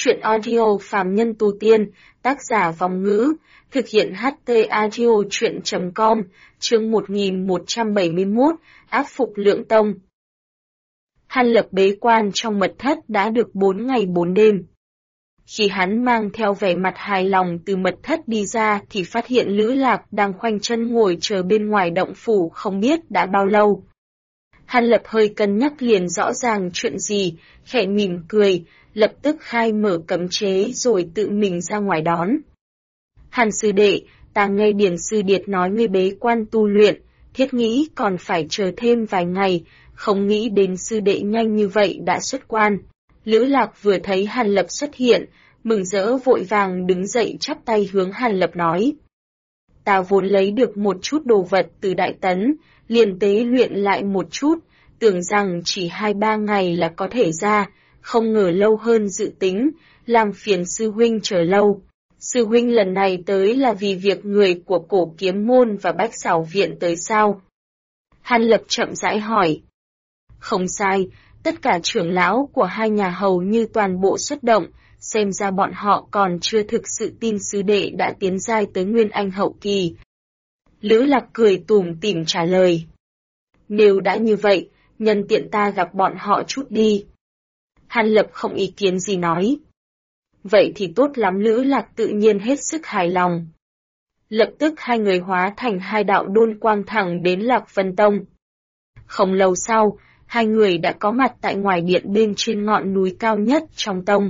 Truyện audio phàm nhân tu tiên, tác giả Vong Ngữ, thực hiện HT audio truyện.com, chương 1171, áp phục Lượng Tông. Hàn Lập bế quan trong mật thất đã được 4 ngày 4 đêm. Khi hắn mang theo vẻ mặt hài lòng từ mật thất đi ra thì phát hiện Lữ Lạc đang khoanh chân ngồi chờ bên ngoài động phủ không biết đã bao lâu. Hàn Lập hơi cân nhắc liền rõ ràng chuyện gì, khẽ mỉm cười, lập tức khai mở cấm chế rồi tự mình ra ngoài đón. Hàn sư đệ, ta nghe Điền sư điệt nói ngươi bế quan tu luyện, thiết nghĩ còn phải chờ thêm vài ngày, không nghĩ đến sư đệ nhanh như vậy đã xuất quan. Lữ Lạc vừa thấy Hàn Lập xuất hiện, mừng rỡ vội vàng đứng dậy chắp tay hướng Hàn Lập nói. Ta vốn lấy được một chút đồ vật từ Đại Tấn, liền tế luyện lại một chút, tưởng rằng chỉ 2-3 ngày là có thể ra, không ngờ lâu hơn dự tính, làm phiền sư huynh chờ lâu. Sư huynh lần này tới là vì việc người của Cổ Kiếm Môn và Bách Xảo Viện tới sao? Hàn Lập chậm rãi hỏi. Không sai, tất cả trưởng lão của hai nhà hầu như toàn bộ xuất động, xem ra bọn họ còn chưa thực sự tin sư đệ đã tiến giai tới Nguyên Anh hậu kỳ. Lữ Lạc cười tủm tỉm trả lời. Nếu đã như vậy, nhân tiện ta gặp bọn họ chút đi. Hàn Lập không ý kiến gì nói. Vậy thì tốt lắm. Lữ Lạc tự nhiên hết sức hài lòng. Lập tức hai người hóa thành hai đạo đôn quang thẳng đến Lạc Vân Tông. Không lâu sau, hai người đã có mặt tại ngoài điện bên trên ngọn núi cao nhất trong tông.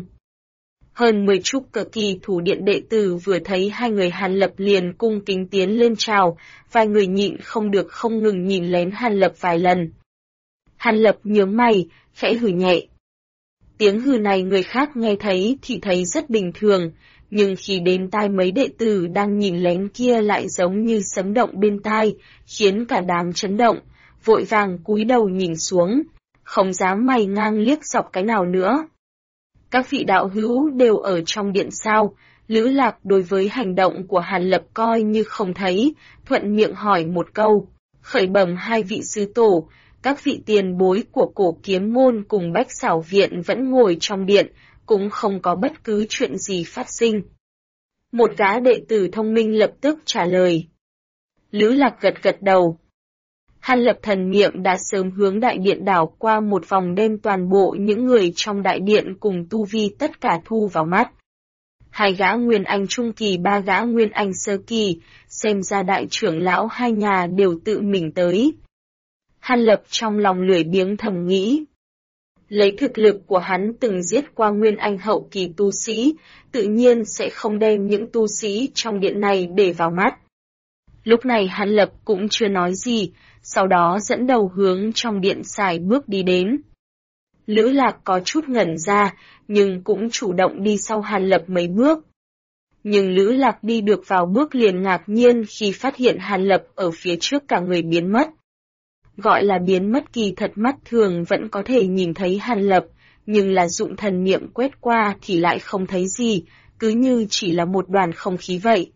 Hơn 10 trúc cơ kỳ thủ điện đệ tử vừa thấy hai người Hàn Lập liền cung kính tiến lên chào, vài người nhịn không được không ngừng nhìn lén Hàn Lập vài lần. Hàn Lập nhướng mày, khẽ hừ nhẹ. Tiếng hừ này người khác nghe thấy thì thấy rất bình thường, nhưng khi đến tai mấy đệ tử đang nhìn lén kia lại giống như sấm động bên tai, khiến cả đám chấn động, vội vàng cúi đầu nhìn xuống, không dám mày ngang liếc dọc cái nào nữa. Các vị đạo hữu đều ở trong điện sao? Lữ Lạc đối với hành động của Hàn Lập coi như không thấy, thuận miệng hỏi một câu, khởi bẩm hai vị sư tổ. Các vị tiền bối của Cổ Kiếm Môn cùng Bách Xảo Viện vẫn ngồi trong điện, cũng không có bất cứ chuyện gì phát sinh. Một gã đệ tử thông minh lập tức trả lời. Lữ Lạc gật gật đầu. Hàn Lập thần niệm đã sớm hướng đại điện đảo qua một vòng đem toàn bộ những người trong đại điện cùng tu vi tất cả thu vào mắt. 2 gã Nguyên Anh trung kỳ, 3 gã Nguyên Anh sơ kỳ, xem ra đại trưởng lão hai nhà đều tự mình tới. Hàn Lập trong lòng lười biếng thầm nghĩ. Lấy thực lực của hắn từng giết qua Nguyên Anh hậu kỳ tu sĩ, tự nhiên sẽ không đem những tu sĩ trong điện này để vào mắt. Lúc này Hàn Lập cũng chưa nói gì, sau đó dẫn đầu hướng trong điện sải bước đi đến. Lữ Lạc có chút ngẩn ra, nhưng cũng chủ động đi sau Hàn Lập mấy bước. Nhưng Lữ Lạc đi được vào bước liền ngạc nhiên khi phát hiện Hàn Lập ở phía trước cả người biến mất. Gọi là biến mất kỳ thật mắt thường vẫn có thể nhìn thấy Hàn Lập, nhưng là dụng thần niệm quét qua thì lại không thấy gì, cứ như chỉ là một đoàn không khí vậy.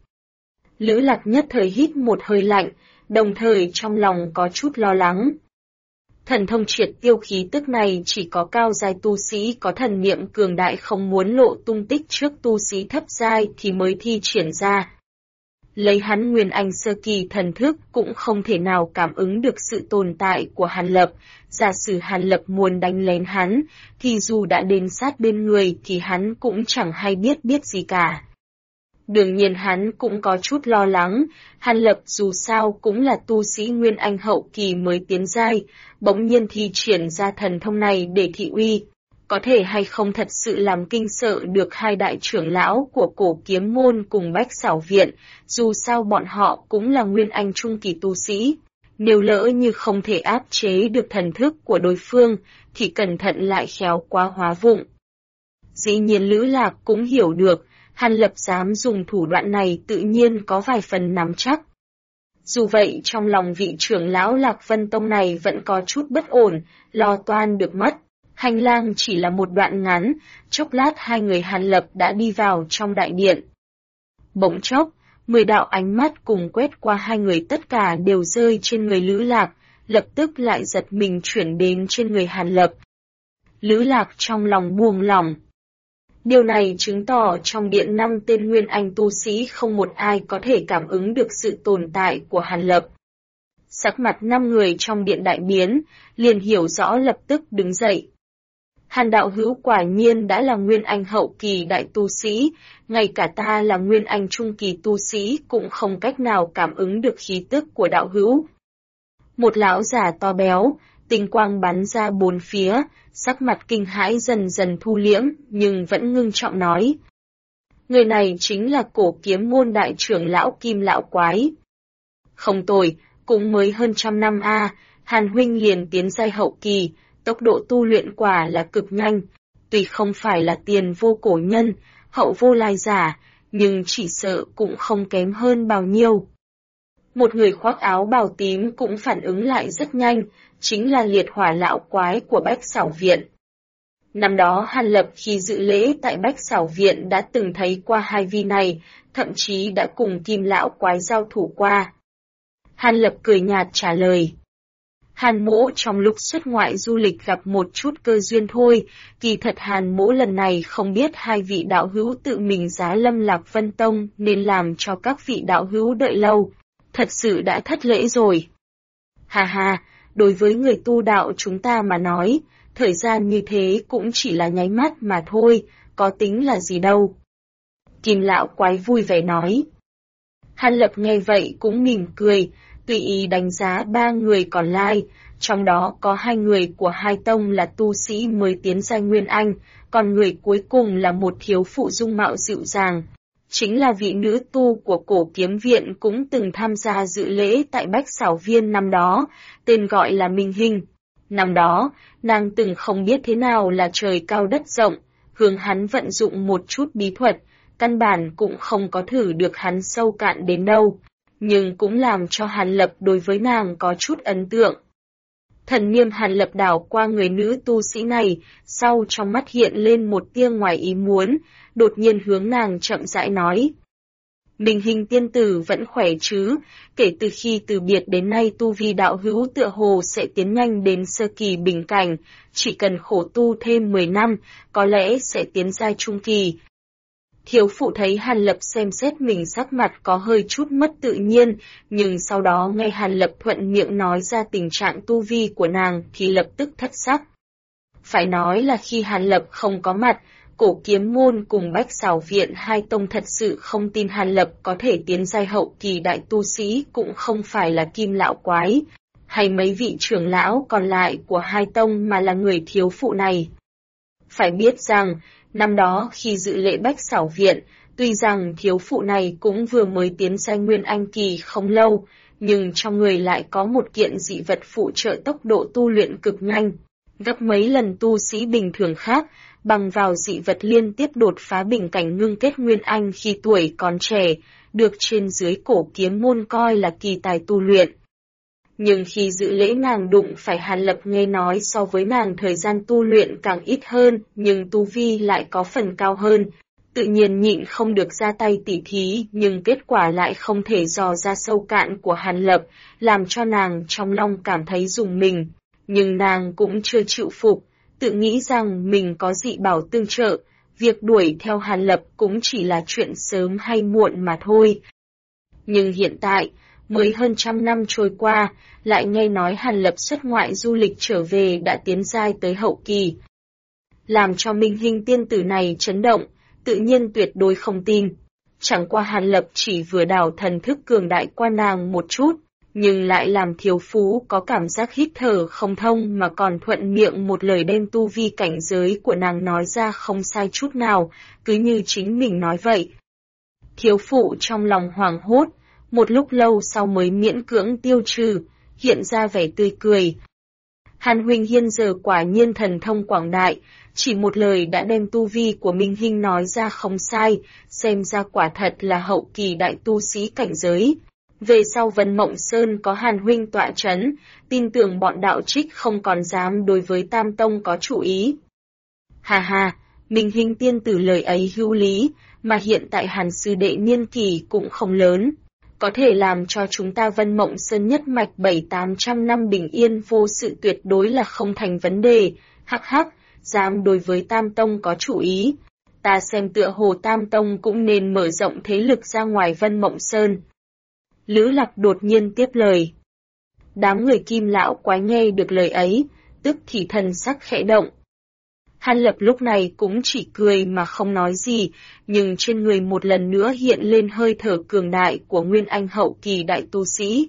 Lữ Lạc nhất thời hít một hơi lạnh, đồng thời trong lòng có chút lo lắng. Thần thông triệt tiêu khí tức này chỉ có cao giai tu sĩ có thần niệm cường đại không muốn lộ tung tích trước tu sĩ thấp giai thì mới thi triển ra. Lấy hắn Nguyên Anh sơ kỳ thần thức cũng không thể nào cảm ứng được sự tồn tại của Hàn Lập, giả sử Hàn Lập muốn đánh lén hắn, thì dù đã đến sát bên người thì hắn cũng chẳng hay biết gì cả. Đương nhiên hắn cũng có chút lo lắng, Hàn Lập dù sao cũng là tu sĩ Nguyên Anh hậu kỳ mới tiến giai, bỗng nhiên thi triển ra thần thông này để thị uy. Có thể hay không thật sự làm kinh sợ được hai đại trưởng lão của Cổ Kiếm Môn cùng Bách Xảo Viện, dù sao bọn họ cũng là Nguyên Anh trung kỳ tu sĩ. Nếu lỡ như không thể áp chế được thần thức của đối phương, thì cẩn thận lại khéo quá hóa vụng. Dĩ nhiên Lữ Lạc cũng hiểu được, Hàn Lập dám dùng thủ đoạn này tự nhiên có vài phần nắm chắc. Dù vậy trong lòng vị trưởng lão Lạc Vân Tông này vẫn có chút bất ổn, lo toan được mất. Hành lang chỉ là một đoạn ngắn, chốc lát hai người Hàn Lập đã đi vào trong đại điện. Bỗng chốc, 10 đạo ánh mắt cùng quét qua hai người tất cả đều rơi trên người Lữ Lạc, lập tức lại giật mình chuyển đến trên người Hàn Lập. Lữ Lạc trong lòng buông lỏng. Điều này chứng tỏ trong điện 5 tên nguyên anh tu sĩ không một ai có thể cảm ứng được sự tồn tại của Hàn Lập. Sắc mặt 5 người trong điện đại biến, liền hiểu rõ lập tức đứng dậy. Hàn đạo hữu quả nhiên đã là nguyên anh hậu kỳ đại tu sĩ, ngay cả ta là nguyên anh trung kỳ tu sĩ cũng không cách nào cảm ứng được khí tức của đạo hữu. Một lão giả to béo, tinh quang bắn ra bốn phía, sắc mặt kinh hãi dần dần thu liễm, nhưng vẫn ngưng trọng nói. Người này chính là Cổ Kiếm môn đại trưởng lão Kim Lão Quái. Không tồi, cũng mới hơn 100 năm Hàn huynh liền tiến giai hậu kỳ, tốc độ tu luyện quả là cực nhanh, tuy không phải là tiền vô cổ nhân, hậu vô lai giả, nhưng chỉ sợ cũng không kém hơn bao nhiêu. Một người khoác áo bào tím cũng phản ứng lại rất nhanh, chính là Liệt Hỏa Lão Quái của Bách Xảo Viện. Năm đó Hàn Lập khi dự lễ tại Bách Xảo Viện đã từng thấy qua hai vị này, thậm chí đã cùng Kim Lão Quái giao thủ qua. Hàn Lập cười nhạt trả lời. Hàn mỗ trong lúc xuất ngoại du lịch gặp một chút cơ duyên thôi, kỳ thật Hàn mỗ lần này không biết hai vị đạo hữu tự mình giá lâm Lạc Vân Tông nên làm cho các vị đạo hữu đợi lâu, thật sự đã thất lễ rồi. Hà hà, đối với người tu đạo chúng ta mà nói, thời gian như thế cũng chỉ là nháy mắt mà thôi, có tính là gì đâu. Kim Lão Quái vui vẻ nói. Hàn Lập nghe vậy cũng mỉm cười, tùy ý đánh giá ba người còn lại, trong đó có hai người của hai tông là tu sĩ mới tiến giai nguyên anh, còn người cuối cùng là một thiếu phụ dung mạo dịu dàng. Chính là vị nữ tu của Cổ Kiếm Viện cũng từng tham gia dự lễ tại Bách Xảo Viên năm đó, tên gọi là Minh Hinh. Năm đó, nàng từng không biết thế nào là trời cao đất rộng, hướng hắn vận dụng một chút bí thuật, căn bản cũng không có thử được hắn sâu cạn đến đâu, nhưng cũng làm cho Hàn Lập đối với nàng có chút ấn tượng. Thần niệm Hàn Lập đảo qua người nữ tu sĩ này, sau trong mắt hiện lên một tia ngoài ý muốn, đột nhiên hướng nàng chậm rãi nói. Minh Hinh tiên tử vẫn khỏe chứ, kể từ khi từ biệt đến nay tu vi đạo hữu tựa hồ sẽ tiến nhanh đến sơ kỳ bình cảnh, chỉ cần khổ tu thêm 10 năm, có lẽ sẽ tiến giai trung kỳ. Thiếu phụ thấy Hàn Lập xem xét mình sắc mặt có hơi chút mất tự nhiên, nhưng sau đó nghe Hàn Lập thuận miệng nói ra tình trạng tu vi của nàng thì lập tức thất sắc. Phải nói là khi Hàn Lập không có mặt, Cổ Kiếm môn cùng Bách Xảo Viện hai tông thật sự không tin Hàn Lập có thể tiến giai hậu kỳ đại tu sĩ, cũng không phải là Kim Lão Quái, hay mấy vị trưởng lão còn lại của hai tông mà là người thiếu phụ này. Phải biết rằng, năm đó khi dự lễ Bách Xảo Viện, tuy rằng thiếu phụ này cũng vừa mới tiến giai nguyên anh kỳ không lâu, nhưng trong người lại có một kiện dị vật phụ trợ tốc độ tu luyện cực nhanh, gấp mấy lần tu sĩ bình thường khác, bằng vào dị vật liên tiếp đột phá bình cảnh ngưng kết nguyên anh khi tuổi còn trẻ, được trên dưới Cổ Kiếm môn coi là kỳ tài tu luyện. Nhưng khi dự lễ nàng đụng phải Hàn Lập nghe nói so với nàng thời gian tu luyện càng ít hơn, nhưng tu vi lại có phần cao hơn, tự nhiên nhịn không được ra tay tỉ thí, nhưng kết quả lại không thể dò ra sâu cạn của Hàn Lập, làm cho nàng trong lòng cảm thấy rùng mình. Nhưng nàng cũng chưa chịu phục, tự nghĩ rằng mình có dị bảo tương trợ, việc đuổi theo Hàn Lập cũng chỉ là chuyện sớm hay muộn mà thôi. Nhưng hiện tại, mới hơn 100 năm trôi qua, lại nghe nói Hàn Lập xuất ngoại du lịch trở về đã tiến giai tới hậu kỳ. Làm cho Minh Hinh tiên tử này chấn động, tự nhiên tuyệt đối không tin. Chẳng qua Hàn Lập chỉ vừa đảo thần thức cường đại qua nàng một chút, nhưng lại làm thiếu phú có cảm giác hít thở không thông mà còn thuận miệng một lời đem tu vi cảnh giới của nàng nói ra không sai chút nào, cứ như chính mình nói vậy. Thiếu phụ trong lòng hoảng hốt, một lúc lâu sau mới miễn cưỡng tiêu trừ, hiện ra vẻ tươi cười. Hàn huynh hiện giờ quả nhiên thần thông quảng đại, chỉ một lời đã đem tu vi của Minh Hinh nói ra không sai, xem ra quả thật là hậu kỳ đại tu sĩ cảnh giới. Về sau Vân Mộng Sơn có Hàn huynh tọa trấn, tin tưởng bọn đạo trích không còn dám đối với Tam Tông có chủ ý. Hà hà, Minh Hinh tiên tử lời ấy hữu lý, mà hiện tại Hàn sư đệ niên kỳ cũng không lớn, có thể làm cho chúng ta Vân Mộng Sơn nhất mạch 700-800 năm bình yên vô sự tuyệt đối là không thành vấn đề. Hắc hắc, dám đối với Tam Tông có chủ ý. Ta xem tựa hồ Tam Tông cũng nên mở rộng thế lực ra ngoài Vân Mộng Sơn. Lữ Lạc đột nhiên tiếp lời. Đám người Kim lão quái nghe được lời ấy, tức thì thần sắc khẽ động. Hàn Lập lúc này cũng chỉ cười mà không nói gì, nhưng trên người một lần nữa hiện lên hơi thở cường đại của Nguyên Anh hậu kỳ đại tu sĩ.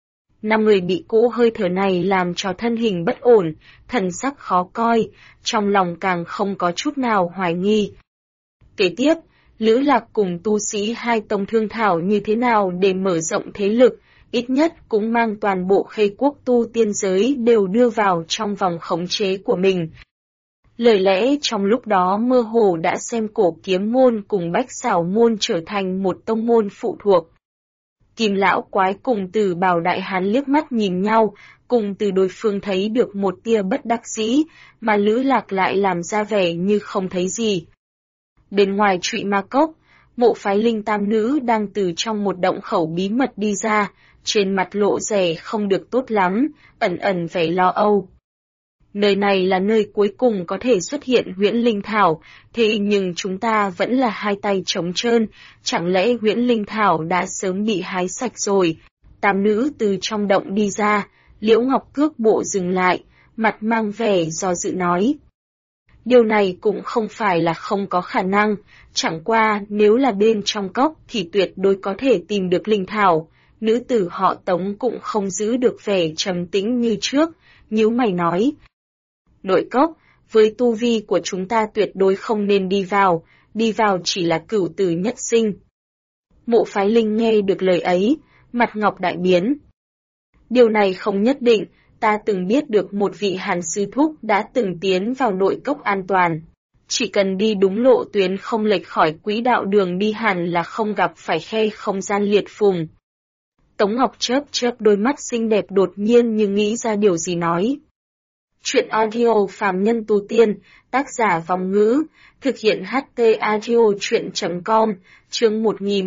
5 người bị cỗ hơi thở này làm cho thân hình bất ổn, thần sắc khó coi, trong lòng càng không có chút nào hoài nghi. Kế tiếp, Lữ Lạc cùng tu sĩ hai tông thương thảo như thế nào để mở rộng thế lực, ít nhất cũng mang toàn bộ Khê Quốc tu tiên giới đều đưa vào trong vòng khống chế của mình. Lời lẽ trong lúc đó mơ hồ đã xem Cổ Kiếm môn cùng Bách Xảo môn trở thành một tông môn phụ thuộc. Kim lão quái cùng Từ Bảo đại hán liếc mắt nhìn nhau, cùng từ đối phương thấy được một tia bất đắc dĩ, mà Lữ Lạc lại làm ra vẻ như không thấy gì. Bên ngoài Trụy Ma Cốc, Mộ phái Linh tam nữ đang từ trong một động khẩu bí mật đi ra, trên mặt lộ vẻ không được tốt lắm, ẩn ẩn vẻ lo âu. Nơi này là nơi cuối cùng có thể xuất hiện huyễn linh thảo, thế nhưng chúng ta vẫn là hai tay trống trơn, chẳng lẽ huyễn linh thảo đã sớm bị hái sạch rồi? Tam nữ từ trong động đi ra, Liễu Ngọc cước bộ dừng lại, mặt mang vẻ do dự nói. Điều này cũng không phải là không có khả năng, chẳng qua nếu là bên trong cốc thì tuyệt đối có thể tìm được linh thảo. Nữ tử họ Tống cũng không giữ được vẻ trầm tĩnh như trước, nhíu mày nói. Nội cốc, với tu vi của chúng ta tuyệt đối không nên đi vào chỉ là cửu tử nhất sinh. Mộ phái Linh nghe được lời ấy, mặt ngọc đại biến. Điều này không nhất định, ta từng biết được một vị Hàn sư thúc đã từng tiến vào nội cốc an toàn. Chỉ cần đi đúng lộ tuyến không lệch khỏi quỹ đạo đường đi hẳn là không gặp phải khe không gian liệt phùng. Tống Ngọc chớp chớp đôi mắt xinh đẹp đột nhiên như nghĩ ra điều gì nói. Chuyện audio phàm nhân tu tiên, tác giả Vòng Ngữ, thực hiện HT audio chuyện.com, chương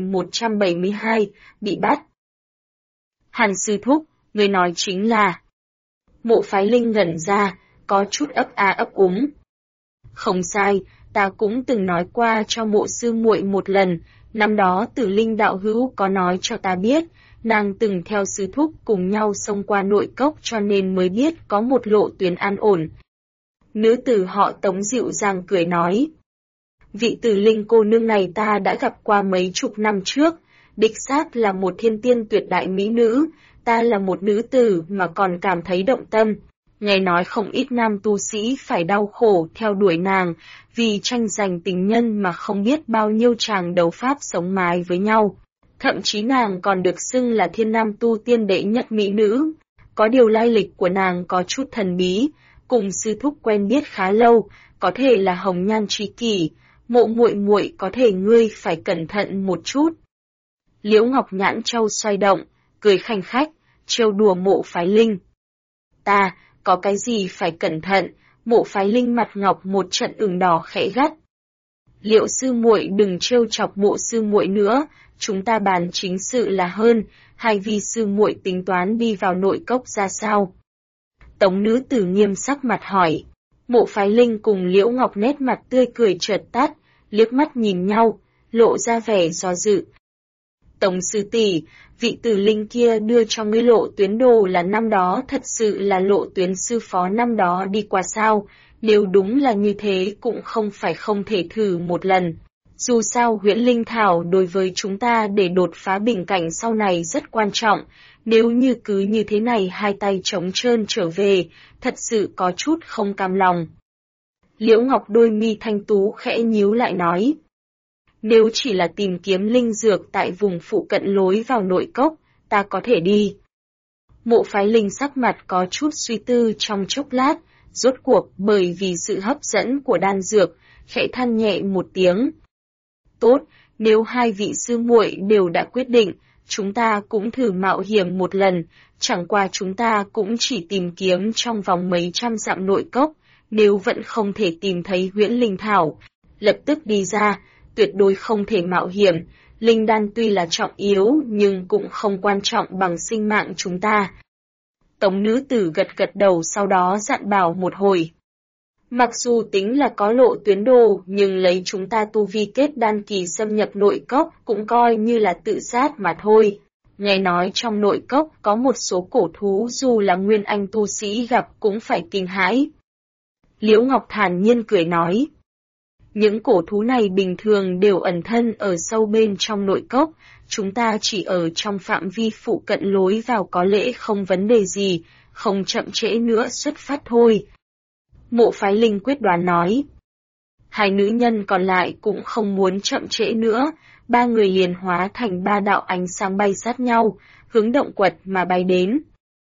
1172, bị bắt. Hàn sư thúc, người nói chính là. Mộ phái Linh ngẩn ra, có chút ấp úng. Không sai, ta cũng từng nói qua cho mộ sư muội một lần, năm đó Tử Linh đạo hữu có nói cho ta biết, nàng từng theo sư thúc cùng nhau xông qua nội cốc cho nên mới biết có một lộ tuyến an ổn. Nữ tử họ Tống dịu dàng cười nói. Vị Tử Linh cô nương này ta đã gặp qua mấy chục năm trước, đích xác là một thiên tiên tuyệt đại mỹ nữ, ta là một nữ tử mà còn cảm thấy động tâm. Nghe nói không ít nam tu sĩ phải đau khổ theo đuổi nàng, vì tranh giành tình nhân mà không biết bao nhiêu chàng đấu pháp sống mái với nhau. Thậm chí nàng còn được xưng là thiên nam tu tiên đệ nhất mỹ nữ. Có điều lai lịch của nàng có chút thần bí, cùng sư thúc quen biết khá lâu, có thể là hồng nhan tri kỷ, Mộ muội muội có thể ngươi phải cẩn thận một chút. Liễu Ngọc nhãn châu xoay động, cười khanh khách, trêu đùa Mộ phái Linh. Ta, có cái gì phải cẩn thận? Mộ phái Linh mặt ngọc một trận ửng đỏ khẽ gắt. Liệu sư muội đừng trêu chọc Mộ sư muội nữa, chúng ta bàn chính sự là hơn, hay vì sư muội tính toán đi vào nội cốc ra sao? Tống nữ tử nghiêm sắc mặt hỏi. Mộ phái Linh cùng Liễu Ngọc nét mặt tươi cười chợt tắt, liếc mắt nhìn nhau, lộ ra vẻ do dự. Tống sư tỷ, vị Tử Linh kia đưa cho ngươi lộ tuyến đồ là năm đó thật sự là lộ tuyến sư phó năm đó đi qua sao? Nếu đúng là như thế cũng không phải không thể thử một lần. Dù sao huyễn linh thảo đối với chúng ta để đột phá bình cảnh sau này rất quan trọng, nếu như cứ như thế này hai tay trống trơn trở về, thật sự có chút không cam lòng. Liễu Ngọc đôi mi thanh tú khẽ nhíu lại nói. Nếu chỉ là tìm kiếm linh dược tại vùng phụ cận lối vào nội cốc, ta có thể đi. Mộ phái Linh sắc mặt có chút suy tư trong chốc lát, rốt cuộc bởi vì sự hấp dẫn của đan dược, khẽ than nhẹ một tiếng. Tốt, nếu hai vị sư muội đều đã quyết định, chúng ta cũng thử mạo hiểm một lần, chẳng qua chúng ta cũng chỉ tìm kiếm trong vòng mấy trăm dặm nội cốc, nếu vẫn không thể tìm thấy huyễn linh thảo, lập tức đi ra, tuyệt đối không thể mạo hiểm, linh đan tuy là trọng yếu nhưng cũng không quan trọng bằng sinh mạng chúng ta. Tống nữ tử gật gật đầu sau đó dặn bảo một hồi. Mặc dù tính là có lộ tuyến đồ, nhưng lấy chúng ta tu vi kết đan kỳ xâm nhập nội cốc cũng coi như là tự sát mà thôi. Nghe nói trong nội cốc có một số cổ thú dù là nguyên anh tu sĩ gặp cũng phải kinh hãi. Liễu Ngọc thản nhiên cười nói. Những cổ thú này bình thường đều ẩn thân ở sâu bên trong nội cốc, chúng ta chỉ ở trong phạm vi phụ cận lối vào có lẽ không vấn đề gì, không chậm trễ nữa xuất phát thôi. Mộ Phái Linh quyết đoán nói. Hai nữ nhân còn lại cũng không muốn chậm trễ nữa, ba người liền hóa thành ba đạo ánh sáng bay sát nhau, hướng động quật mà bay đến.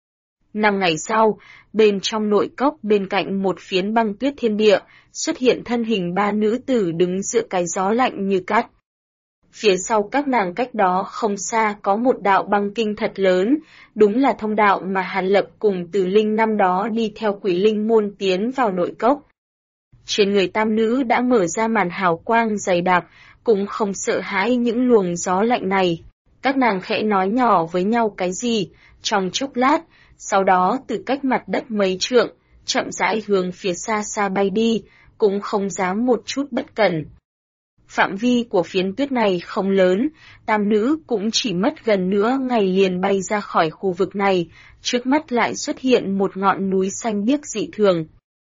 5 ngày sau, bên trong nội cốc bên cạnh một phiến băng tuyết thiên địa, xuất hiện thân hình ba nữ tử đứng giữa cái gió lạnh như cát. Phía sau các nàng cách đó không xa có một đạo băng kinh thật lớn, đúng là thông đạo mà Hàn Lập cùng Từ Linh năm đó đi theo Quỷ Linh môn tiến vào nội cốc. Trên người tam nữ đã mở ra màn hào quang dày đặc, cũng không sợ hãi những luồng gió lạnh này. Các nàng khẽ nói nhỏ với nhau cái gì, trong chốc lát, sau đó từ cách mặt đất mấy trượng, chậm rãi hướng phía xa xa bay đi, cũng không dám một chút bất cẩn. Phạm vi của phiến tuyết này không lớn, tam nữ cũng chỉ mất gần nửa ngày liền bay ra khỏi khu vực này, trước mắt lại xuất hiện một ngọn núi xanh biếc dị thường.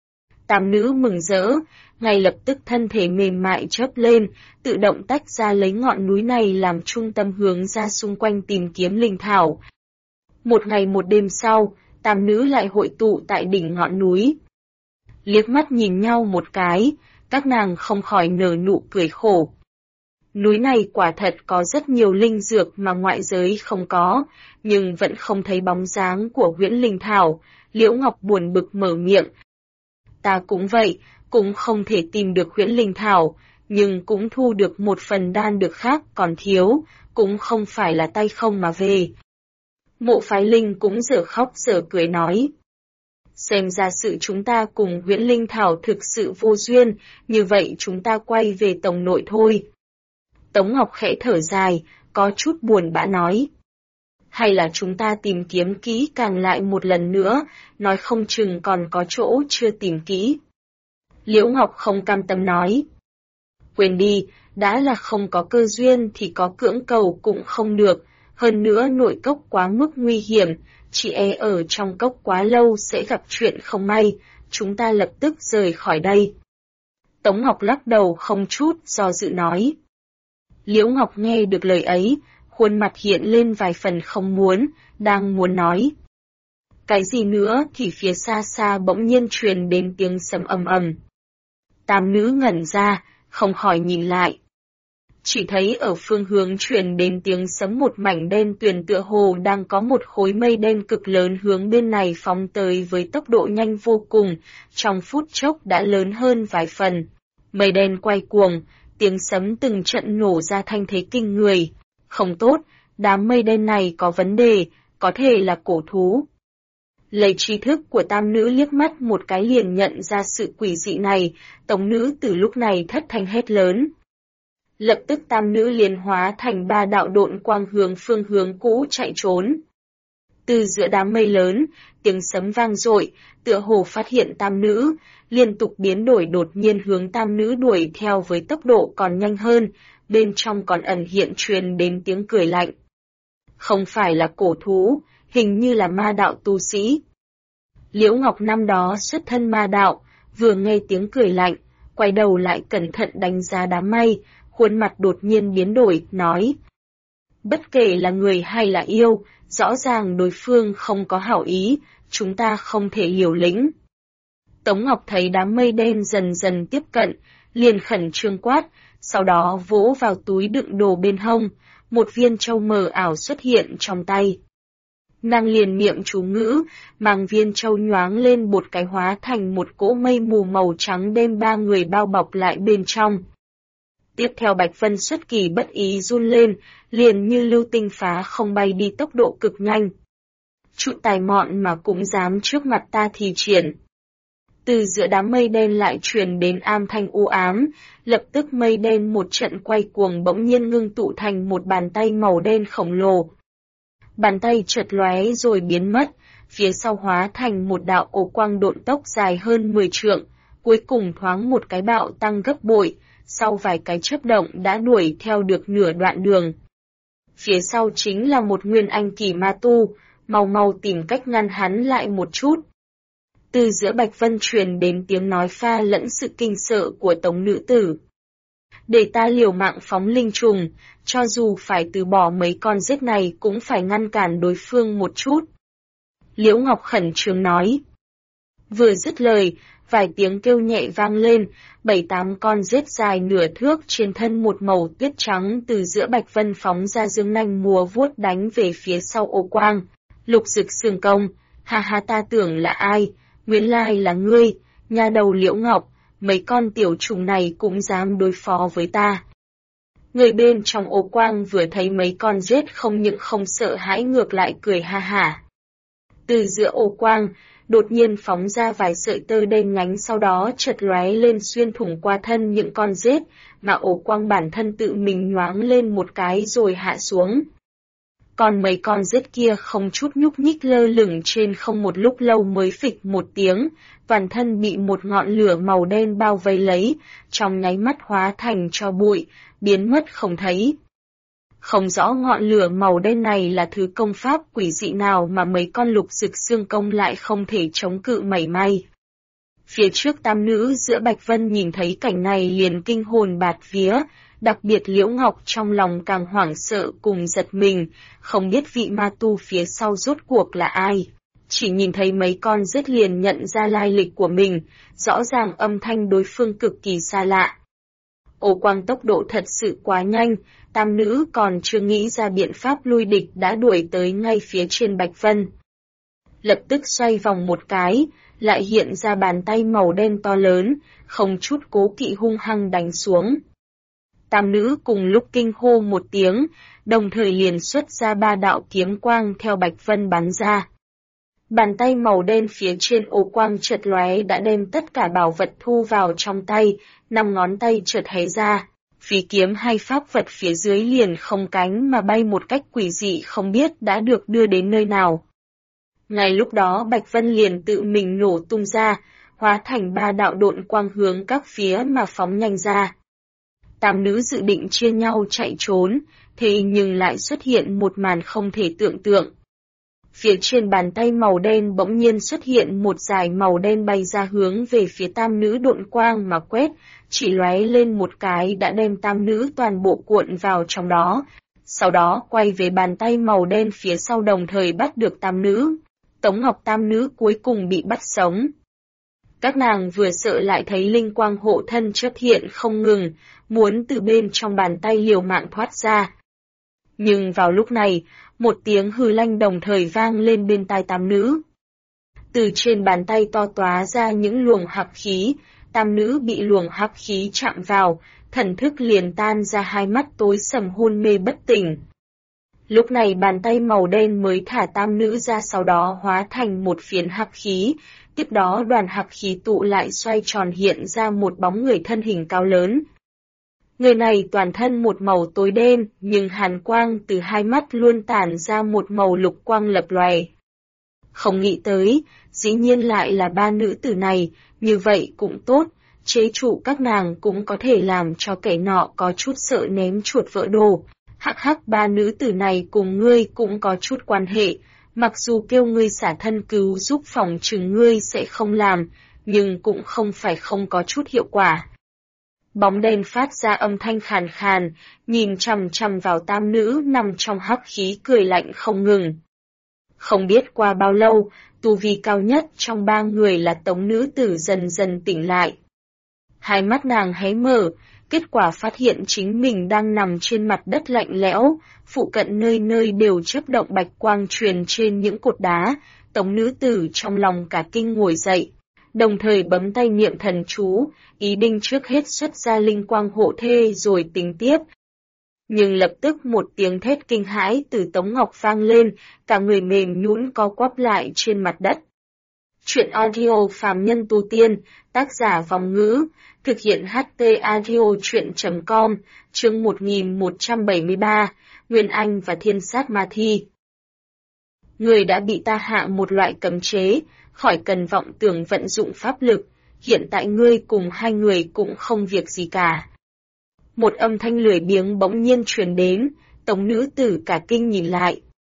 Tam nữ mừng rỡ, ngay lập tức thân thể mềm mại chớp lên, tự động tách ra lấy ngọn núi này làm trung tâm hướng ra xung quanh tìm kiếm linh thảo. Một ngày một đêm sau, tam nữ lại hội tụ tại đỉnh ngọn núi. Liếc mắt nhìn nhau một cái, các nàng không khỏi nở nụ cười khổ. Núi này quả thật có rất nhiều linh dược mà ngoại giới không có, nhưng vẫn không thấy bóng dáng của huyễn linh thảo. Liễu Ngọc buồn bực mở miệng. Ta cũng vậy, cũng không thể tìm được huyễn linh thảo, nhưng cũng thu được một phần đan dược khác còn thiếu, cũng không phải là tay không mà về. Mộ Phái Linh cũng dở khóc dở cười nói. Xem ra sự chúng ta cùng huyễn linh thảo thực sự vô duyên, như vậy chúng ta quay về tổng nội thôi. Tống Ngọc khẽ thở dài, có chút buồn bã nói. Hay là chúng ta tìm kiếm kỹ càng lại một lần nữa, nói không chừng còn có chỗ chưa tìm kỹ. Liễu Ngọc không cam tâm nói. Quên đi, đã là không có cơ duyên thì có cưỡng cầu cũng không được, hơn nữa nội cốc quá mức nguy hiểm, chỉ e ở trong cốc quá lâu sẽ gặp chuyện không may, chúng ta lập tức rời khỏi đây. Tống Ngọc lắc đầu không chút do dự nói. Liễu Ngọc nghe được lời ấy, khuôn mặt hiện lên vài phần không muốn, đang muốn nói. Cái gì nữa thì phía xa xa bỗng nhiên truyền đến tiếng sấm ầm ầm. Tam nữ ngẩn ra, không khỏi nhìn lại. Chỉ thấy ở phương hướng truyền đến tiếng sấm một mảnh đen tuyền tựa hồ đang có một khối mây đen cực lớn hướng bên này phóng tới với tốc độ nhanh vô cùng, trong phút chốc đã lớn hơn vài phần. Mây đen quay cuồng, tiếng sấm từng trận nổ ra thanh thế kinh người. Không tốt, đám mây đen này có vấn đề, có thể là cổ thú. Lấy trí thức của tam nữ liếc mắt một cái liền nhận ra sự quỷ dị này, tống nữ từ lúc này thất thanh hét lớn. Lập tức tam nữ liền hóa thành ba đạo độn quang hướng phương hướng cũ chạy trốn. Từ giữa đám mây lớn, tiếng sấm vang dội, tựa hồ phát hiện tam nữ, liên tục biến đổi đột nhiên hướng tam nữ đuổi theo với tốc độ còn nhanh hơn, bên trong còn ẩn hiện truyền đến tiếng cười lạnh. Không phải là cổ thú, hình như là ma đạo tu sĩ. Liễu Ngọc năm đó xuất thân ma đạo, vừa nghe tiếng cười lạnh, quay đầu lại cẩn thận đánh giá đám mây, khuôn mặt đột nhiên biến đổi, nói. Bất kể là người hay là yêu, rõ ràng đối phương không có hảo ý, chúng ta không thể liều lĩnh. Tống Ngọc thấy đám mây đen dần dần tiếp cận, liền khẩn trương quát, sau đó vỗ vào túi đựng đồ bên hông, một viên châu mờ ảo xuất hiện trong tay. Nàng liền miệng chú ngữ, mang viên châu nhoáng lên một cái hóa thành một cỗ mây mù màu trắng đem ba người bao bọc lại bên trong. Tiếp theo Bạch Vân xuất kỳ bất ý run lên, liền như lưu tinh phá không bay đi tốc độ cực nhanh. Chút tài mọn mà cũng dám trước mặt ta thì triển. Từ giữa đám mây đen lại truyền đến am thanh u ám, lập tức mây đen một trận quay cuồng bỗng nhiên ngưng tụ thành một bàn tay màu đen khổng lồ. Bàn tay chợt lóe rồi biến mất, phía sau hóa thành một đạo ổ quang độn tốc dài hơn 10 trượng, cuối cùng thoáng một cái bạo tăng gấp bội, sau vài cái chớp động đã đuổi theo được nửa đoạn đường. Phía sau chính là một nguyên anh kỳ ma tu, mau mau tìm cách ngăn hắn lại một chút. Từ giữa Bạch Vân truyền đến tiếng nói pha lẫn sự kinh sợ của tống nữ tử. Để ta liều mạng phóng linh trùng, cho dù phải từ bỏ mấy con rết này cũng phải ngăn cản đối phương một chút. Liễu Ngọc khẩn trương nói. Vừa dứt lời, vài tiếng kêu nhẹ vang lên, 7-8 con rết dài nửa thước trên thân một màu tuyết trắng từ giữa Bạch Vân phóng ra dương nanh múa vuốt đánh về phía sau Ô Quang. Lục Dực Xương Công, ha ha, ta tưởng là ai, nguyên lai là ngươi, nha đầu Liễu Ngọc, mấy con tiểu trùng này cũng dám đối phó với ta. Người bên trong Ô Quang vừa thấy mấy con rết không những không sợ hãi ngược lại cười ha hả. Từ giữa Ô Quang, đột nhiên phóng ra vài sợi tơ đen nhánh, sau đó chợt lóe lên xuyên thủng qua thân những con rết, mà Ô Quang bản thân tự mình nhoáng lên một cái rồi hạ xuống. Còn mấy con rết kia không chút nhúc nhích lơ lửng trên không, một lúc lâu mới phịch một tiếng, toàn thân bị một ngọn lửa màu đen bao vây lấy, trong nháy mắt hóa thành tro bụi, biến mất không thấy. Không rõ ngọn lửa màu đen này là thứ công pháp quỷ dị nào mà mấy con Lục Dực Xương Công lại không thể chống cự mảy may. Phía trước tam nữ giữa Bạch Vân nhìn thấy cảnh này liền kinh hồn bạt vía, đặc biệt Liễu Ngọc trong lòng càng hoảng sợ cùng giật mình, không biết vị ma tu phía sau rốt cuộc là ai. Chỉ nhìn thấy mấy con rết liền nhận ra lai lịch của mình, rõ ràng âm thanh đối phương cực kỳ xa lạ. Ô Quang tốc độ thật sự quá nhanh, tam nữ còn chưa nghĩ ra biện pháp lui địch đã đuổi tới ngay phía trên Bạch Vân. Lập tức xoay vòng một cái, lại hiện ra bàn tay màu đen to lớn, không chút cố kỵ hung hăng đánh xuống. Tam nữ cùng lúc kinh hô một tiếng, đồng thời liền xuất ra 3 đạo kiếm quang theo Bạch Vân bắn ra. Bàn tay màu đen phía trên Ô Quang chợt lóe đã đem tất cả bảo vật thu vào trong tay, 5 ngón tay chợt hé ra, phi kiếm hay pháp vật phía dưới liền không cánh mà bay một cách quỷ dị, không biết đã được đưa đến nơi nào. Ngay lúc đó Bạch Vân liền tự mình nổ tung ra, hóa thành 3 đạo độn quang hướng các phía mà phóng nhanh ra. Tam nữ dự định chia nhau chạy trốn, thế nhưng lại xuất hiện một màn không thể tưởng tượng. Phía trên bàn tay màu đen bỗng nhiên xuất hiện một dải màu đen bay ra hướng về phía tam nữ độn quang mà quét, chỉ lóe lên một cái đã đem tam nữ toàn bộ cuộn vào trong đó, sau đó quay về bàn tay màu đen phía sau đồng thời bắt được tam nữ. Tống Ngọc tam nữ cuối cùng bị bắt sống. Các nàng vừa sợ lại thấy linh quang hộ thân chớp hiện không ngừng, muốn từ bên trong bàn tay liều mạng thoát ra. Nhưng vào lúc này, một tiếng hừ lanh đồng thời vang lên bên tai tam nữ. Từ trên bàn tay to tóa ra những luồng hắc khí, tam nữ bị luồng hắc khí chạm vào, thần thức liền tan ra, hai mắt tối sầm hôn mê bất tỉnh. Lúc này bàn tay màu đen mới thả tam nữ ra, sau đó hóa thành một phiến hắc khí, tiếp đó đoàn hắc khí tụ lại xoay tròn hiện ra một bóng người thân hình cao lớn. Người này toàn thân một màu tối đen, nhưng hàn quang từ hai mắt luôn tản ra một màu lục quang lập lòe. Không nghĩ tới, dĩ nhiên lại là 3 nữ tử này, như vậy cũng tốt, chế trụ các nàng cũng có thể làm cho kẻ nọ có chút sợ ném chuột vỡ đồ. Hắc hắc, 3 nữ tử này cùng ngươi cũng có chút quan hệ, mặc dù kêu ngươi xả thân cứu giúp phòng chừng ngươi sẽ không làm, nhưng cũng không phải không có chút hiệu quả. Bóng đen phát ra âm thanh khàn khàn, nhìn chằm chằm vào tam nữ nằm trong hắc khí cười lạnh không ngừng. Không biết qua bao lâu, tu vi cao nhất trong 3 người là Tống nữ tử dần dần tỉnh lại. Hai mắt nàng hé mở, kết quả phát hiện chính mình đang nằm trên mặt đất lạnh lẽo, phụ cận nơi nơi đều chớp động bạch quang truyền trên những cột đá. Tống nữ tử trong lòng cả kinh ngồi dậy, đồng thời bấm tay niệm thần chú, ý định trước hết xuất ra linh quang hộ thê rồi tính tiếp. Nhưng lập tức một tiếng thét kinh hãi từ Tống Ngọc vang lên, cả người mềm nhũn co quắp lại trên mặt đất. Chuyện audio phàm nhân tu tiên, tác giả Vòng Ngữ, thực hiện HT audio chuyện.com, chương 1173, Nguyên Anh và Thiên Sát Ma Thi. Người đã bị ta hạ một loại cấm chế, khỏi cần vọng tưởng vận dụng pháp lực, hiện tại ngươi cùng hai người cũng không việc gì cả. Một âm thanh lười biếng bỗng nhiên truyền đến, Tống nữ tử cả kinh nhìn lại.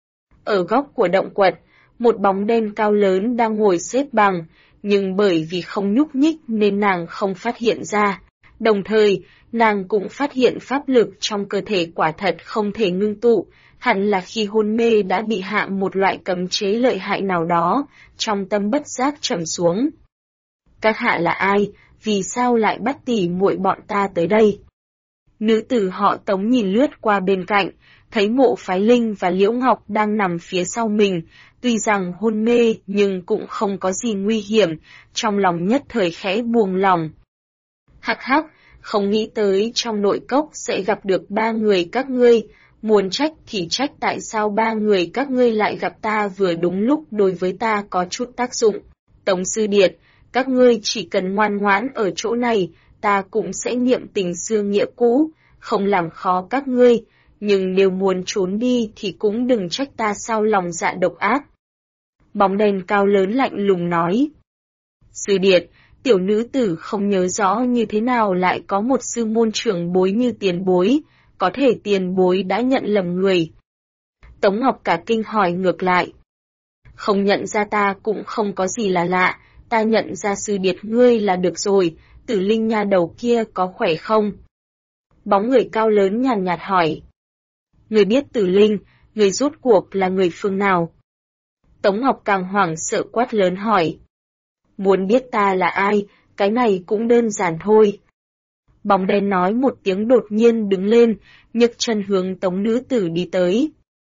Ở góc của động quật, một bóng đen cao lớn đang ngồi xếp bằng, nhưng bởi vì không nhúc nhích nên nàng không phát hiện ra. Đồng thời, nàng cũng phát hiện pháp lực trong cơ thể quả thật không thể ngưng tụ, hẳn là khi hôn mê đã bị hạ một loại cấm chế lợi hại nào đó, trong tâm bất giác trầm xuống. Các hạ là ai, vì sao lại bắt tỉ muội bọn ta tới đây? Nữ tử họ Tống nhìn lướt qua bên cạnh, thấy Mộ Phái Linh và Liễu Ngọc đang nằm phía sau mình, tuy rằng hôn mê nhưng cũng không có gì nguy hiểm, trong lòng nhất thời khẽ buông lòng. Hắc hắc, không nghĩ tới trong nội cốc sẽ gặp được ba người các ngươi, muốn trách thì trách tại sao ba người các ngươi lại gặp ta vừa đúng lúc đối với ta có chút tác dụng. Tống sư điệt, các ngươi chỉ cần ngoan ngoãn ở chỗ này, ta cũng sẽ niệm tình xưa nghĩa cũ, không làm khó các ngươi, nhưng nếu muốn trốn đi thì cũng đừng trách ta sao lòng dạ độc ác. Bóng đèn cao lớn lạnh lùng nói. Sư điệt, tiểu nữ tử không nhớ rõ như thế nào lại có một sư môn trưởng bối như tiền bối, có thể tiền bối đã nhận lầm người. Tống Ngọc cả kinh hỏi ngược lại. Không nhận ra ta cũng không có gì là lạ, ta nhận ra sư điệt ngươi là được rồi, Tử Linh nha đầu kia có khỏe không? Bóng người cao lớn nhàn nhạt hỏi. Người biết Tử Linh, người rốt cuộc là người phương nào? Tống Ngọc càng hoảng sợ quát lớn hỏi. Muốn biết ta là ai, cái này cũng đơn giản thôi. Bóng đen nói một tiếng đột nhiên đứng lên, nhấc chân hướng Tống nữ tử đi tới.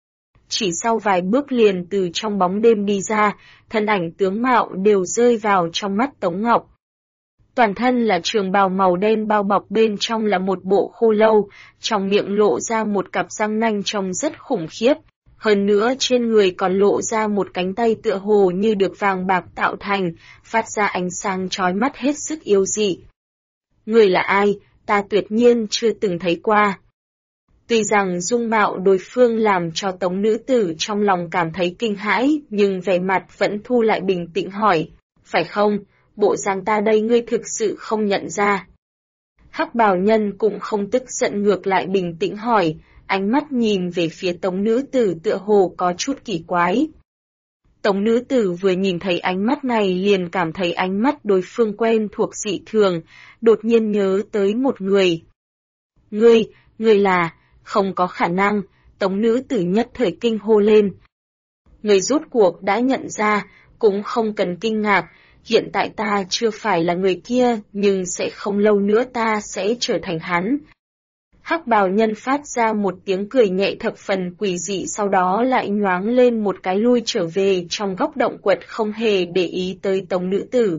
Chỉ sau vài bước liền từ trong bóng đêm đi ra, thân ảnh tướng mạo đều rơi vào trong mắt Tống Ngọc. Toàn thân là trường bào màu đen bao bọc bên trong là một bộ khô lâu, trong miệng lộ ra một cặp răng nanh trông rất khủng khiếp. Hơn nữa trên người còn lộ ra một cánh tay tựa hồ như được vàng bạc tạo thành, phát ra ánh sáng chói mắt hết sức yêu dị. Người là ai, ta tuyệt nhiên chưa từng thấy qua. Tuy rằng dung mạo đối phương làm cho Tống nữ tử trong lòng cảm thấy kinh hãi, nhưng vẻ mặt vẫn thu lại bình tĩnh hỏi, phải không, bộ dáng ta đây ngươi thực sự không nhận ra. Hắc bào nhân cũng không tức giận ngược lại bình tĩnh hỏi, ánh mắt nhìn về phía Tống nữ tử tựa hồ có chút kỳ quái. Tống nữ tử vừa nhìn thấy ánh mắt này liền cảm thấy ánh mắt đối phương quen thuộc dị thường, đột nhiên nhớ tới một người. Ngươi là, không có khả năng, Tống nữ tử nhất thời kinh hô lên. Người rốt cuộc đã nhận ra, cũng không cần kinh ngạc, hiện tại ta chưa phải là người kia, nhưng sẽ không lâu nữa ta sẽ trở thành hắn. Hắc bào nhân phát ra một tiếng cười nhẹ thập phần quỷ dị sau đó lại nhoáng lên một cái lui trở về trong góc động quật không hề để ý tới Tống nữ tử.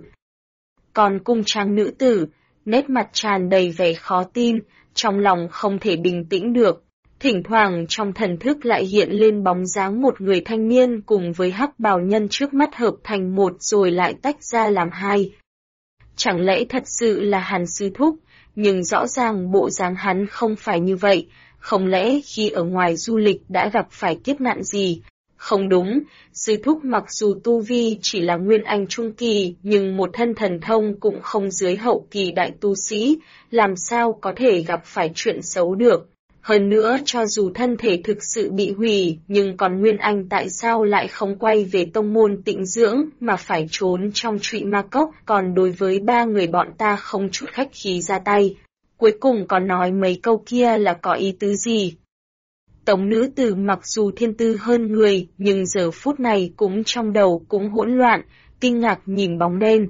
Còn cung trang nữ tử, nét mặt tràn đầy vẻ khó tin, trong lòng không thể bình tĩnh được. Thỉnh thoảng trong thần thức lại hiện lên bóng dáng một người thanh niên cùng với hắc bào nhân trước mắt hợp thành một rồi lại tách ra làm hai. Chẳng lẽ thật sự là Hàn sư thúc, nhưng rõ ràng bộ dáng hắn không phải như vậy, không lẽ khi ở ngoài du lịch đã gặp phải kiếp nạn gì? Không đúng, sư thúc mặc dù tu vi chỉ là nguyên anh trung kỳ nhưng một thân thần thông cũng không dưới hậu kỳ đại tu sĩ, làm sao có thể gặp phải chuyện xấu được. Hơn nữa cho dù thân thể thực sự bị hủy nhưng còn nguyên anh tại sao lại không quay về tông môn tịnh dưỡng mà phải trốn trong trụy ma cốc, còn đối với ba người bọn ta không chút khách khí ra tay. Cuối cùng còn nói mấy câu kia là có ý tứ gì? Tống nữ tử mặc dù thiên tư hơn người nhưng giờ phút này cũng trong đầu cũng hỗn loạn, kinh ngạc nhìn bóng đen.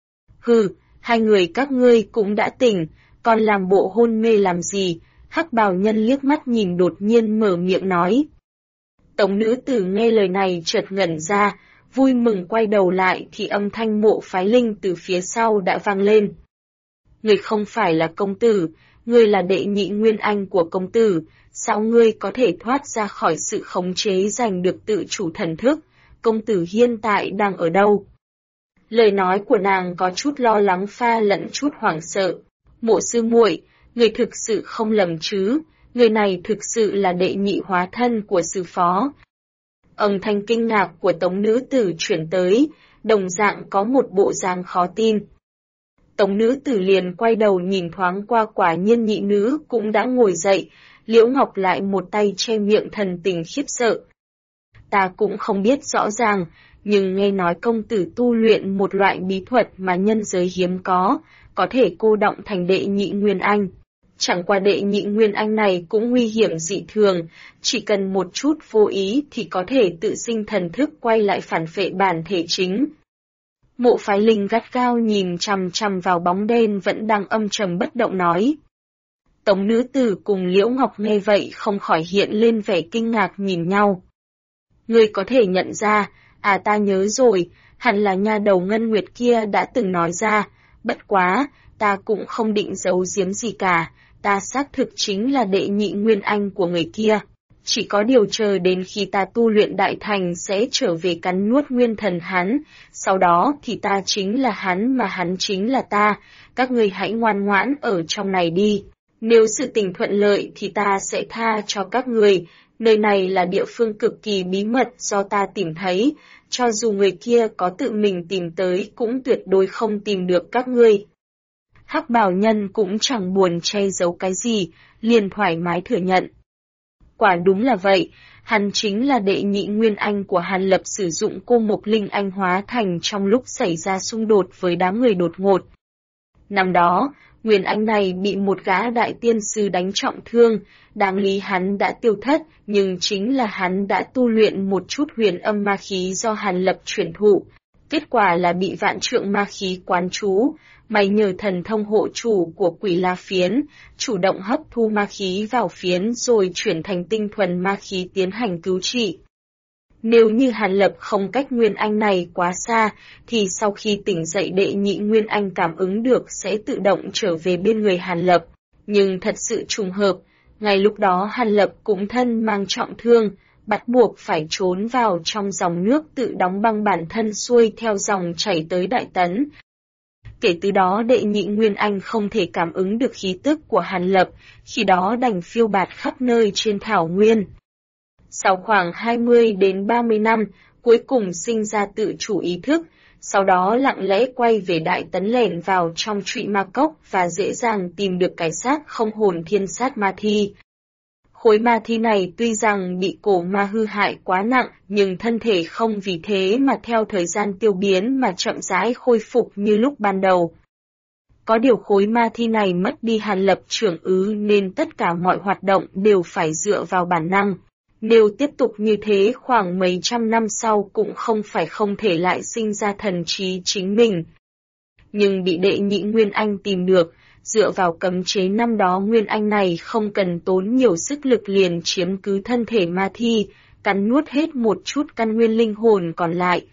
Hừ, hai người các ngươi cũng đã tỉnh, còn làm bộ hôn mê làm gì? Hắc bào nhân liếc mắt nhìn đột nhiên mở miệng nói. Tống nữ tử nghe lời này chợt ngẩn ra, vui mừng quay đầu lại thì âm thanh Mộ Phái Linh từ phía sau đã vang lên. Ngươi không phải là công tử, ngươi là đệ nhị nguyên anh của công tử, sao ngươi có thể thoát ra khỏi sự khống chế giành được tự chủ thần thức, công tử hiện tại đang ở đâu? Lời nói của nàng có chút lo lắng pha lẫn chút hoảng sợ. Mộ sư muội, người thực sự không lầm chứ, người này thực sự là đệ nhị hóa thân của sư phó. Âm thanh kinh ngạc của Tống nữ tử chuyển tới, đồng dạng có một bộ dáng khó tin. Tống nữ tử liền quay đầu nhìn thoáng qua, quả nhiên nhị nữ cũng đã ngồi dậy, Liễu Ngọc lại một tay che miệng, thần tình khiếp sợ. Ta cũng không biết rõ ràng, nhưng nghe nói công tử tu luyện một loại bí thuật mà nhân giới hiếm có thể cô đọng thành đệ nhị Nguyên Anh. Chẳng qua đệ nhị Nguyên Anh này cũng nguy hiểm dị thường, chỉ cần một chút vô ý thì có thể tự sinh thần thức quay lại phản phệ bản thể chính. Mộ Phái Linh gắt gao nhìn chằm chằm vào bóng đen vẫn đang âm trầm bất động nói. Tống nữ tử cùng Liễu Ngọc nghe vậy không khỏi hiện lên vẻ kinh ngạc nhìn nhau. Ngươi có thể nhận ra, ta nhớ rồi, hẳn là nha đầu Ngân Nguyệt kia đã từng nói ra, bất quá, ta cũng không định giấu giếm gì cả, ta xác thực chính là đệ nhị Nguyên Anh của người kia. Chỉ có điều chờ đến khi ta tu luyện đại thành sẽ trở về cắn nuốt nguyên thần hắn, sau đó thì ta chính là hắn mà hắn chính là ta, các ngươi hãy ngoan ngoãn ở trong này đi. Nếu sự tình thuận lợi thì ta sẽ tha cho các người, nơi này là địa phương cực kỳ bí mật do ta tìm thấy, cho dù người kia có tự mình tìm tới cũng tuyệt đối không tìm được các ngươi. Hắc Bào Nhân cũng chẳng buồn che giấu cái gì, liền thoải mái thừa nhận. Quả đúng là vậy, hắn chính là đệ nhị Nguyên Anh của Hàn Lập sử dụng cô Mộc Linh Anh hóa thành trong lúc xảy ra xung đột với đám người đột ngột. Năm đó, Nguyên Anh này bị một gã đại tiên sư đánh trọng thương, đáng lý hắn đã tiêu thất, nhưng chính là hắn đã tu luyện một chút huyền âm ma khí do Hàn Lập chuyển thụ. Kết quả là bị vạn trượng ma khí quán trú, may nhờ thần thông hộ chủ của Quỷ La Phiến, chủ động hấp thu ma khí vào phiến rồi chuyển thành tinh thuần ma khí tiến hành cứu trị. Nếu như Hàn Lập không cách Nguyên Anh này quá xa, thì sau khi tỉnh dậy đệ nhị Nguyên Anh cảm ứng được sẽ tự động trở về bên người Hàn Lập. Nhưng thật sự trùng hợp, ngay lúc đó Hàn Lập cũng thân mang trọng thương, bắt buộc phải trốn vào trong dòng nước tự đóng băng bản thân xuôi theo dòng chảy tới Đại Tấn. Kể từ đó đệ nhị Nguyên Anh không thể cảm ứng được khí tức của Hàn Lập, khi đó đành phiêu bạt khắp nơi trên thảo nguyên. Sau khoảng 20 đến 30 năm, cuối cùng sinh ra tự chủ ý thức, sau đó lặng lẽ quay về Đại Tấn lẻn vào trong Trụy Ma Cốc và dễ dàng tìm được cái xác không hồn thiên sát ma thi. Khối ma thi này tuy rằng bị cổ ma hư hại quá nặng, nhưng thân thể không vì thế mà theo thời gian tiêu biến mà chậm rãi khôi phục như lúc ban đầu. Có điều khối ma thi này mất đi Hàn Lập trưởng ứ nên tất cả mọi hoạt động đều phải dựa vào bản năng. Nếu tiếp tục như thế khoảng mấy trăm năm sau cũng không thể lại sinh ra thần trí chính mình. Nhưng bị đệ nhị Nguyên Anh tìm được, dựa vào cấm chế năm đó Nguyên Anh này không cần tốn nhiều sức lực liền chiếm cứ thân thể ma thi, cắn nuốt hết một chút căn nguyên linh hồn còn lại.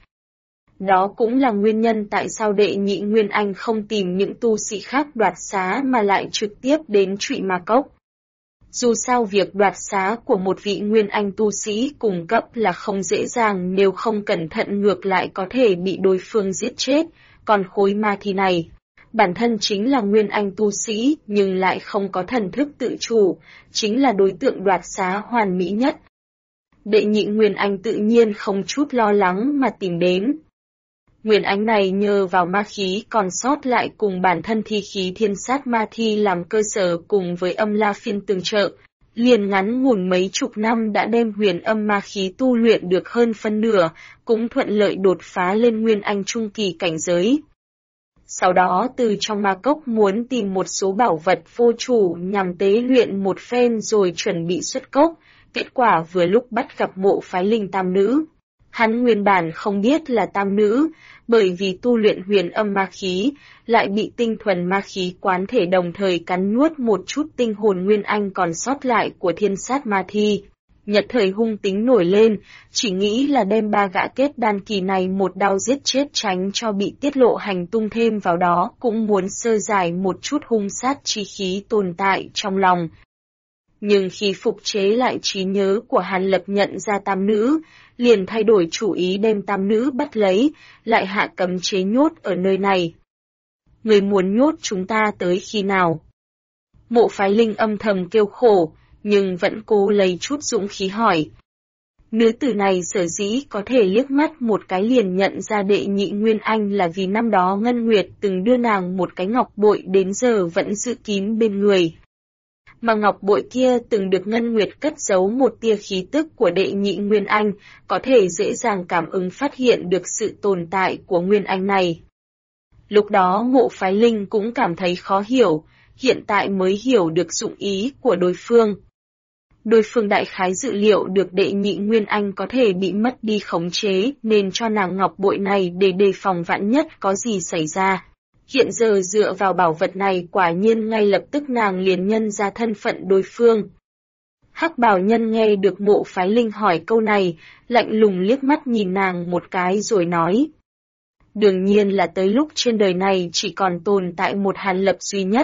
Đó cũng là nguyên nhân tại sao đệ nhị Nguyên Anh không tìm những tu sĩ khác đoạt xá mà lại trực tiếp đến Trụy Ma Cốc. Dù sao việc đoạt xá của một vị Nguyên Anh tu sĩ cùng cấp là không dễ dàng, nếu không cẩn thận ngược lại có thể bị đối phương giết chết, còn khối ma thi này, bản thân chính là Nguyên Anh tu sĩ nhưng lại không có thần thức tự chủ, chính là đối tượng đoạt xá hoàn mỹ nhất. Đệ nhị Nguyên Anh tự nhiên không chút lo lắng mà tìm đến. Nguyên Anh này nhờ vào ma khí còn sót lại cùng bản thân thi khí thiên sát ma thi làm cơ sở cùng với âm la phiên tương trợ, liền ngắn ngủn mấy chục năm đã đem huyền âm ma khí tu luyện được hơn phân nửa, cũng thuận lợi đột phá lên Nguyên Anh trung kỳ cảnh giới. Sau đó từ trong ma cốc muốn tìm một số bảo vật vô chủ nhằm tế luyện một phen rồi chuẩn bị xuất cốc, kết quả vừa lúc bắt gặp Mộ Phái Linh tam nữ. Hắn nguyên bản không biết là tam nữ, bởi vì tu luyện huyền âm ma khí, lại bị tinh thuần ma khí quán thể đồng thời cắn nuốt một chút tinh hồn Nguyên Anh còn sót lại của thiên sát ma thi. Nhật thời hung tính nổi lên, chỉ nghĩ là đem ba gã kết đan kỳ này một đao giết chết tránh cho bị tiết lộ hành tung, thêm vào đó cũng muốn sơ giải một chút hung sát chi khí tồn tại trong lòng. Nhưng khi phục chế lại trí nhớ của Hàn Lập nhận ra tam nữ, liền thay đổi chủ ý đem tam nữ bắt lấy, lại hạ cấm chế nhốt ở nơi này. Người muốn nhốt chúng ta tới khi nào? Mộ Phái Linh âm thầm kêu khổ, nhưng vẫn cố lấy chút dũng khí hỏi. Nữ tử này sở dĩ có thể liếc mắt một cái liền nhận ra Đệ Nhị Nguyên Anh là vì năm đó Ngân Nguyệt từng đưa nàng một cái ngọc bội đến giờ vẫn giữ kín bên người. Mà ngọc bội kia từng được Ngân Nguyệt cất giấu một tia khí tức của Đệ Nhị Nguyên Anh, có thể dễ dàng cảm ứng phát hiện được sự tồn tại của Nguyên Anh này. Lúc đó Mộ Phái Linh cũng cảm thấy khó hiểu, hiện tại mới hiểu được dụng ý của đối phương. Đối phương đại khái dự liệu được Đệ Nhị Nguyên Anh có thể bị mất đi khống chế nên cho nàng ngọc bội này để đề phòng vạn nhất có gì xảy ra. Hiện giờ dựa vào bảo vật này quả nhiên ngay lập tức nàng liền nhân ra thân phận đối phương. Hắc bào nhân nghe được Mộ Phái Linh hỏi câu này, lạnh lùng liếc mắt nhìn nàng một cái rồi nói. Đương nhiên là tới lúc trên đời này chỉ còn tồn tại một Hàn Lập duy nhất.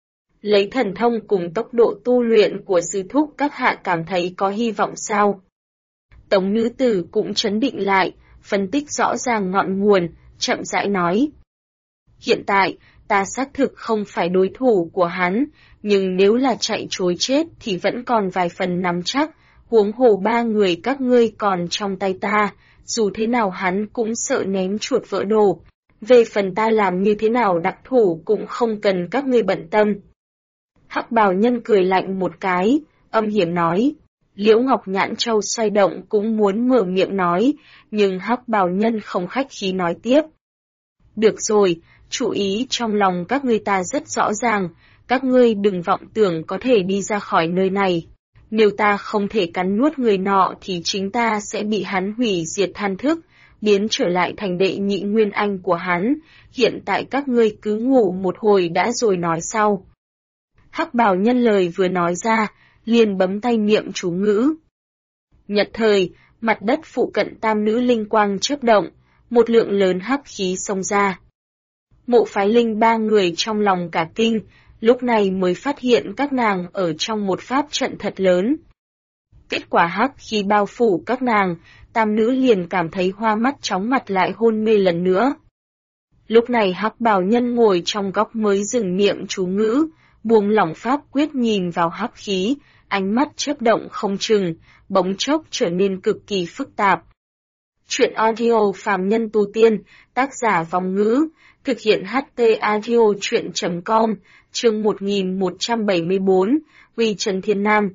Lấy thần thông cùng tốc độ tu luyện của sư thúc các hạ cảm thấy có hy vọng sao? Tống nữ tử cũng trấn định lại, phân tích rõ ràng ngọn nguồn, chậm rãi nói. Hiện tại, ta xác thực không phải đối thủ của hắn, nhưng nếu là chạy trối chết thì vẫn còn vài phần nắm chắc, huống hồ ba người các ngươi còn trong tay ta, dù thế nào hắn cũng sợ ném chuột vỡ đồ. Về phần ta làm như thế nào đặc thủ cũng không cần các ngươi bận tâm. Hắc bào nhân cười lạnh một cái, âm hiểm nói. Liễu Ngọc Nhãn Châu xoay động cũng muốn mở miệng nói, nhưng Hắc bào nhân không khách khí nói tiếp. Được rồi, chủ ý trong lòng các ngươi ta rất rõ ràng, các ngươi đừng vọng tưởng có thể đi ra khỏi nơi này. Nếu ta không thể cắn nuốt người nọ thì chính ta sẽ bị hắn hủy diệt than thức, biến trở lại thành Đệ Nhị Nguyên Anh của hắn, hiện tại các ngươi cứ ngủ một hồi đã rồi nói sau. Hắc bào nhân lời vừa nói ra, liền bấm tay niệm chú ngữ. Nhật thời, mặt đất phụ cận tam nữ linh quang chớp động, một lượng lớn hắc khí xông ra. Mộ Phái Linh ba người trong lòng cả kinh, lúc này mới phát hiện các nàng ở trong một pháp trận thật lớn. Kết quả hắc khí bao phủ các nàng, tam nữ liền cảm thấy hoa mắt chóng mặt lại hôn mê lần nữa. Lúc này hắc bào nhân ngồi trong góc mới dừng niệm chú ngữ, buông lỏng pháp quyết nhìn vào hắc khí, ánh mắt chớp động không chừng, bỗng chốc trở nên cực kỳ phức tạp. Chuyện audio phàm nhân tu tiên, tác giả Vong Ngữ, thực hiện HT audio chuyện.com, chương 1174, Uy Trần Thiên Nam.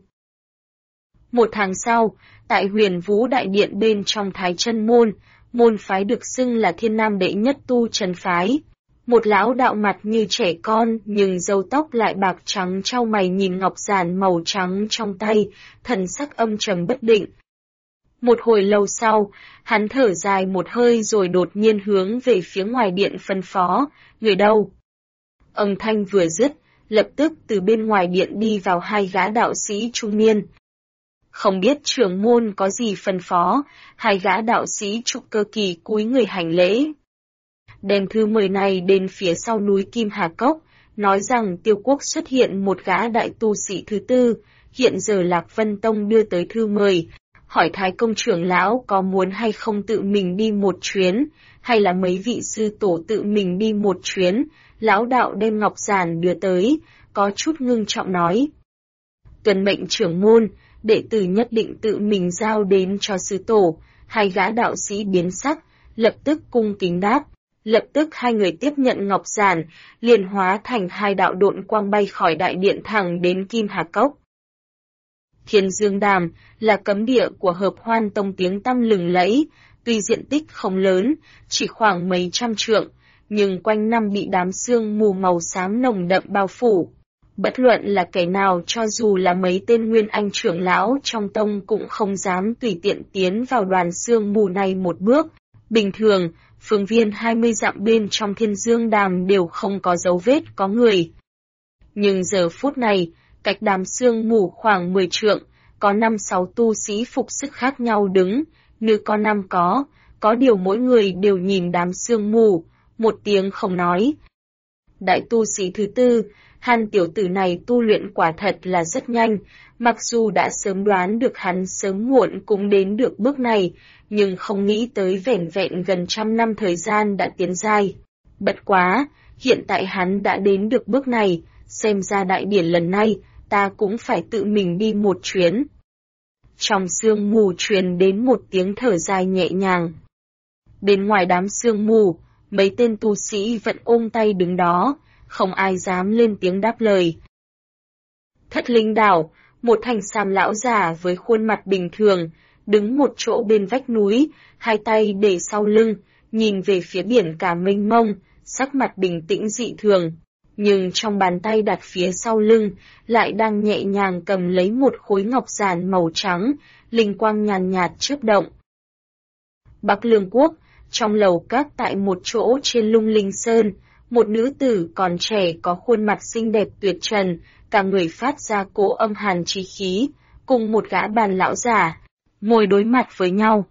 Một tháng sau, tại Huyền Vũ Đại Điện bên trong Thái Chân Môn, môn phái được xưng là Thiên Nam đệ nhất tu Trần phái. Một lão đạo mặt như trẻ con nhưng râu tóc lại bạc trắng trao mày nhìn ngọc giản màu trắng trong tay, thần sắc âm trầm bất định. Một hồi lâu sau, hắn thở dài một hơi rồi đột nhiên hướng về phía ngoài điện phân phó, người đâu? Âm thanh vừa dứt, lập tức từ bên ngoài điện đi vào hai gã đạo sĩ trung niên. Không biết trưởng môn có gì phân phó, hai gã đạo sĩ trúc cơ kỳ cúi người hành lễ. Đem thư mời này đến phía sau núi Kim Hà Cốc, nói rằng Tiêu Quốc xuất hiện một gã đại tu sĩ thứ tư, hiện giờ Lạc Vân Tông đưa tới thư mời, hỏi Thái Công trưởng lão có muốn hay không tự mình đi một chuyến, hay là mấy vị sư tổ tự mình đi một chuyến. Lão đạo đem ngọc giản đưa tới, có chút ngưng trọng nói. Tuân mệnh trưởng môn, đệ tử nhất định tự mình giao đến cho sư tổ. Hai gã đạo sĩ biến sắc, lập tức cung kính đáp. Lập tức hai người tiếp nhận ngọc giản, liền hóa thành hai đạo độn quang bay khỏi đại điện thẳng đến Kim Hà Cốc. Thiên Dương Đàm là cấm địa của Hợp Hoan Tông tiếng tăm lừng lẫy, tuy diện tích không lớn, chỉ khoảng mấy trăm trượng, nhưng quanh năm bị đám sương mù màu xám nồng đậm bao phủ. Bất luận là kẻ nào cho dù là mấy tên nguyên anh trưởng lão trong tông cũng không dám tùy tiện tiến vào đoàn sương mù này một bước. Bình thường, phương viên 20 dặm bên trong Thiên Dương Đàm đều không có dấu vết có người. Nhưng giờ phút này, cách đám sương mù khoảng 10 trượng, có 5-6 tu sĩ phục sức khác nhau đứng, nữ có nam có điều mỗi người đều nhìn đám sương mù, một tiếng không nói. Đại tu sĩ thứ tư, Hàn tiểu tử này tu luyện quả thật là rất nhanh, mặc dù đã sớm đoán được hắn sớm muộn cũng đến được bước này, nhưng không nghĩ tới vẻn vẹn gần 100 năm thời gian đã tiến giai. Bất quá, hiện tại hắn đã đến được bước này, xem ra đại điển lần này, ta cũng phải tự mình đi một chuyến. trong sương mù truyền đến một tiếng thở dài nhẹ nhàng. Bên ngoài đám sương mù, mấy tên tu sĩ vẫn ôm tay đứng đó, không ai dám lên tiếng đáp lời. Thất Linh Đảo, một thành xàm lão già với khuôn mặt bình thường, đứng một chỗ bên vách núi, hai tay để sau lưng, nhìn về phía biển cả mênh mông, sắc mặt bình tĩnh dị thường. Nhưng trong bàn tay đặt phía sau lưng, lại đang nhẹ nhàng cầm lấy một khối ngọc giản màu trắng, linh quang nhàn nhạt chớp động. Bắc Lương Quốc, trong lầu các tại một chỗ trên Lung Linh Sơn, một nữ tử còn trẻ có khuôn mặt xinh đẹp tuyệt trần, cả người phát ra cỗ âm hàn chi khí, cùng một gã bàn lão giả, ngồi đối mặt với nhau.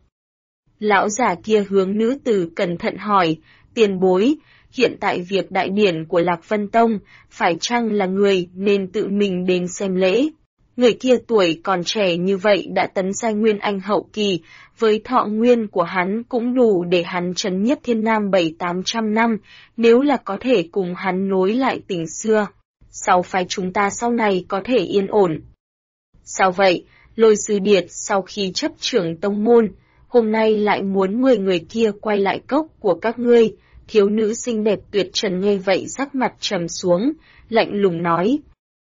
Lão giả kia hướng nữ tử cẩn thận hỏi, tiền bối, hiện tại việc đại điển của Lạc Vân Tông, phải chăng là người nên tự mình đến xem lễ? Người kia tuổi còn trẻ như vậy đã tấn giai Nguyên Anh hậu kỳ, với thọ nguyên của hắn cũng đủ để hắn trấn nhiếp Thiên Nam 700-800 năm, nếu là có thể cùng hắn nối lại tình xưa. Sau phái chúng ta sau này có thể yên ổn. Sao vậy, Lôi Sư Điệt sau khi chấp trưởng tông môn, hôm nay lại muốn 10 người kia quay lại cốc của các ngươi? Thiếu nữ xinh đẹp tuyệt trần nghe vậy sắc mặt trầm xuống, lạnh lùng nói.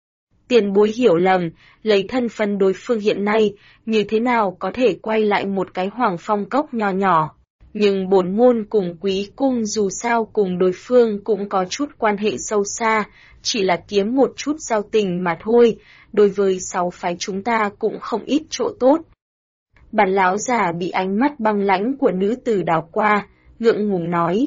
Tiền bối hiểu lầm, lấy thân phận đối phương hiện nay, như thế nào có thể quay lại một cái Hoàng Phong cốc nho nhỏ. Nhưng bổn môn cùng Quý cung dù sao cùng đối phương cũng có chút quan hệ sâu xa, chỉ là kiếm một chút giao tình mà thôi, đối với 6 phái chúng ta cũng không ít chỗ tốt. Bản lão già bị ánh mắt băng lãnh của nữ tử đảo qua, ngượng ngùng nói.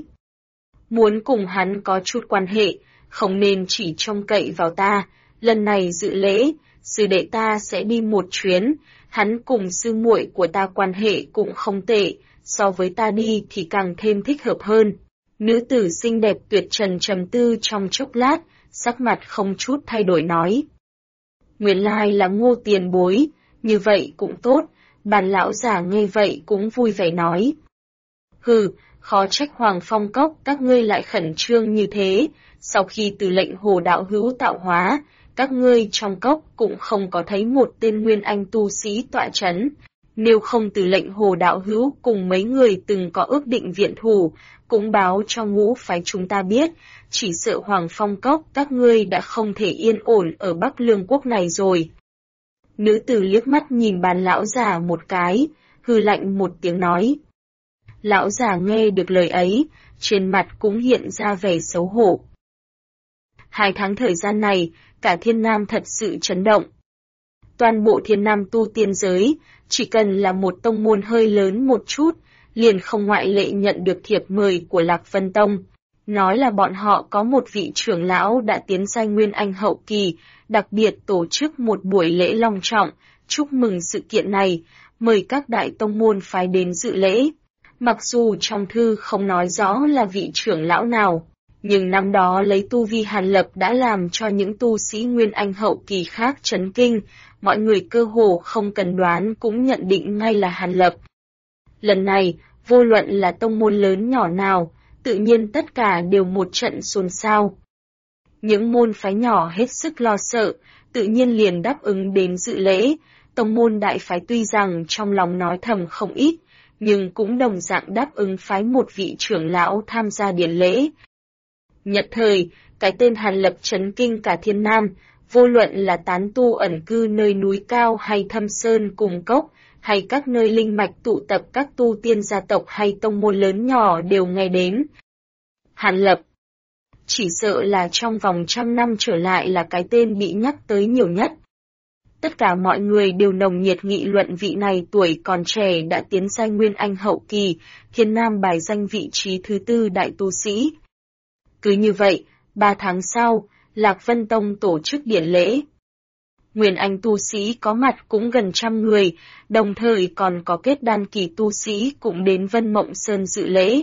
Muốn cùng hắn có chút quan hệ, không nên chỉ trông cậy vào ta, lần này dự lễ, sư đệ ta sẽ đi một chuyến, hắn cùng sư muội của ta quan hệ cũng không tệ, so với ta đi thì càng thêm thích hợp hơn. Nữ tử xinh đẹp tuyệt trần trầm tư trong chốc lát, sắc mặt không chút thay đổi nói. Nguyên lai là Ngô tiền bối, như vậy cũng tốt, bàn lão già nghe vậy cũng vui vẻ nói. Hừ, khó trách Hoàng Phong Cốc các ngươi lại khẩn trương như thế, sau khi từ lệnh Hồ đạo hữu tạo hóa, các ngươi trong cốc cũng không có thấy một tên Nguyên Anh tu sĩ tọa chấn. Nếu không từ lệnh Hồ đạo hữu cùng mấy người từng có ước định viện thủ, cũng báo cho ngũ phái chúng ta biết, chỉ sợ Hoàng Phong Cốc các ngươi đã không thể yên ổn ở Bắc Lương Quốc này rồi. Nữ tử liếc mắt nhìn bàn lão già một cái, hừ lạnh một tiếng nói. Lão già nghe được lời ấy, trên mặt cũng hiện ra vẻ xấu hổ. 2 tháng thời gian này, cả Thiên Nam thật sự chấn động. Toàn bộ Thiên Nam tu tiên giới, chỉ cần là một tông môn hơi lớn một chút, liền không ngoại lệ nhận được thiệp mời của Lạc Vân Tông. Nói là bọn họ có một vị trưởng lão đã tiến giai Nguyên Anh hậu kỳ, đặc biệt tổ chức một buổi lễ long trọng, chúc mừng sự kiện này, mời các đại tông môn phái đến dự lễ. Mặc dù trong thư không nói rõ là vị trưởng lão nào, nhưng năm đó lấy tu vi Hàn Lập đã làm cho những tu sĩ Nguyên Anh hậu kỳ khác chấn kinh, mọi người cơ hồ không cần đoán cũng nhận định ngay là Hàn Lập. Lần này, vô luận là tông môn lớn nhỏ nào, tự nhiên tất cả đều một trận xôn xao. Những môn phái nhỏ hết sức lo sợ, tự nhiên liền đáp ứng đến dự lễ, tông môn đại phái tuy rằng trong lòng nói thầm không ít, nhưng cũng đồng dạng đáp ứng phái một vị trưởng lão tham gia điển lễ. Nhật thời, cái tên Hàn Lập chấn kinh cả Thiên Nam, vô luận là tán tu ẩn cư nơi núi cao hay thâm sơn cùng cốc, hay các nơi linh mạch tụ tập các tu tiên gia tộc hay tông môn lớn nhỏ đều nghe đến. Hàn Lập, chỉ sợ là trong vòng 100 năm trở lại là cái tên bị nhắc tới nhiều nhất. Tất cả mọi người đều nồng nhiệt nghị luận vị này tuổi còn trẻ đã tiến giai Nguyên Anh hậu kỳ, Thiên Nam bài danh vị trí thứ 4 đại tu sĩ. Cứ như vậy, 3 tháng sau, Lạc Vân Tông tổ chức điển lễ. Nguyên Anh tu sĩ có mặt cũng gần 100 người, đồng thời còn có kết đan kỳ tu sĩ cũng đến Vân Mộng Sơn dự lễ.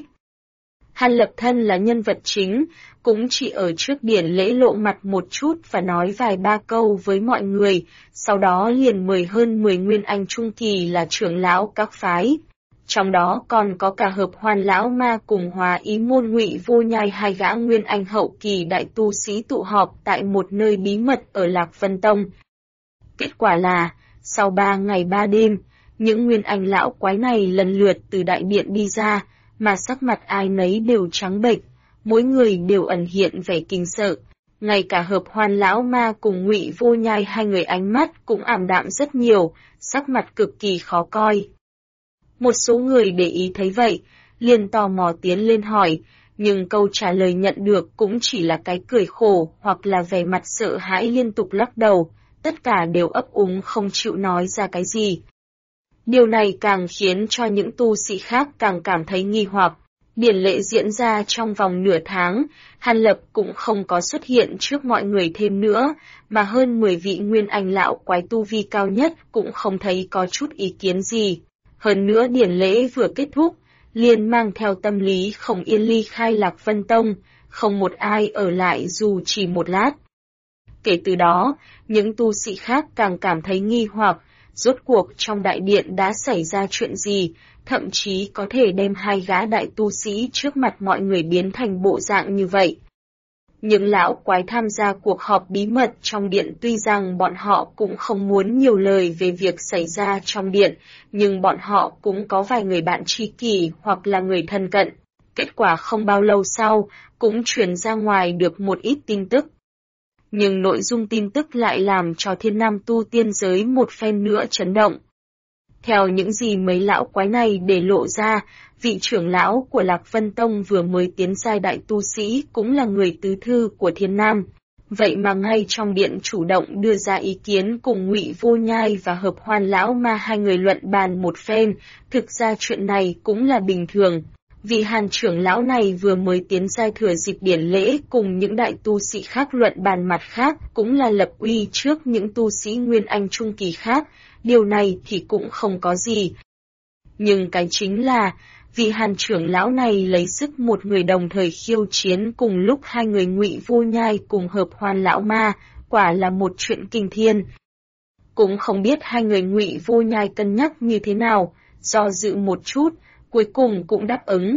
Hàn Lập thân là nhân vật chính, cũng chỉ ở trước điển lễ lộ mặt một chút và nói vài ba câu với mọi người, sau đó liền mời hơn 10 Nguyên Anh trung kỳ là trưởng lão các phái. Trong đó còn có cả Hợp Hoan lão ma cùng Hóa Ý môn Ngụy Vô Nhai, 2 gã Nguyên Anh hậu kỳ đại tu sĩ tụ họp tại một nơi bí mật ở Lạc Vân Tông. Kết quả là, Sau 3 ngày 3 đêm, những nguyên anh lão quái này lần lượt từ đại điện đi ra, mà sắc mặt ai nấy đều trắng bệch, mỗi người đều ẩn hiện vẻ kinh sợ. Ngay cả Hợp Hoan lão ma cùng Ngụy Vô Nhai hai người ánh mắt cũng ảm đạm rất nhiều, sắc mặt cực kỳ khó coi. Một số người để ý thấy vậy, liền tò mò tiến lên hỏi, nhưng câu trả lời nhận được cũng chỉ là cái cười khổ hoặc là vẻ mặt sợ hãi liên tục lắc đầu, tất cả đều ấp úng không chịu nói ra cái gì. Điều này càng khiến cho những tu sĩ khác càng cảm thấy nghi hoặc. Điển lễ diễn ra trong vòng nửa tháng, Hàn Lập cũng không có xuất hiện trước mọi người thêm nữa, mà hơn 10 vị nguyên anh lão quái tu vi cao nhất cũng không thấy có chút ý kiến gì. Hơn nữa điển lễ vừa kết thúc, liền mang theo tâm lý không yên ly khai Lạc Vân Tông, không một ai ở lại dù chỉ một lát. Kể từ đó, những tu sĩ khác càng cảm thấy nghi hoặc, rốt cuộc trong đại điện đã xảy ra chuyện gì, thậm chí có thể đem hai gã đại tu sĩ trước mặt mọi người biến thành bộ dạng như vậy. Những lão quái tham gia cuộc họp bí mật trong điện tuy rằng bọn họ cũng không muốn nhiều lời về việc xảy ra trong điện, nhưng bọn họ cũng có vài người bạn tri kỷ hoặc là người thân cận. Kết quả không bao lâu sau, cũng truyền ra ngoài được một ít tin tức. Nhưng nội dung tin tức lại làm cho Thiên Nam tu tiên giới một phen nữa chấn động. Theo những gì mấy lão quái này để lộ ra, vị trưởng lão của Lạc Vân Tông vừa mới tiến giai đại tu sĩ cũng là người tứ thư của Thiên Nam. Vậy mà ngay trong điện chủ động đưa ra ý kiến cùng Ngụy Vô Nhai và Hợp Hoan lão ma hai người luận bàn một phen, thực ra chuyện này cũng là bình thường. Vị Hàn trưởng lão này vừa mới tiến giai thừa dịp điển lễ cùng những đại tu sĩ khác luận bàn mặt khác cũng là lập uy trước những tu sĩ Nguyên Anh Trung Kỳ khác, điều này thì cũng không có gì. Nhưng cái chính là, vị Hàn trưởng lão này lấy sức một người đồng thời khiêu chiến cùng lúc hai người Ngụy Vô Nhai cùng Hợp Hoan lão ma, quả là một chuyện kinh thiên. Cũng không biết hai người Ngụy Vô Nhai cân nhắc như thế nào, do dự một chút, cuối cùng cũng đáp ứng.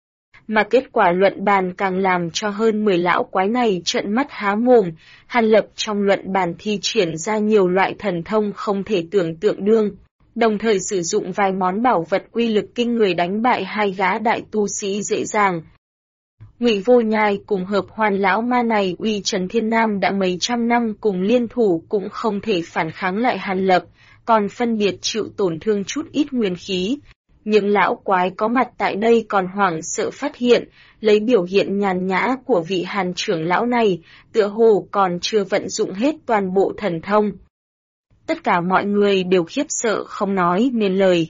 Mà kết quả luận bàn càng làm cho hơn 10 lão quái này trợn mắt há mồm, Hàn Lập trong luận bàn thi triển ra nhiều loại thần thông không thể tưởng tượng đương, đồng thời sử dụng vài món bảo vật uy lực kinh người đánh bại hai gã đại tu sĩ dễ dàng. Ngụy Vô Nhai cùng Hợp Hoan lão ma này uy trấn Thiên Nam đã mấy trăm năm cùng liên thủ cũng không thể phản kháng lại Hàn Lập, còn phân biệt chịu tổn thương chút ít nguyên khí. Những lão quái có mặt tại đây còn hoảng sợ phát hiện, lấy biểu hiện nhàn nhã của vị Hàn trưởng lão này, tựa hồ còn chưa vận dụng hết toàn bộ thần thông. Tất cả mọi người đều khiếp sợ không nói nên lời.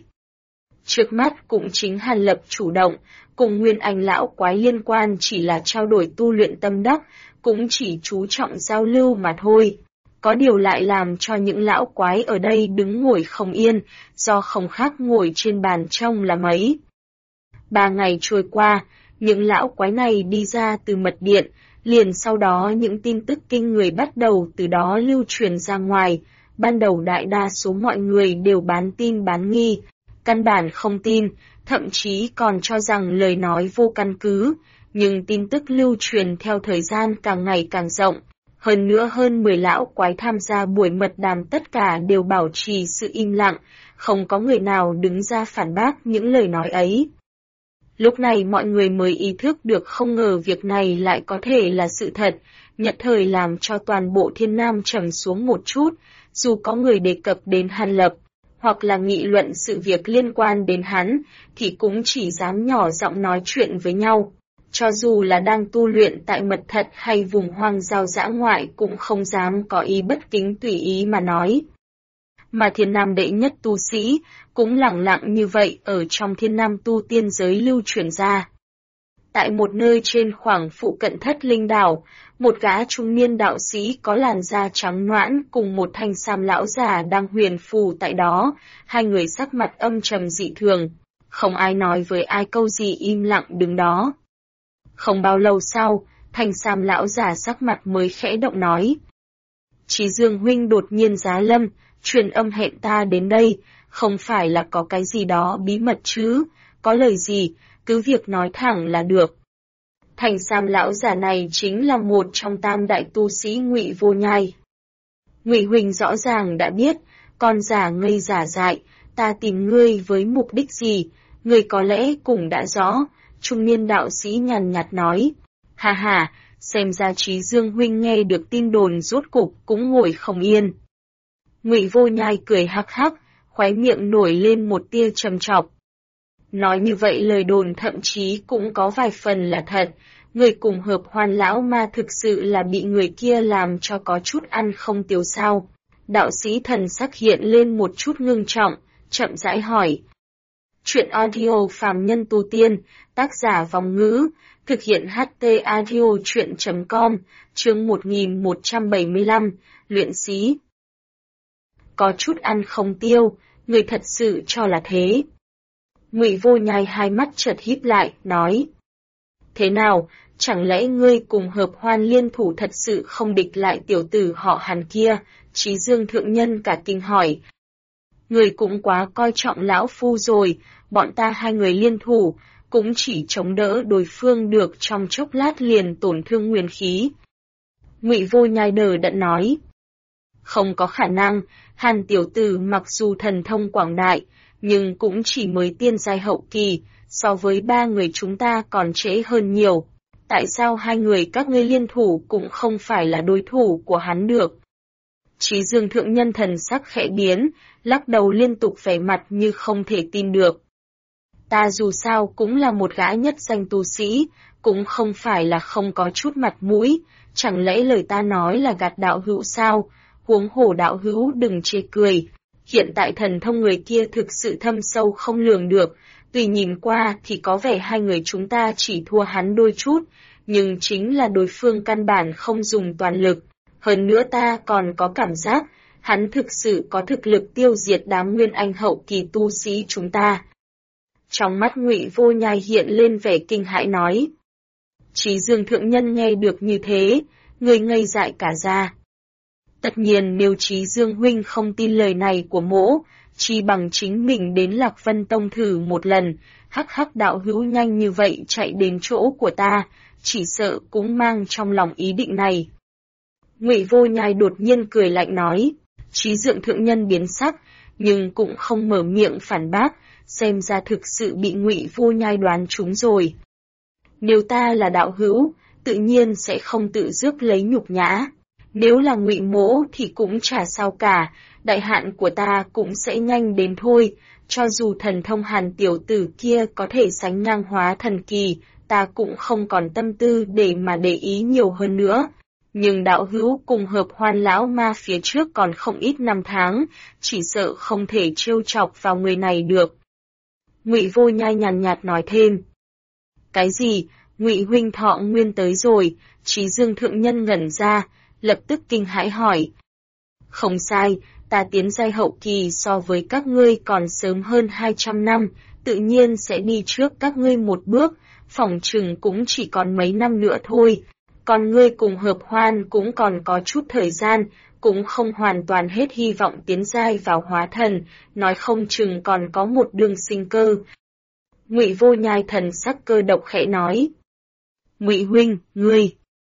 Trước mắt cũng chính Hàn Lập chủ động, cùng Nguyên Anh lão quái liên quan chỉ là trao đổi tu luyện tâm đắc, cũng chỉ chú trọng giao lưu mà thôi. Có điều lại làm cho những lão quái ở đây đứng ngồi không yên, do không khác ngồi trên bàn trông là mấy. 3 ngày trôi qua, những lão quái này đi ra từ mật điện, liền sau đó những tin tức kinh người bắt đầu từ đó lưu truyền ra ngoài. Ban đầu đại đa số mọi người đều bán tin bán nghi, căn bản không tin, thậm chí còn cho rằng lời nói vô căn cứ, nhưng tin tức lưu truyền theo thời gian càng ngày càng rộng. Hơn nữa hơn 10 lão quái tham gia buổi mật đàm tất cả đều bảo trì sự im lặng, không có người nào đứng ra phản bác những lời nói ấy. Lúc này mọi người mới ý thức được không ngờ việc này lại có thể là sự thật, nhất thời làm cho toàn bộ Thiên Nam trầm xuống một chút, dù có người đề cập đến Hàn Lập, hoặc là nghị luận sự việc liên quan đến hắn, thì cũng chỉ dám nhỏ giọng nói chuyện với nhau. Cho dù là đang tu luyện tại mật thất hay vùng hoang giao dã ngoại cũng không dám có ý bất kính tùy ý mà nói. Mà Thiên Nam đệ nhất tu sĩ cũng lẳng lặng như vậy ở trong Thiên Nam tu tiên giới lưu truyền ra. Tại một nơi trên khoảng phụ cận Thất Linh đảo, một gã trung niên đạo sĩ có làn da trắng nõn cùng một thanh sam lão già đang huyền phù tại đó, hai người sắc mặt âm trầm dị thường, không ai nói với ai câu gì im lặng đứng đó. Không bao lâu sau, thanh sam lão già sắc mặt mới khẽ động nói. Chí Dương huynh đột nhiên giá lâm, truyền âm hẹn ta đến đây, không phải là có cái gì đó bí mật chứ, có lời gì, cứ việc nói thẳng là được. Thanh sam lão già này chính là một trong tam đại tu sĩ Ngụy Vô Nhai. Ngụy huynh rõ ràng đã biết, Con giả ngây giả dại, ta tìm ngươi với mục đích gì, ngươi có lẽ cũng đã rõ, trung niên đạo sĩ nhàn nhạt nói. Ha ha, xem ra Trí Dương huynh nghe được tin đồn rốt cục cũng ngồi không yên. Ngụy Vô Nhai cười hắc hắc, khóe miệng nổi lên một tia trầm trọc. Nói như vậy lời đồn thậm chí cũng có vài phần là thật, người cùng hợp Hoan lão ma thực sự là bị người kia làm cho có chút ăn không tiêu sao. Đạo sĩ thần sắc hiện lên một chút ngưng trọng, chậm rãi hỏi. Chuyện audio phàm nhân tu tiên, tác giả Vòng Ngữ, thực hiện HT audio chuyện.com, chương 1175, luyện xí. Có chút ăn không tiêu, người thật sự cho là thế. Ngụy Vô Nhai hai mắt chợt híp lại, nói. Thế nào, chẳng lẽ ngươi cùng hợp Hoan liên thủ thật sự không địch lại tiểu tử họ Hàn kia? Trí Dương thượng nhân cả kinh hỏi. Người cũng quá coi trọng lão phu rồi, bọn ta hai người liên thủ, cũng chỉ chống đỡ đối phương được trong chốc lát liền tổn thương nguyên khí. Ngụy Vô Nhai đờ đẫn nói. Không có khả năng, Hàn tiểu tử mặc dù thần thông quảng đại, nhưng cũng chỉ mới tiên giai hậu kỳ, so với ba người chúng ta còn trễ hơn nhiều. Tại sao hai người các ngươi liên thủ cũng không phải là đối thủ của hắn được? Trí Dương thượng nhân thần sắc khẽ biến, lắc đầu liên tục vẻ mặt như không thể tin được. Ta dù sao cũng là một gã nhất danh tu sĩ, cũng không phải là không có chút mặt mũi, chẳng lẽ lời ta nói là gạt đạo hữu sao? Huống hồ đạo hữu đừng chê cười. Hiện tại thần thông người kia thực sự thâm sâu không lường được, tuy nhìn qua thì có vẻ hai người chúng ta chỉ thua hắn đôi chút, nhưng chính là đối phương căn bản không dùng toàn lực. Hơn nữa ta còn có cảm giác, hắn thực sự có thực lực tiêu diệt đám nguyên anh hậu kỳ tu sĩ chúng ta. Trong mắt Ngụy Vô Nhai hiện lên vẻ kinh hãi nói. Trí Dương thượng nhân nghe được như thế, người ngây dại cả ra. Tất nhiên nếu Trí Dương huynh không tin lời này của mỗ, chi bằng chính mình đến Lạc Vân Tông thử một lần, hắc hắc đạo hữu nhanh như vậy chạy đến chỗ của ta, chỉ sợ cũng mang trong lòng ý định này. Ngụy Vô Nhai đột nhiên cười lạnh nói, Trí Dương thượng nhân biến sắc, nhưng cũng không mở miệng phản bác, xem ra thực sự bị Ngụy Vô Nhai đoán trúng rồi. Nếu ta là đạo hữu, tự nhiên sẽ không tự rước lấy nhục nhã. Nếu là Ngụy mỗ thì cũng chả sao cả, đại hạn của ta cũng sẽ nhanh đến thôi, cho dù thần thông Hàn tiểu tử kia có thể sánh ngang hóa thần kỳ, ta cũng không còn tâm tư để mà để ý nhiều hơn nữa. Nhưng đạo hữu cùng hợp Hoan lão ma phía trước còn không ít năm tháng, chỉ sợ không thể trêu chọc vào người này được. Ngụy Vô Nhai nhàn nhạt nói thêm. Cái gì, Ngụy huynh thọ nguyên tới rồi? Trí Dương thượng nhân ngẩn ra, lập tức kinh hãi hỏi. Không sai, ta tiến giai hậu kỳ so với các ngươi còn sớm hơn 200 năm, tự nhiên sẽ đi trước các ngươi một bước, phỏng chừng cũng chỉ còn mấy năm nữa thôi. Còn ngươi cùng hợp Hoan cũng còn có chút thời gian, cũng không hoàn toàn hết hy vọng tiến giai vào hóa thần, nói không chừng còn có một đường sinh cơ. Ngụy Vô Nhai thần sắc cơ độc khẽ nói. Ngụy huynh, ngươi.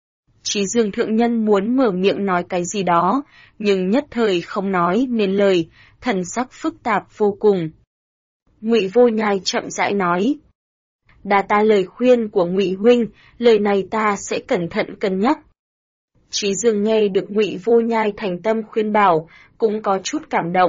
Trí Dương thượng nhân muốn mở miệng nói cái gì đó, nhưng nhất thời không nói nên lời, thần sắc phức tạp vô cùng. Ngụy Vô Nhai chậm rãi nói. Đa ta lời khuyên của Ngụy huynh, lời này ta sẽ cẩn thận cân nhắc. Trí Dương nghe được Ngụy Vô Nhai thành tâm khuyên bảo, cũng có chút cảm động.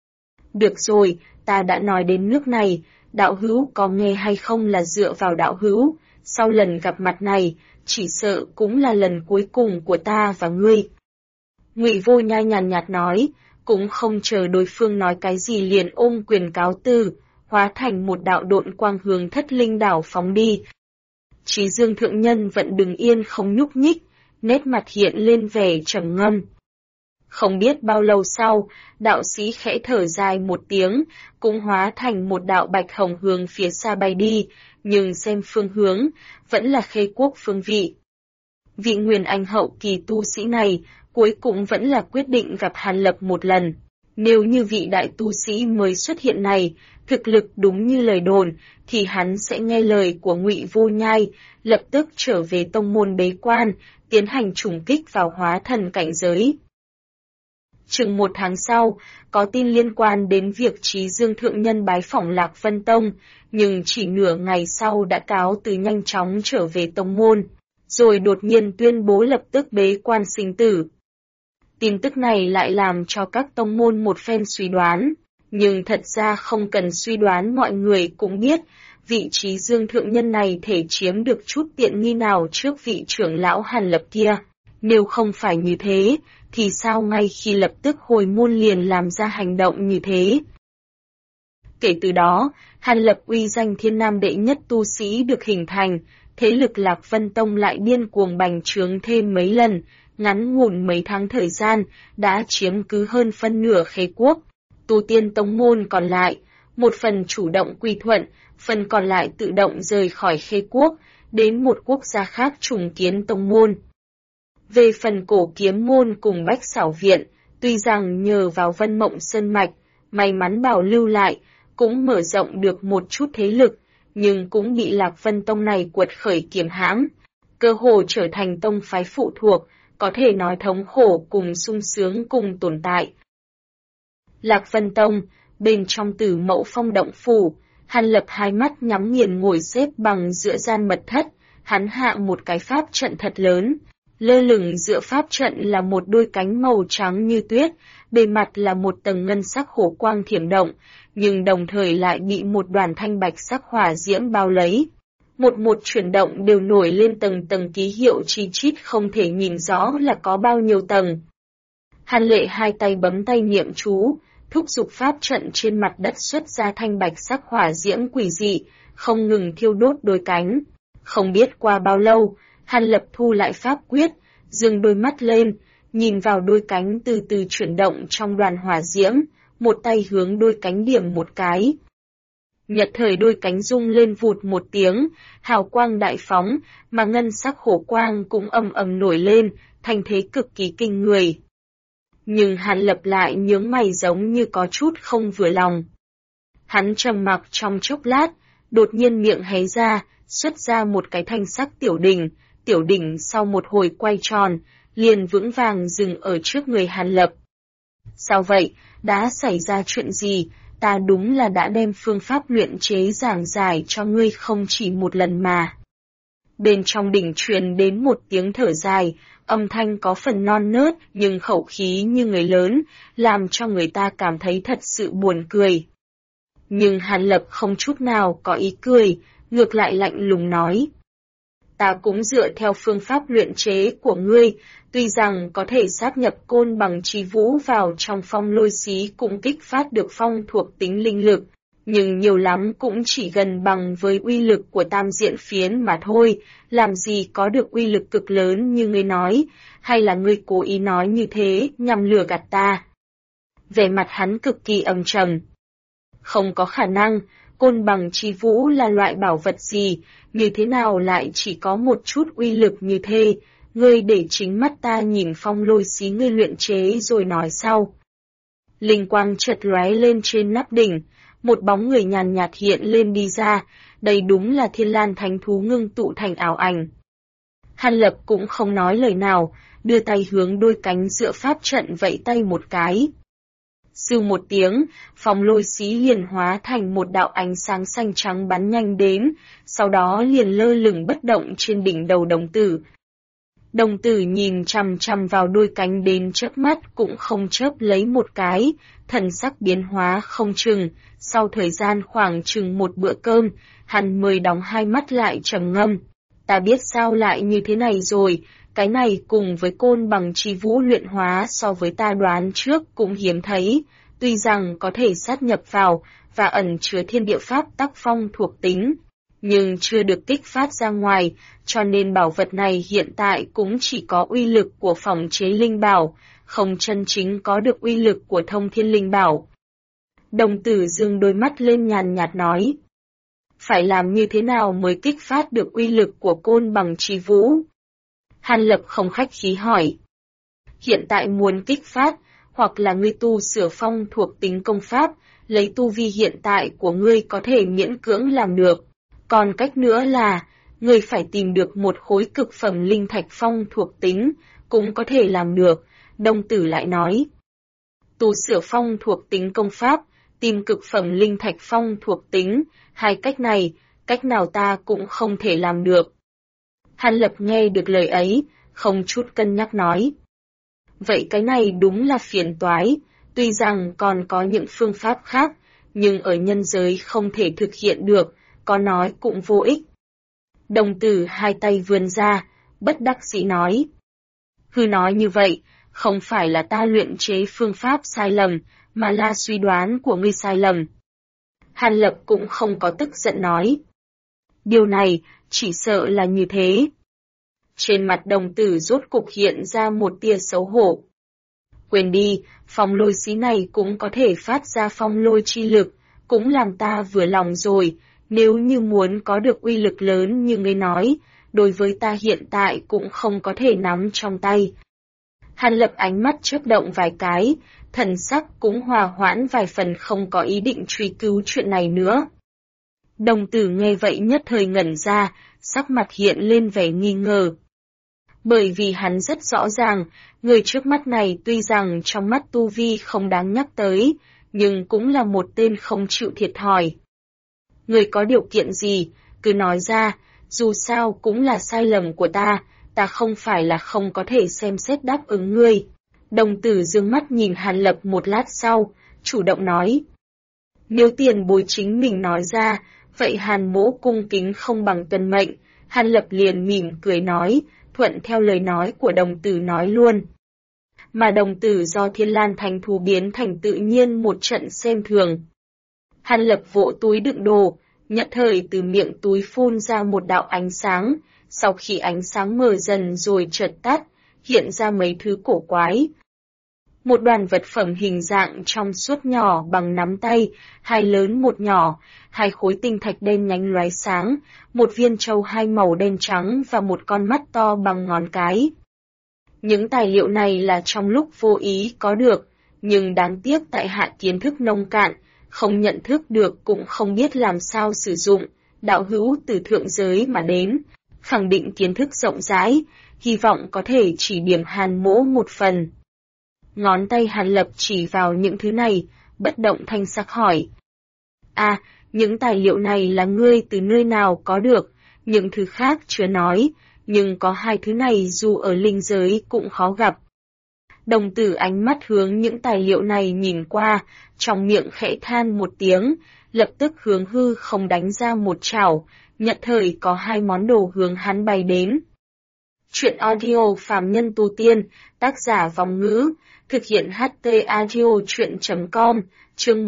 Được rồi, ta đã nói đến nước này, đạo hữu có nghe hay không là dựa vào đạo hữu, sau lần gặp mặt này, chỉ sợ cũng là lần cuối cùng của ta và ngươi. Ngụy Vô Nhai nhàn nhạt nói, cũng không chờ đối phương nói cái gì liền ôm quyền cáo từ, hóa thành một đạo độn quang hướng Thất Linh đảo phóng đi. Trí Dương thượng nhân vẫn đứng yên không nhúc nhích, nét mặt hiện lên vẻ trầm ngâm. Không biết bao lâu sau, đạo sĩ khẽ thở dài một tiếng, cũng hóa thành một đạo bạch hồng hướng phía xa bay đi, nhưng xem phương hướng, vẫn là Khê Quốc phương vị. Vị Nguyên Anh hậu kỳ tu sĩ này, cuối cùng vẫn là quyết định gặp Hàn Lập một lần. Nếu như vị đại tu sĩ mới xuất hiện này, thực lực đúng như lời đồn, thì hắn sẽ nghe lời của Ngụy Vô Nhai, lập tức trở về tông môn bế quan, tiến hành trùng kích vào hóa thần cảnh giới. Chừng 1 tháng sau, có tin liên quan đến việc Trí Dương Thượng Nhân bái phỏng Lạc Vân Tông, nhưng chỉ nửa ngày sau đã cáo từ nhanh chóng trở về tông môn, rồi đột nhiên tuyên bố lập tức bế quan sinh tử. Tin tức này lại làm cho các tông môn một phen suy đoán, nhưng thật ra không cần suy đoán, mọi người cũng biết, vị Trí Dương Thượng Nhân này thể chiếm được chút tiện nghi nào trước vị trưởng lão Hàn Lập kia. Nếu không phải như thế, thì sao ngay khi lập tức hồi môn liền làm ra hành động như thế? Kể từ đó, Hàn Lập uy danh thiên nam đệ nhất tu sĩ được hình thành, thế lực Lạc Vân Tông lại điên cuồng bành trướng thêm mấy lần, ngắn ngủn mấy tháng thời gian, đã chiếm cứ hơn phân nửa Khê Quốc. Tu tiên tông môn còn lại, một phần chủ động quy thuận, phần còn lại tự động rời khỏi Khê Quốc, đến một quốc gia khác trùng kiến tông môn. Về phần Cổ Kiếm môn cùng Bách Xảo viện, tuy rằng nhờ vào Vân Mộng Sơn mạch, may mắn bảo lưu lại, cũng mở rộng được một chút thế lực, nhưng cũng bị Lạc Vân Tông này quật khởi kiềm hãm, cơ hồ trở thành tông phái phụ thuộc, có thể nói thống khổ cùng sung sướng cùng tồn tại. Lạc Vân Tông, bên trong Tử Mẫu Phong động phủ, Hàn Lập hai mắt nhắm nghiền ngồi xếp bằng giữa gian mật thất, hắn hạ một cái pháp trận thật lớn. Lơ lửng giữa pháp trận là một đôi cánh màu trắng như tuyết, bề mặt là một tầng ngân sắc hổ quang thiểm động, nhưng đồng thời lại bị một đoàn thanh bạch sắc hỏa diễm bao lấy. Một chuyển động đều nổi lên tầng tầng ký hiệu chi chít không thể nhìn rõ là có bao nhiêu tầng. Hàn Lệ hai tay bấm tay niệm chú, thúc giục pháp trận trên mặt đất xuất ra thanh bạch sắc hỏa diễm quỷ dị, không ngừng thiêu đốt đôi cánh. Không biết qua bao lâu, Hàn Lập thu lại pháp quyết, dương đôi mắt lên, nhìn vào đôi cánh từ từ chuyển động trong đoàn hỏa diễm, một tay hướng đôi cánh điểm một cái. Nhật thời đôi cánh rung lên vụt một tiếng, hào quang đại phóng, mà ngân sắc hổ quang cũng ầm ầm nổi lên, thành thế cực kỳ kinh người. Nhưng Hàn Lập lại nhướng mày giống như có chút không vừa lòng. Hắn trầm mặc trong chốc lát, đột nhiên miệng hé ra, xuất ra một cái thanh sắc tiểu đỉnh sau một hồi quay tròn, liền vững vàng dừng ở trước người Hàn Lập. Sao vậy, đã xảy ra chuyện gì? Ta đúng là đã đem phương pháp luyện chế giảng giải cho ngươi không chỉ một lần mà. Bên trong đỉnh truyền đến một tiếng thở dài, âm thanh có phần non nớt nhưng khẩu khí như người lớn, làm cho người ta cảm thấy thật sự buồn cười. Nhưng Hàn Lập không chút nào có ý cười, ngược lại lạnh lùng nói. Ta cũng dựa theo phương pháp luyện chế của ngươi, tuy rằng có thể sáp nhập côn bằng chi vũ vào trong phong lôi xí cũng kích phát được phong thuộc tính linh lực, nhưng nhiều lắm cũng chỉ gần bằng với uy lực của tam diện phiến mà thôi, làm gì có được uy lực cực lớn như ngươi nói, hay là ngươi cố ý nói như thế nhằm lừa gạt ta? Vẻ mặt hắn cực kỳ âm trầm. Không có khả năng, côn bằng chi vũ là loại bảo vật gì, như thế nào lại chỉ có một chút uy lực như thế, ngươi để chính mắt ta nhìn phong lôi xí ngươi luyện chế rồi nói sau. Linh quang chợt lóe lên trên nắp đỉnh, một bóng người nhàn nhạt hiện lên đi ra, đây đúng là Thiên Lan Thánh Thú ngưng tụ thành ảo ảnh. Hàn Lập cũng không nói lời nào, đưa tay hướng đôi cánh giữa pháp trận vẫy tay một cái. Sưu một tiếng, phong lôi xí liền hóa thành một đạo ánh sáng xanh trắng bắn nhanh đến, sau đó liền lơ lửng bất động trên đỉnh đầu đồng tử. Đồng tử nhìn chằm chằm vào đôi cánh đến chớp mắt cũng không chớp lấy một cái, thần sắc biến hóa không chừng, sau thời gian khoảng chừng một bữa cơm, hắn mới đóng hai mắt lại trầm ngâm. Ta biết sao lại như thế này rồi, cái này cùng với côn bằng chi vũ luyện hóa so với ta đoán trước cũng hiếm thấy, tuy rằng có thể sát nhập vào và ẩn chứa thiên địa pháp tắc phong thuộc tính, nhưng chưa được kích phát ra ngoài, cho nên bảo vật này hiện tại cũng chỉ có uy lực của phòng chế linh bảo, không chân chính có được uy lực của thông thiên linh bảo. Đồng tử dương đôi mắt lên nhàn nhạt nói. Phải làm như thế nào mới kích phát được uy lực của côn bằng chi vũ? Hàn Lập không khách khí hỏi. Hiện tại muốn kích phát, hoặc là ngươi tu sửa phong thuộc tính công pháp, lấy tu vi hiện tại của ngươi có thể miễn cưỡng làm được. Còn cách nữa là, ngươi phải tìm được một khối cực phẩm linh thạch phong thuộc tính, cũng có thể làm được, đồng tử lại nói. tu sửa phong thuộc tính công pháp, tìm cực phẩm linh thạch phong thuộc tính, hai cách này, cách nào ta cũng không thể làm được. Hàn Lập nghe được lời ấy, không chút cân nhắc nói. Vậy cái này đúng là phiền toái, tuy rằng còn có những phương pháp khác, nhưng ở nhân giới không thể thực hiện được, có nói cũng vô ích. Đồng tử hai tay vươn ra, bất đắc dĩ nói. Hư nói như vậy, không phải là ta luyện chế phương pháp sai lầm, mà là suy đoán của ngươi sai lầm. Hàn Lập cũng không có tức giận nói. Điều này, chỉ sợ là như thế. Trên mặt đồng tử rốt cục hiện ra một tia xấu hổ. Quên đi, phong lôi xí này cũng có thể phát ra phong lôi chi lực, cũng làm ta vừa lòng rồi, nếu như muốn có được uy lực lớn như ngươi nói, đối với ta hiện tại cũng không có thể nắm trong tay. Hàn Lập ánh mắt chớp động vài cái, thần sắc cũng hòa hoãn vài phần, không có ý định truy cứu chuyện này nữa. Đồng tử nghe vậy nhất thời ngẩn ra, sắc mặt hiện lên vẻ nghi ngờ. Bởi vì hắn rất rõ ràng, người trước mắt này tuy rằng trong mắt tu vi không đáng nhắc tới, nhưng cũng là một tên không chịu thiệt thòi. Người có điều kiện gì, cứ nói ra, dù sao cũng là sai lầm của ta không phải là không có thể xem xét đáp ứng ngươi. Đồng tử dương mắt nhìn Hàn Lập một lát sau, chủ động nói. Nếu tiền bối chính mình nói ra, vậy Hàn mỗ cung kính không bằng tuân mệnh. Hàn Lập liền mỉm cười nói, thuận theo lời nói của đồng tử nói luôn. Mà đồng tử do Thiên Lan Thành thú biến thành tự nhiên một trận xem thường. Hàn Lập vỗ túi đựng đồ, nhất thời từ miệng túi phun ra một đạo ánh sáng, sau khi ánh sáng mờ dần rồi chợt tắt, hiện ra mấy thứ cổ quái. Một đoàn vật phẩm hình dạng trong suốt nhỏ bằng nắm tay, hai lớn một nhỏ, hai khối tinh thạch đen nhánh lóe sáng, một viên châu hai màu đen trắng và một con mắt to bằng ngón cái. Những tài liệu này là trong lúc vô ý có được, nhưng đáng tiếc tại hạ kiến thức nông cạn, không nhận thức được cũng không biết làm sao sử dụng, đạo hữu từ thượng giới mà đến, khẳng định kiến thức rộng rãi, hy vọng có thể chỉ điểm Hàn mỗ một phần. Ngón tay Hàn Lập chỉ vào những thứ này, bất động thanh sắc hỏi. Những tài liệu này là ngươi từ nơi nào có được, những thứ khác chưa nói, nhưng có hai thứ này dù ở linh giới cũng khó gặp. Đồng tử ánh mắt hướng những tài liệu này nhìn qua, trong miệng khẽ than một tiếng, lập tức hướng hư không đánh ra một chảo, nhận thời có hai món đồ hướng hắn bay đến. Chuyện audio phàm nhân tu tiên, tác giả Vong Ngữ, thực hiện HT Audio Chuyện.com, chương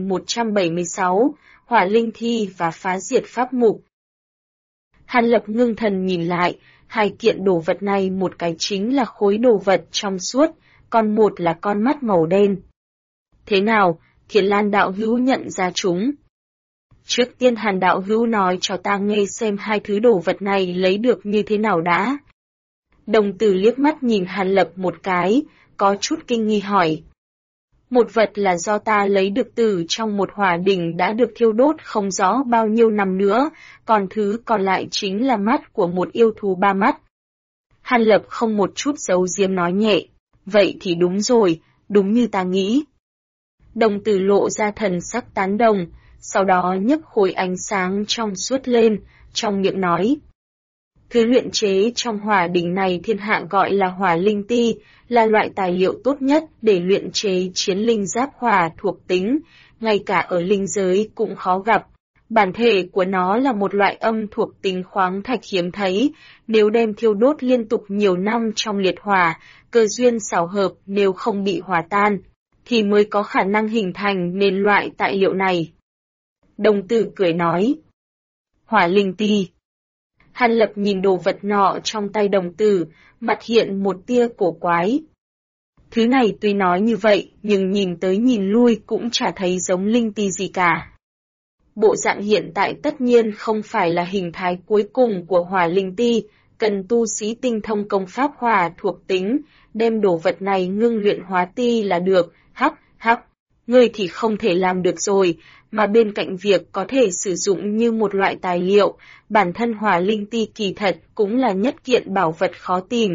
1176, Hỏa Linh Thi và Phá Diệt Pháp Mục. Hàn Lập ngưng thần nhìn lại, hai kiện đồ vật này một cái chính là khối đồ vật trong suốt, còn một là con mắt màu đen. Thế nào, Thiên Lan đạo hữu nhận ra chúng? Trước tiên Hàn đạo hữu nói cho ta nghe xem hai thứ đồ vật này lấy được như thế nào đã. Đồng tử liếc mắt nhìn Hàn Lập một cái, có chút kinh nghi hỏi. Một vật là do ta lấy được từ trong một hỏa đỉnh đã được thiêu đốt không rõ bao nhiêu năm nữa, còn thứ còn lại chính là mắt của một yêu thú ba mắt. Hàn Lập không một chút giấu giếm nói nhẹ, vậy thì đúng rồi, đúng như ta nghĩ. Đồng tử lộ ra thần sắc tán đồng, sau đó nhấc khối ánh sáng trong suốt lên, trong miệng nói. Thứ luyện chế trong hỏa đỉnh này thiên hạ gọi là hỏa linh ti, là loại tài liệu tốt nhất để luyện chế chiến linh giáp hỏa thuộc tính, ngay cả ở linh giới cũng khó gặp. Bản thể của nó là một loại âm thuộc tính khoáng thạch hiếm thấy, nếu đem thiêu đốt liên tục nhiều năm trong liệt hỏa, cơ duyên xảo hợp nếu không bị hòa tan, thì mới có khả năng hình thành nên loại tài liệu này. Đồng tử cười nói. Hỏa linh ti. Hàn Lập nhìn đồ vật nọ trong tay đồng tử, mặt hiện một tia cổ quái. Thứ này tuy nói như vậy, nhưng nhìn tới nhìn lui cũng chả thấy giống linh ti gì cả. Bộ dạng hiện tại tất nhiên không phải là hình thái cuối cùng của hỏa linh ti, cần tu sĩ tinh thông công pháp hỏa thuộc tính, đem đồ vật này ngưng luyện hóa ti là được, hắc, ngươi thì không thể làm được rồi, mà bên cạnh việc có thể sử dụng như một loại tài liệu, bản thân hỏa linh ti kỳ thật cũng là nhất kiện bảo vật khó tìm,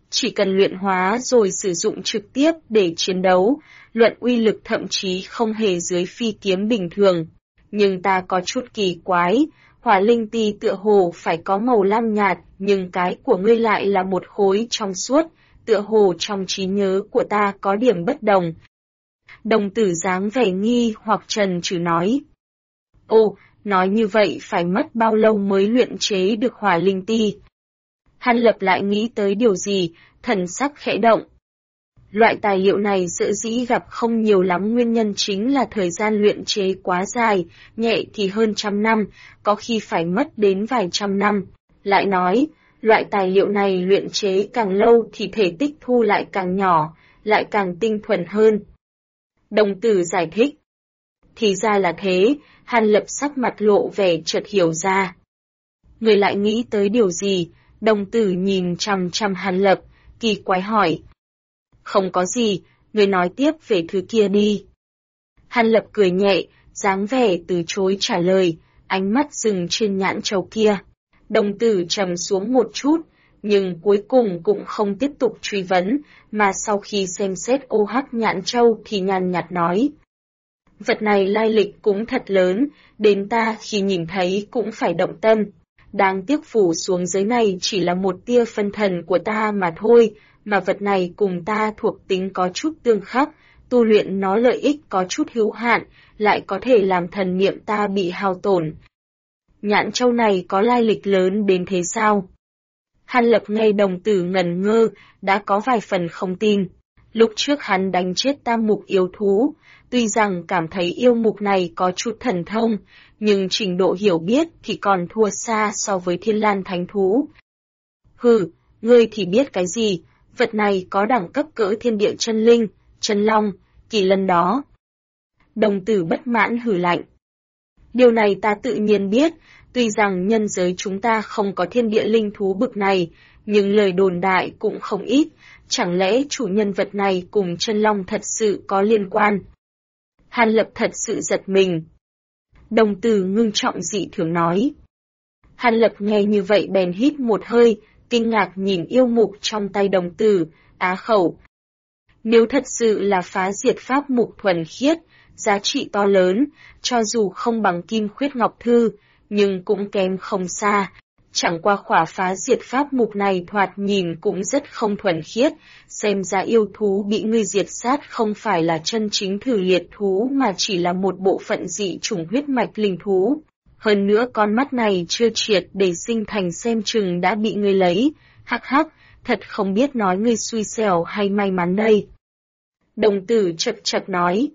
chỉ cần luyện hóa rồi sử dụng trực tiếp để chiến đấu, luận uy lực thậm chí không hề dưới phi kiếm bình thường. Nhưng ta có chút kỳ quái, hỏa linh ti tựa hồ phải có màu lam nhạt, nhưng cái của ngươi lại là một khối trong suốt, tựa hồ trong trí nhớ của ta có điểm bất đồng. Đồng tử dáng vẻ nghi hoặc trần trừ nói. Ồ, nói như vậy phải mất bao lâu mới luyện chế được hỏa linh ti? Hàn Lập lại nghĩ tới điều gì, thần sắc khẽ động. Loại tài liệu này sợ dĩ gặp không nhiều lắm, nguyên nhân chính là thời gian luyện chế quá dài, nhẹ thì hơn 100 năm, có khi phải mất đến vài trăm năm. Lại nói, loại tài liệu này luyện chế càng lâu thì thể tích thu lại càng nhỏ, lại càng tinh thuần hơn. Đồng tử giải thích. Thì ra là thế, Hàn Lập sắc mặt lộ vẻ chợt hiểu ra. Người lại nghĩ tới điều gì? Đồng tử nhìn chằm chằm Hàn Lập, kỳ quái hỏi. Không có gì, người nói tiếp về thứ kia đi. Hàn Lập cười nhẹ, dáng vẻ từ chối trả lời, ánh mắt dừng trên nhãn châu kia. Đồng tử trầm xuống một chút, nhưng cuối cùng cũng không tiếp tục truy vấn, mà sau khi xem xét ô hắc nhãn châu thì nhàn nhạt nói. Vật này lai lịch cũng thật lớn, đến ta khi nhìn thấy cũng phải động tâm. Đáng tiếc phủ xuống dưới này chỉ là một tia phân thần của ta mà thôi, mà vật này cùng ta thuộc tính có chút tương khắc, tu luyện nó lợi ích có chút hữu hạn, lại có thể làm thần niệm ta bị hao tổn. Nhãn châu này có lai lịch lớn đến thế sao? Hàn Lập nghe đồng tử ngẩn ngơ, đã có vài phần không tin. Lúc trước hắn đánh chết tam mục yêu thú, tuy rằng cảm thấy yêu mục này có chút thần thông, nhưng trình độ hiểu biết thì còn thua xa so với Thiên Lan thánh thú. Hừ, ngươi thì biết cái gì, vật này có đẳng cấp cỡ thiên địa chân linh, chân long, kỳ lân đó. Đồng tử bất mãn hừ lạnh. Điều này ta tự nhiên biết, tuy rằng nhân giới chúng ta không có thiên địa linh thú bực này, nhưng lời đồn đại cũng không ít, chẳng lẽ chủ nhân vật này cùng chân long thật sự có liên quan? Hàn Lập thật sự giật mình. Đồng tử ngưng trọng dị thường nói. Hàn Lập nghe như vậy bèn hít một hơi, kinh ngạc nhìn yêu mục trong tay đồng tử, á khẩu. Nếu thật sự là phá diệt pháp mục thuần khiết, giá trị to lớn, cho dù không bằng Kim Khuyết Ngọc Thư, nhưng cũng kém không xa. Chẳng qua khỏa phá diệt pháp mục này thoạt nhìn cũng rất không thuần khiết, xem ra yêu thú bị ngươi diệt sát không phải là chân chính thử liệt thú mà chỉ là một bộ phận dị chủng huyết mạch linh thú. Hơn nữa con mắt này chưa triệt để sinh thành xem chừng đã bị ngươi lấy, hắc hắc, thật không biết nói ngươi xui xẻo hay may mắn đây. Đồng tử chật chật nói.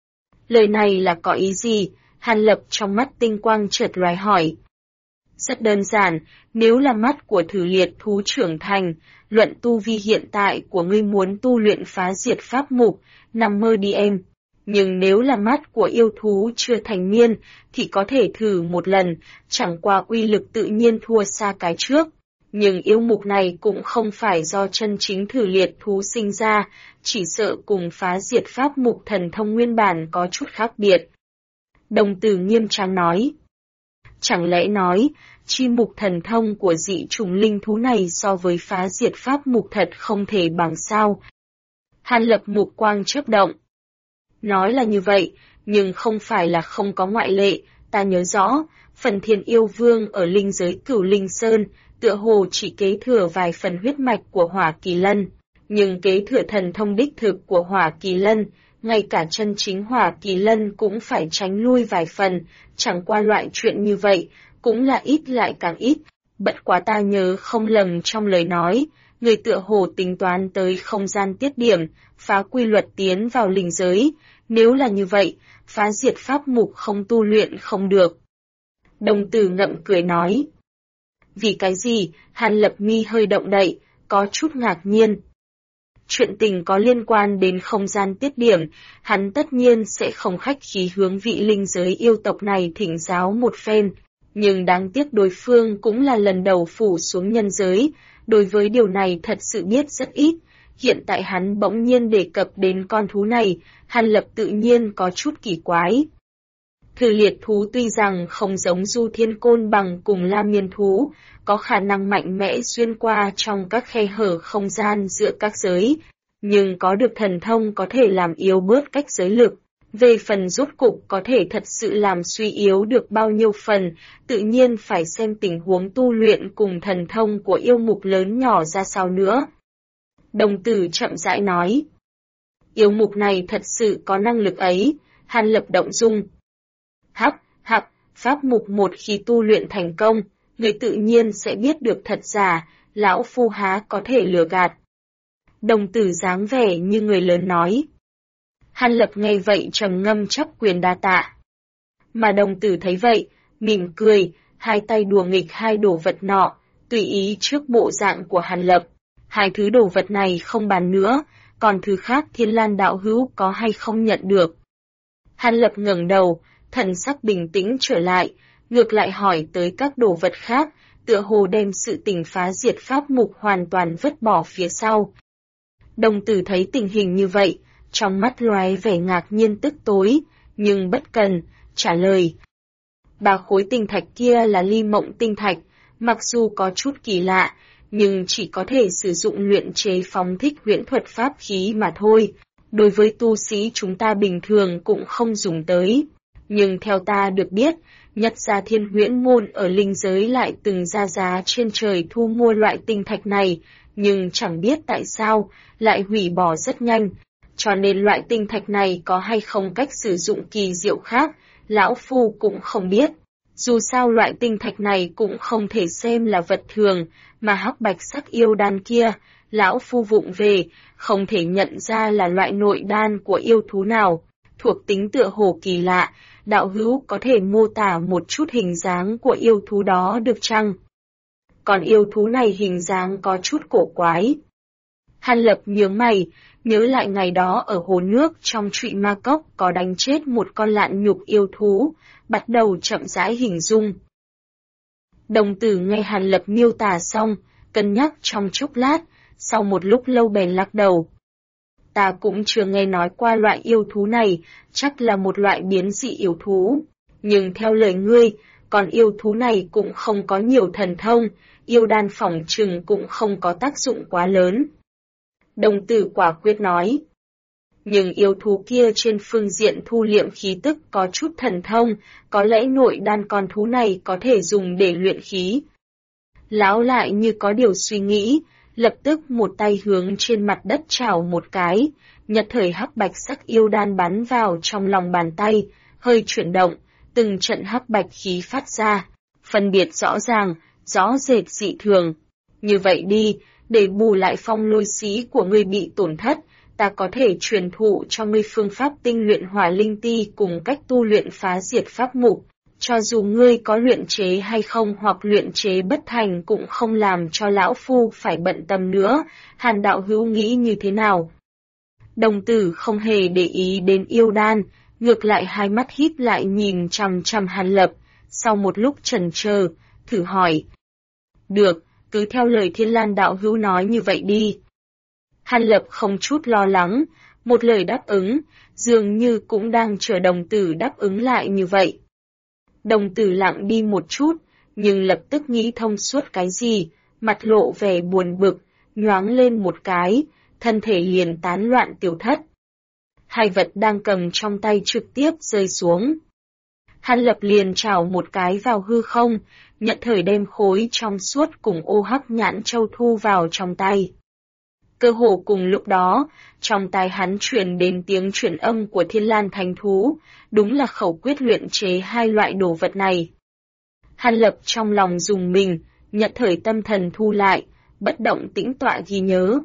Lời này là có ý gì? Hàn Lập trong mắt tinh quang chợt lóe hỏi. Rất đơn giản, nếu là mắt của thử liệt thú trưởng thành, luận tu vi hiện tại của ngươi muốn tu luyện phá diệt pháp mục, nằm mơ đi em. Nhưng nếu là mắt của yêu thú chưa thành niên, thì có thể thử một lần, chẳng qua uy lực tự nhiên thua xa cái trước. Nhưng yêu mục này cũng không phải do chân chính thử liệt thú sinh ra, chỉ sợ cùng phá diệt pháp mục thần thông nguyên bản có chút khác biệt. Đồng tử nghiêm trang nói. Chẳng lẽ nói, chi mục thần thông của dị chủng linh thú này so với phá diệt pháp mục thật không thể bằng sao? Hàn Lập mục quang chớp động. Nói là như vậy, nhưng không phải là không có ngoại lệ, ta nhớ rõ, phần Thiên Yêu Vương ở linh giới Cửu Linh Sơn, tựa hồ chỉ kế thừa vài phần huyết mạch của Hỏa Kỳ Lân, nhưng kế thừa thần thông đích thực của Hỏa Kỳ Lân, ngay cả chân chính Hỏa Kỳ Lân cũng phải tránh lui vài phần, chẳng qua loại chuyện như vậy, cũng là ít lại càng ít. Bất quá ta nhớ không lầm trong lời nói, người tựa hồ tính toán tới không gian tiết điểm, phá quy luật tiến vào linh giới, nếu là như vậy, phá diệt pháp mục không tu luyện không được. Đồng tử ngậm cười nói. Vì cái gì? Hàn Lập mi hơi động đậy, có chút ngạc nhiên. Chuyện tình có liên quan đến không gian tiết điểm, hắn tất nhiên sẽ không khách khí hướng vị linh giới yêu tộc này thỉnh giáo một phen, nhưng đáng tiếc đối phương cũng là lần đầu phủ xuống nhân giới, đối với điều này thật sự biết rất ít. Hiện tại hắn bỗng nhiên đề cập đến con thú này, Hàn Lập tự nhiên có chút kỳ quái. Thử liệt thú tuy rằng không giống Du Thiên Côn bằng cùng La Miên thú, có khả năng mạnh mẽ xuyên qua trong các khe hở không gian giữa các giới, nhưng có được thần thông có thể làm yếu bớt cách giới lực. Về phần rốt cục có thể thật sự làm suy yếu được bao nhiêu phần, tự nhiên phải xem tình huống tu luyện cùng thần thông của yêu mục lớn nhỏ ra sao nữa. Đồng Tử chậm rãi nói. Yêu mục này thật sự có năng lực ấy, Hàn Lập động dung. Hắc, pháp mục một khi tu luyện thành công, người tự nhiên sẽ biết được thật giả, lão phu há có thể lừa gạt. Đồng Tử dáng vẻ như người lớn nói. Hàn Lập nghe vậy trầm ngâm chắp quyền đa tạ. Mà Đồng Tử thấy vậy, mỉm cười, hai tay đùa nghịch hai đồ vật nọ, tùy ý trước bộ dạng của Hàn Lập. Hai thứ đồ vật này không bàn nữa, còn thứ khác Thiên Lan đạo hữu có hay không nhận được. Hàn Lập ngẩng đầu, thần sắc bình tĩnh trở lại, ngược lại hỏi tới các đồ vật khác, tựa hồ đem sự tình phá diệt pháp mục hoàn toàn vứt bỏ phía sau. Đồng Tử thấy tình hình như vậy, trong mắt lóe vẻ ngạc nhiên tức tối, nhưng bất cần, trả lời. 3 khối tinh thạch kia là ly mộng tinh thạch, mặc dù có chút kỳ lạ, nhưng chỉ có thể sử dụng luyện chế phóng thích huyễn thuật pháp khí mà thôi. Đối với tu sĩ chúng ta bình thường cũng không dùng tới. Nhưng theo ta được biết, Nhất Gia Thiên Huyễn Môn ở linh giới lại từng ra giá trên trời thu mua loại tinh thạch này, nhưng chẳng biết tại sao, lại hủy bỏ rất nhanh. Cho nên loại tinh thạch này có hay không cách sử dụng kỳ diệu khác, lão phu cũng không biết. Dù sao loại tinh thạch này cũng không thể xem là vật thường, mà hắc bạch sắc yêu đan kia, lão phu vụng về, không thể nhận ra là loại nội đan của yêu thú nào, thuộc tính tựa hồ kỳ lạ, đạo hữu có thể mô tả một chút hình dáng của yêu thú đó được chăng? Còn yêu thú này hình dáng có chút cổ quái. Hàn Lập nhướng mày, nhớ lại ngày đó ở hồ nước trong Trụy Ma Cốc có đánh chết một con lạn nhục yêu thú, bắt đầu chậm rãi hình dung. Đồng Tử nghe Hàn Lập miêu tả xong, cân nhắc trong chốc lát, sau một lúc lâu bèn lắc đầu. Ta cũng chưa nghe nói qua loại yêu thú này, chắc là một loại biến dị yêu thú. Nhưng theo lời ngươi, còn yêu thú này cũng không có nhiều thần thông, yêu đan phỏng chừng cũng không có tác dụng quá lớn. Đồng Tử quả quyết nói. Nhưng yêu thú kia trên phương diện thu liệm khí tức có chút thần thông, có lẽ nội đan con thú này có thể dùng để luyện khí. Lão lại như có điều suy nghĩ, lập tức một tay hướng trên mặt đất chảo một cái, nhất thời hắc bạch sắc yêu đan bắn vào trong lòng bàn tay, hơi chuyển động, từng trận hắc bạch khí phát ra, phân biệt rõ ràng, rõ rệt dị thường. Như vậy đi, để bù lại phong lôi xí của ngươi bị tổn thất, ta có thể truyền thụ cho ngươi phương pháp tinh luyện hỏa linh ti cùng cách tu luyện phá diệt pháp mục. Cho dù ngươi có luyện chế hay không hoặc luyện chế bất thành cũng không làm cho lão phu phải bận tâm nữa, Hàn đạo hữu nghĩ như thế nào? Đồng Tử không hề để ý đến yêu đan, ngược lại hai mắt híp lại nhìn chằm chằm Hàn Lập, sau một lúc chần chờ, thử hỏi. Được, cứ theo lời Thiên Lan đạo hữu nói như vậy đi. Hàn Lập không chút lo lắng, một lời đáp ứng, dường như cũng đang chờ Đồng Tử đáp ứng lại như vậy. Đồng Tử lặng đi một chút, nhưng lập tức nghĩ thông suốt cái gì, mặt lộ vẻ buồn bực, nhoáng lên một cái, thân thể liền tán loạn tiêu thất. Hai vật đang cầm trong tay trực tiếp rơi xuống. Hàn Lập liền chảo một cái vào hư không, nhận thời đem khối trong suốt cùng ô hắc nhãn châu thu vào trong tay. Cơ hồ cùng lúc đó, trong tai hắn truyền đến tiếng truyền âm của Thiên Lan Thánh Thú, đúng là khẩu quyết luyện chế hai loại đồ vật này. Hàn Lập trong lòng dùng mình, nhận thời tâm thần thu lại, bất động tĩnh tọa ghi nhớ.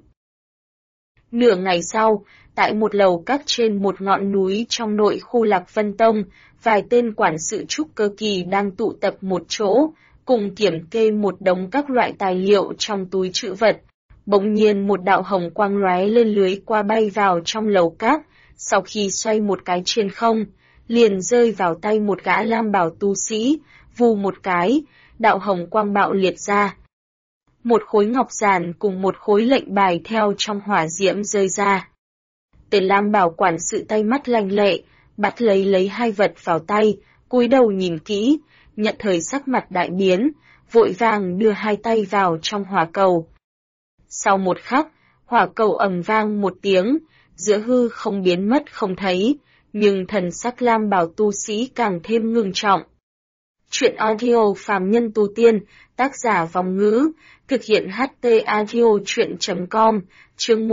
Nửa ngày sau, tại một lầu các trên một ngọn núi trong nội khu Lạc Vân Tông, vài tên quản sự trúc cơ kỳ đang tụ tập một chỗ, cùng kiểm kê một đống các loại tài liệu trong túi trữ vật. Bỗng nhiên một đạo hồng quang lóe lên lưới qua bay vào trong lầu các, sau khi xoay một cái trên không, liền rơi vào tay một gã lam bào tu sĩ, vù một cái, đạo hồng quang bạo liệt ra. Một khối ngọc giản cùng một khối lệnh bài theo trong hỏa diễm rơi ra. Tên lam bào quản sự tay mắt lanh lẹ, bắt lấy hai vật vào tay, cúi đầu nhìn kỹ, nhận thời sắc mặt đại biến, vội vàng đưa hai tay vào trong hỏa cầu. Sau một khắc, hỏa cầu ầm vang một tiếng, giữa hư không biến mất không thấy, nhưng thần sắc Lam Bảo tu sĩ càng thêm ngưng trọng. Chuyện audio phàm nhân tu tiên, tác giả Vong Ngữ, thực hiện HT audio chuyện.com, chương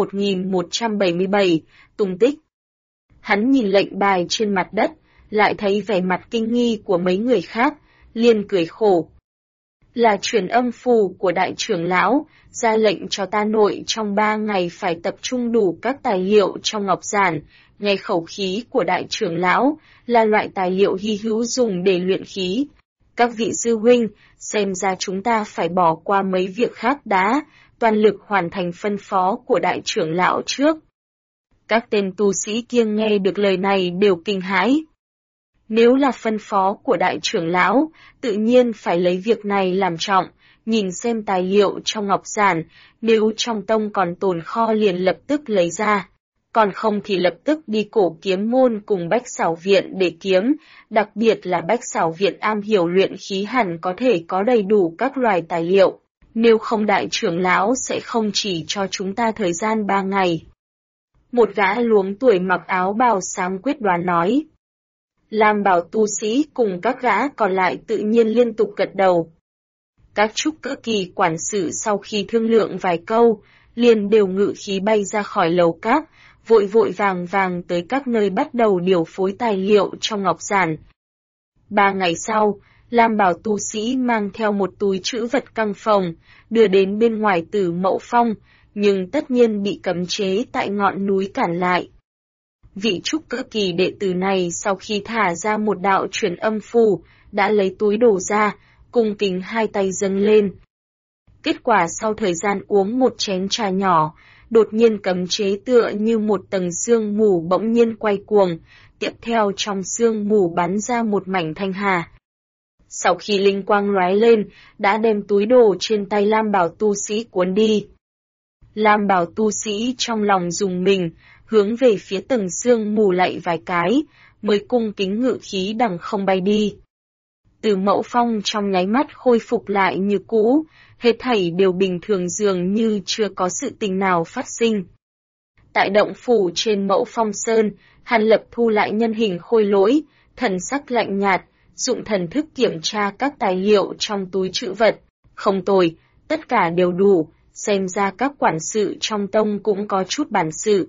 1177, tung tích. Hắn nhìn lệnh bài trên mặt đất, lại thấy vẻ mặt kinh nghi của mấy người khác, liền cười khổ. Là truyền âm phù của đại trưởng lão, ra lệnh cho ta nội trong 3 ngày phải tập trung đủ các tài liệu trong ngọc giản, nghe khẩu khí của đại trưởng lão, là loại tài liệu hy hữu dùng để luyện khí. Các vị sư huynh, xem ra chúng ta phải bỏ qua mấy việc khác đã, toàn lực hoàn thành phân phó của đại trưởng lão trước. Các tên tu sĩ kia nghe được lời này đều kinh hãi. Nếu là phân phó của đại trưởng lão, tự nhiên phải lấy việc này làm trọng, nhìn xem tài liệu trong ngọc giản, nếu trong tông còn tồn kho liền lập tức lấy ra, còn không thì lập tức đi cổ kiếm môn cùng Bách Xảo Viện để kiếm, đặc biệt là Bách Xảo Viện am hiểu luyện khí hẳn có thể có đầy đủ các loại tài liệu, nếu không đại trưởng lão sẽ không chỉ cho chúng ta thời gian 3 ngày. Một gã luống tuổi mặc áo bào sáng quyết đoán nói. Lam Bảo tu sĩ cùng các gã còn lại tự nhiên liên tục gật đầu. Các trúc cơ kỳ quản sự sau khi thương lượng vài câu, liền đều ngự khí bay ra khỏi lầu các, vội vội vàng vàng tới các nơi bắt đầu điều phối tài liệu trong ngọc giản. 3 ngày sau, Lam Bảo tu sĩ mang theo một túi trữ vật căng phòng, đưa đến bên ngoài Tử Mậu Phong, nhưng tất nhiên bị cấm chế tại ngọn núi cản lại. Vị trúc cơ kỳ đệ tử này sau khi thả ra một đạo truyền âm phù, đã lấy túi đồ ra, cung kính hai tay dâng lên. Kết quả sau thời gian uống một chén trà nhỏ, đột nhiên cấm chế tựa như một tầng sương mù bỗng nhiên quay cuồng, tiếp theo trong sương mù bắn ra một mảnh thanh hà. Sau khi linh quang lóe lên, đã đem túi đồ trên tay Lam Bảo tu sĩ cuốn đi. Lam Bảo tu sĩ trong lòng rùng mình, hướng về phía tầng sương mù lạy vài cái, mới cung kính ngự khí đằng không bay đi. Từ Mậu Phong trong nháy mắt khôi phục lại như cũ, hết thảy đều bình thường dường như chưa có sự tình nào phát sinh. Tại động phủ trên Mậu Phong Sơn, Hàn Lập thu lại nhân hình khôi lỗi, thần sắc lạnh nhạt, dụng thần thức kiểm tra các tài liệu trong túi trữ vật. Không tồi, tất cả đều đủ, xem ra các quản sự trong tông cũng có chút bản sự.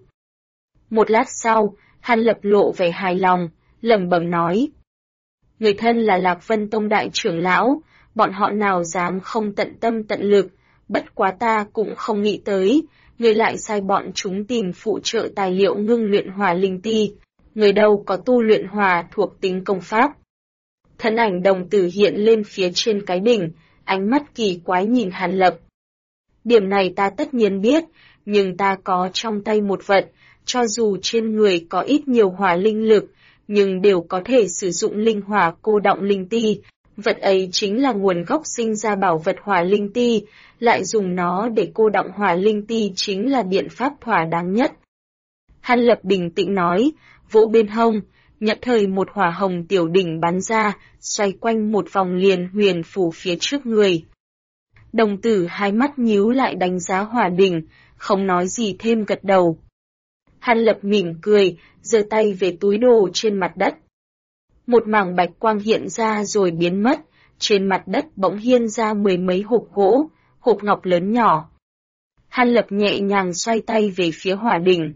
Một lát sau, Hàn Lập lộ vẻ hài lòng, lẩm bẩm nói. Người thân là Lạc Vân Tông đại trưởng lão, bọn họ nào dám không tận tâm tận lực, bất quá ta cũng không nghĩ tới, người lại sai bọn chúng tìm phụ trợ tài liệu ngưng luyện hỏa linh ti, người đâu có tu luyện hỏa thuộc tính công pháp. Thân ảnh đồng tử hiện lên phía trên cái đỉnh, ánh mắt kỳ quái nhìn Hàn Lập. Điểm này ta tất nhiên biết, nhưng ta có trong tay một vật, cho dù trên người có ít nhiều hỏa linh lực, nhưng đều có thể sử dụng linh hỏa cô đọng linh ti. Vật ấy chính là nguồn gốc sinh ra bảo vật hỏa linh ti, lại dùng nó để cô đọng hỏa linh ti chính là biện pháp thỏa đáng nhất. Hàn Lập bình tĩnh nói, vỗ bên hông, nhận thời một hỏa hồng tiểu đỉnh bắn ra, xoay quanh một vòng liền huyền phủ phía trước người. Đồng tử hai mắt nhíu lại đánh giá hỏa đỉnh, không nói gì thêm gật đầu. Hàn Lập mỉm cười, giơ tay về túi đồ trên mặt đất. Một mảng bạch quang hiện ra rồi biến mất, trên mặt đất bỗng hiên ra 10 mấy hộp gỗ, hộp ngọc lớn nhỏ. Hàn Lập nhẹ nhàng xoay tay về phía hỏa đỉnh.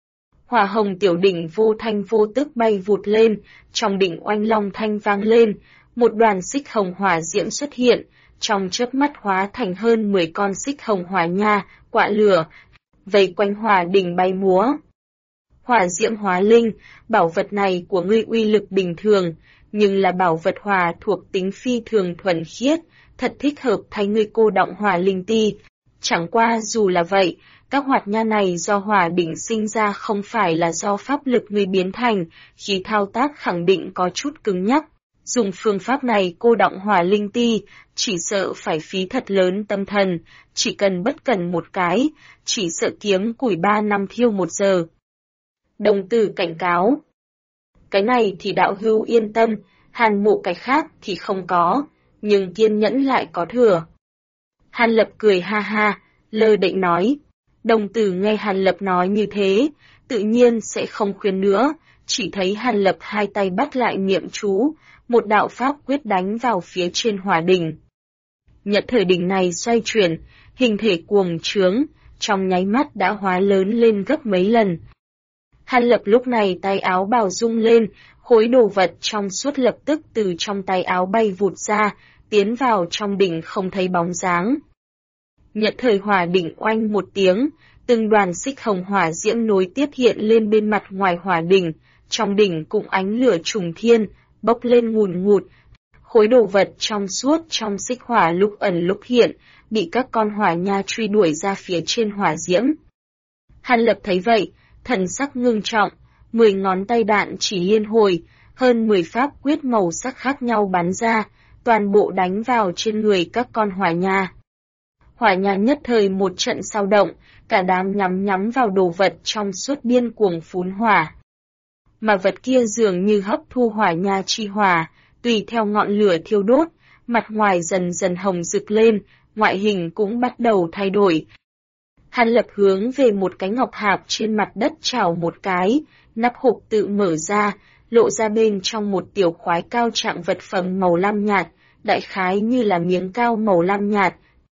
Hỏa hồng tiểu đỉnh vô thanh vô tức bay vụt lên, trong đỉnh oanh long thanh vang lên, một đoàn xích hồng hỏa diễm xuất hiện, trong chớp mắt hóa thành hơn 10 con xích hồng hỏa nha, quạ lửa, vây quanh hỏa đỉnh bay múa. Hỏa diễm hóa linh, bảo vật này của ngươi uy lực bình thường, nhưng là bảo vật hỏa thuộc tính phi thường thuần khiết, thật thích hợp thay ngươi cô đọng hỏa linh ti. Chẳng qua dù là vậy, các hoạt nha này do hỏa đỉnh sinh ra không phải là do pháp lực ngươi biến thành, khi thao tác khẳng định có chút cứng nhắc. Dùng phương pháp này cô đọng hỏa linh ti, chỉ sợ phải phí thật lớn tâm thần, chỉ cần bất cần một cái, chỉ sợ kiếm củi 3 năm thiêu 1 giờ. Đồng tử cảnh cáo. Cái này thì đạo hữu yên tâm, Hàn Mộ cái khác thì không có, nhưng kiên nhẫn lại có thừa. Hàn Lập cười ha ha, lơ đễnh nói. Đồng Tử nghe Hàn Lập nói như thế, tự nhiên sẽ không khuyên nữa, chỉ thấy Hàn Lập hai tay bắt lại niệm chú, một đạo pháp quyết đánh vào phía trên hỏa đỉnh. Nhật thời đỉnh này xoay chuyển, hình thể cuồng trướng, trong nháy mắt đã hóa lớn lên gấp mấy lần. Hàn Lập lúc này tay áo bào rung lên, khối đồ vật trong suốt lập tức từ trong tay áo bay vụt ra, tiến vào trong đỉnh không thấy bóng dáng. Nhật thời hỏa đỉnh oanh một tiếng, từng đoàn xích hồng hỏa diễm nối tiếp hiện lên bên mặt ngoài hỏa đỉnh, trong đỉnh cũng ánh lửa trùng thiên, bốc lên ngùn ngụt. Khối đồ vật trong suốt trong xích hỏa lúc ẩn lúc hiện, bị các con hỏa nha truy đuổi ra phía trên hỏa diễm. Hàn Lập thấy vậy, thần sắc ngưng trọng, 10 ngón tay đạn chỉ liên hồi, hơn 10 pháp quyết màu sắc khác nhau bắn ra, toàn bộ đánh vào trên người các con hỏa nha. Hỏa nha nhất thời một trận sao động, cả đám nhắm vào đồ vật trong suốt điên cuồng phún hỏa. Mà vật kia dường như hấp thu hỏa nha chi hỏa, tùy theo ngọn lửa thiêu đốt, mặt ngoài dần dần hồng rực lên, ngoại hình cũng bắt đầu thay đổi. Hàn Lập hướng về một cái ngọc hạp trên mặt đất chảo một cái, nắp hộp tự mở ra, lộ ra bên trong một tiểu khoái cao trạng vật phẩm màu lam nhạt, đại khái như là miếng cao màu lam nhạt.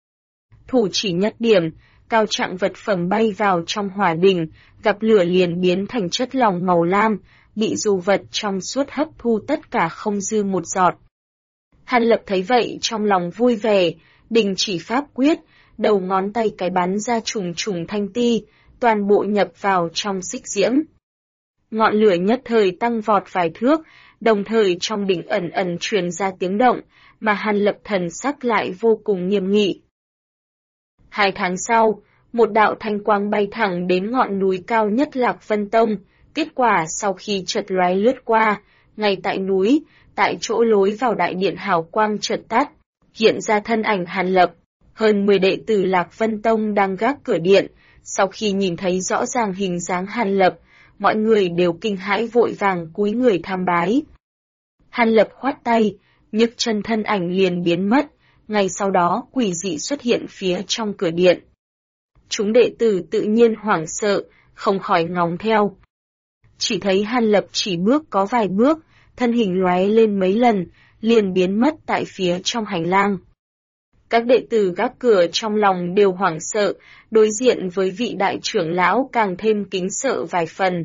Thủ chỉ nhất điểm, cao trạng vật phẩm bay vào trong hỏa đỉnh, gặp lửa liền biến thành chất lỏng màu lam, bị dù vật trong suốt hấp thu tất cả không dư một giọt. Hàn Lập thấy vậy trong lòng vui vẻ, đình chỉ pháp quyết, đầu ngón tay cái bắn ra trùng trùng thanh ti, toàn bộ nhập vào trong xích diễm. Ngọn lửa nhất thời tăng vọt vài thước, đồng thời trong đỉnh ẩn ẩn truyền ra tiếng động, mà Hàn Lập thần sắc lại vô cùng nghiêm nghị. 2 tháng sau, một đạo thanh quang bay thẳng đến ngọn núi cao nhất Lạc Vân Tông, kết quả sau khi chợt lóe lướt qua, ngay tại núi, tại chỗ lối vào đại điện hào quang chợt tắt, hiện ra thân ảnh Hàn Lập. Hơn 10 đệ tử Lạc Vân Tông đang gác cửa điện, sau khi nhìn thấy rõ ràng hình dáng Hàn Lập, mọi người đều kinh hãi vội vàng cúi người tham bái. Hàn Lập khoát tay, nhấc chân thân ảnh liền biến mất, ngay sau đó quỷ dị xuất hiện phía trong cửa điện. Chúng đệ tử tự nhiên hoảng sợ, không khỏi ngóng theo. Chỉ thấy Hàn Lập chỉ bước có vài bước, thân hình lóe lên mấy lần, liền biến mất tại phía trong hành lang. Các đệ tử gác cửa trong lòng đều hoảng sợ, đối diện với vị đại trưởng lão càng thêm kính sợ vài phần.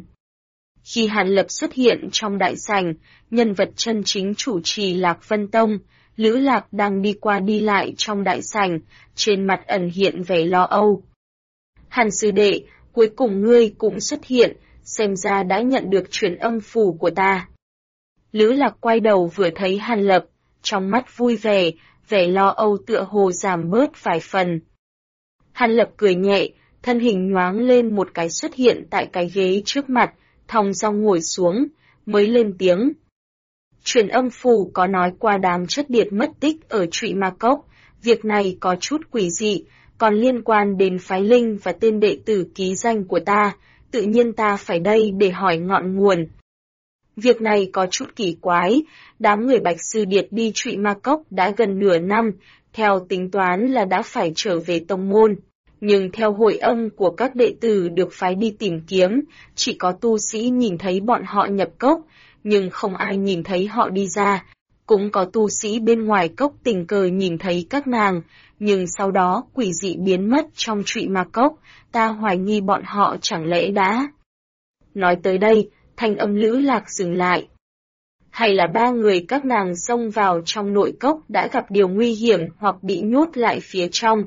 Khi Hàn Lập xuất hiện trong đại sảnh, nhân vật chân chính chủ trì Lạc Vân Tông, Lữ Lạc đang đi qua đi lại trong đại sảnh, trên mặt ẩn hiện vẻ lo âu. Hàn sư đệ, cuối cùng ngươi cũng xuất hiện, xem ra đã nhận được truyền âm phù của ta. Lữ Lạc quay đầu vừa thấy Hàn Lập, trong mắt vui vẻ, vẻ lo âu tựa hồ giảm bớt vài phần. Hàn Lập cười nhẹ, thân hình nhoáng lên một cái xuất hiện tại cái ghế trước mặt, thong dong ngồi xuống, mới lên tiếng. Truyền âm phù có nói qua đám chất điệt mất tích ở Trụy Ma Cốc, việc này có chút quỷ dị, còn liên quan đến phái linh và tên đệ tử ký danh của ta, tự nhiên ta phải đây để hỏi ngọn nguồn. Việc này có chút kỳ quái, đám người Bạch Sư Điệt đi Trụy Ma Cốc đã gần nửa năm, theo tính toán là đã phải trở về tông môn. Nhưng theo hội âm của các đệ tử được phái đi tìm kiếm, chỉ có tu sĩ nhìn thấy bọn họ nhập cốc, nhưng không ai nhìn thấy họ đi ra. Cũng có tu sĩ bên ngoài cốc tình cờ nhìn thấy các nàng, nhưng sau đó quỷ dị biến mất trong Trụy Ma Cốc, ta hoài nghi bọn họ chẳng lẽ đã. Nói tới đây, thanh âm Lữ Lạc dừng lại. Hay là 3 người các nàng xông vào trong nội cốc đã gặp điều nguy hiểm hoặc bị nhốt lại phía trong.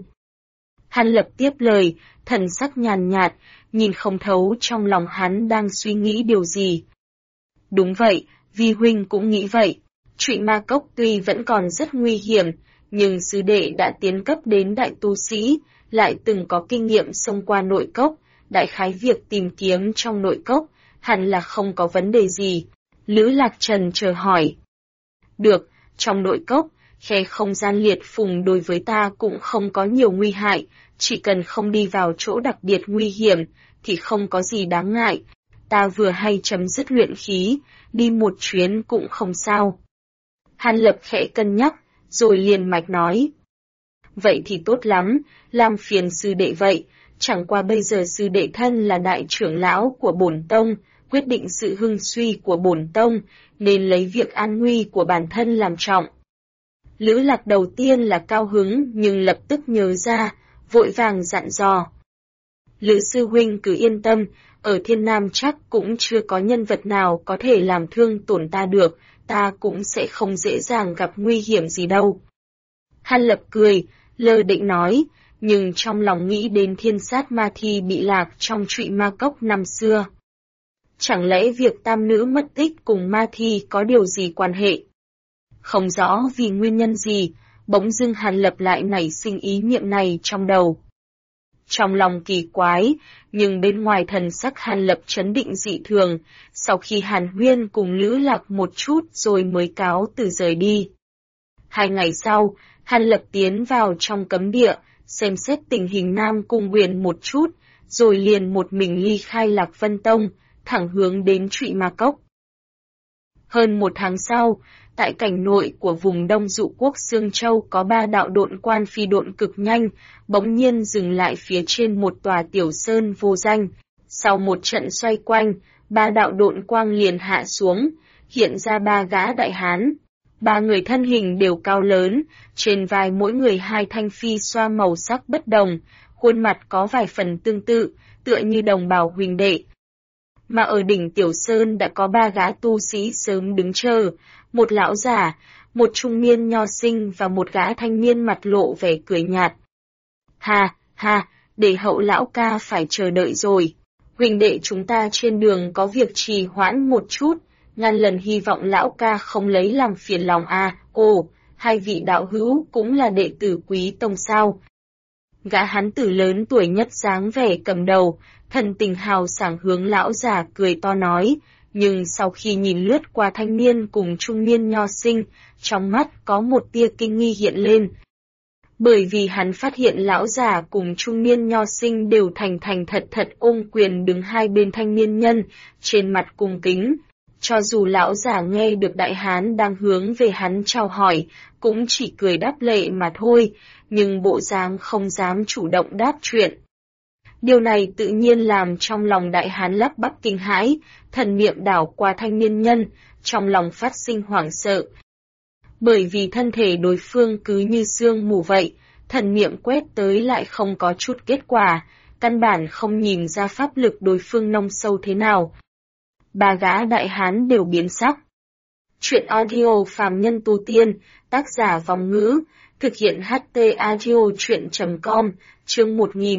Hàn Lập tiếp lời, thần sắc nhàn nhạt, nhìn không thấu trong lòng hắn đang suy nghĩ điều gì. Đúng vậy, Vi huynh cũng nghĩ vậy. Trụy Ma Cốc tuy vẫn còn rất nguy hiểm, nhưng sư đệ đã tiến cấp đến đại tu sĩ, lại từng có kinh nghiệm xông qua nội cốc, đại khái việc tìm kiếm trong nội cốc, hẳn là không có vấn đề gì. Lữ Lạc Trần chờ hỏi. Được, trong nội cốc, khe không gian liệt phùng đối với ta cũng không có nhiều nguy hại, chỉ cần không đi vào chỗ đặc biệt nguy hiểm, thì không có gì đáng ngại. Ta vừa hay chấm dứt luyện khí, đi một chuyến cũng không sao. Hàn Lập khẽ cân nhắc, rồi liền mạch nói. Vậy thì tốt lắm, làm phiền sư đệ vậy, chẳng qua bây giờ sư đệ thân là đại trưởng lão của bổn tông, quyết định sự hưng suy của bổn tông, nên lấy việc an nguy của bản thân làm trọng. Lữ Lạc đầu tiên là cao hứng nhưng lập tức nhớ ra, vội vàng dặn dò. Lữ sư huynh cứ yên tâm, ở Thiên Nam chắc cũng chưa có nhân vật nào có thể làm thương tổn ta được, ta cũng sẽ không dễ dàng gặp nguy hiểm gì đâu. Hàn Lập cười, lơ định nói, nhưng trong lòng nghĩ đến thiên sát ma thi bị lạc trong trụy ma cốc năm xưa. Chẳng lẽ việc tam nữ mất tích cùng ma thi có điều gì quan hệ? Không rõ vì nguyên nhân gì, bỗng dưng Hàn Lập lại nảy sinh ý niệm này trong đầu. Trong lòng kỳ quái, nhưng bên ngoài thần sắc Hàn Lập trấn định dị thường, sau khi Hàn Huyên cùng Lữ Lạc một chút rồi mới cáo từ rời đi. 2 ngày sau, Hàn Lập tiến vào trong cấm địa, xem xét tình hình Nam Cung Huyền một chút, rồi liền một mình ly khai Lạc Vân Tông, thẳng hướng đến Trụy Ma Cốc. Hơn 1 tháng sau, tại cảnh nội của vùng Đông Dụ Quốc Sương Châu có 3 đạo độn quan phi độn cực nhanh, bỗng nhiên dừng lại phía trên một tòa tiểu sơn vô danh. Sau một trận xoay quanh, 3 đạo độn quang liền hạ xuống, hiện ra 3 gã đại hán. 3 người thân hình đều cao lớn, trên vai mỗi người 2 thanh phi xoa màu sắc bất đồng, khuôn mặt có vài phần tương tự, tựa như đồng bào huỳnh đệ. Mà ở đỉnh Tiểu Sơn đã có 3 gã tu sĩ sớm đứng chờ, một lão giả, một trung niên nho sinh và một gã thanh niên mặt lộ vẻ cười nhạt. Ha, để hậu lão ca phải chờ đợi rồi. Huỳnh đệ chúng ta trên đường có việc trì hoãn một chút, ngàn lần hy vọng lão ca không lấy làm phiền lòng à. Ồ, 2 vị đạo hữu cũng là đệ tử Quý Tông sao? Gã hán tử lớn tuổi nhất dáng vẻ cầm đầu, thần tình hào sảng hướng lão già cười to nói, nhưng sau khi nhìn lướt qua thanh niên cùng trung niên nho sinh, trong mắt có một tia kinh nghi hiện lên. Bởi vì hắn phát hiện lão già cùng trung niên nho sinh đều thành thật ôm quyền đứng hai bên thanh niên nhân, trên mặt cung kính. Cho dù lão già nghe được đại hán đang hướng về hắn chào hỏi, cũng chỉ cười đáp lệ mà thôi, nhưng bộ dáng không dám chủ động đáp chuyện. Điều này tự nhiên làm trong lòng đại hán lắp bắp kinh hãi, thần niệm đảo qua thanh niên nhân, trong lòng phát sinh hoảng sợ. Bởi vì thân thể đối phương cứ như sương mù vậy, thần niệm quét tới lại không có chút kết quả, căn bản không nhìn ra pháp lực đối phương nông sâu thế nào. 3 gã đại hán đều biến sắc. Chuyện audio phàm nhân tu tiên, tác giả Vòng Ngữ, thực hiện HT audio chuyện.com, chương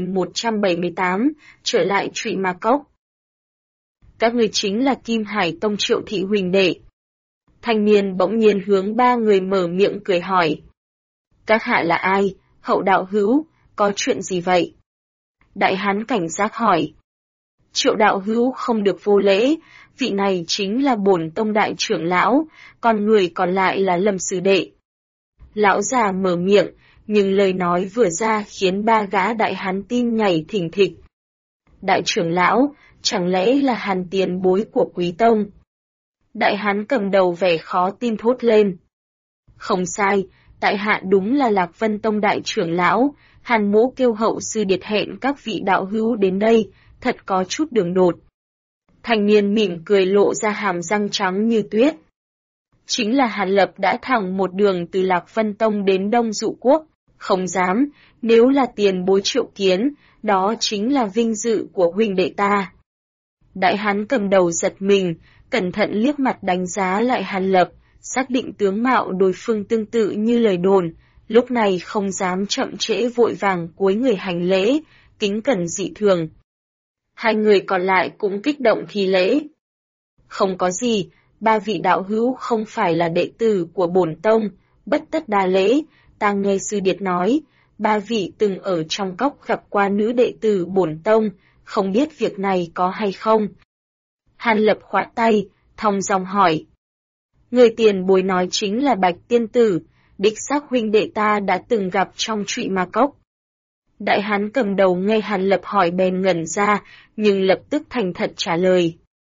1178, trở lại Trụy Ma Cốc. Các người chính là Kim Hải Tông Triệu thị huỳnh đệ. Thanh niên bỗng nhiên hướng 3 người mở miệng cười hỏi. Các hạ là ai, hậu đạo hữu, có chuyện gì vậy? Đại hán cảnh giác hỏi. Triệu đạo hữu không được vô lễ, vị này chính là bổn tông đại trưởng lão, còn người còn lại là Lâm sư đệ. Lão già mở miệng, nhưng lời nói vừa ra khiến 3 gã đại hán tim nhảy thình thịch. Đại trưởng lão, chẳng lẽ là Hàn tiền bối của Quý Tông? Đại hán cầm đầu vẻ khó tin thốt lên. Không sai, tại hạ đúng là Lạc Vân Tông đại trưởng lão, Hàn mỗ kêu hậu sư điệt hẹn các vị đạo hữu đến đây, thật có chút đường đột. Thanh niên mỉm cười lộ ra hàm răng trắng như tuyết. Chính là Hàn Lập đã thẳng một đường từ Lạc Vân Tông đến Đông Dụ Quốc, không dám, nếu là tiền bối Triệu Kiến, đó chính là vinh dự của huynh đệ ta. Đại hán cầm đầu giật mình, cẩn thận liếc mặt đánh giá lại Hàn Lập, xác định tướng mạo đối phương tương tự như lời đồn, lúc này không dám chậm trễ vội vàng cúi người hành lễ, kính cẩn dị thường. 2 người còn lại cũng kích động thi lễ. Không có gì, 3 vị đạo hữu không phải là đệ tử của bổn tông, bất tất đa lễ, ta nghe sư điệt nói, 3 vị từng ở trong cốc gặp qua nữ đệ tử bổn tông, không biết việc này có hay không. Hàn Lập khoát tay, thong dong hỏi. Người tiền bối nói chính là Bạch Tiên Tử, đích xác huynh đệ ta đã từng gặp trong Trụy Ma Cốc. Đại hán cầm đầu nghe Hàn Lập hỏi bèn ngẩn ra, nhưng lập tức thành thật trả lời.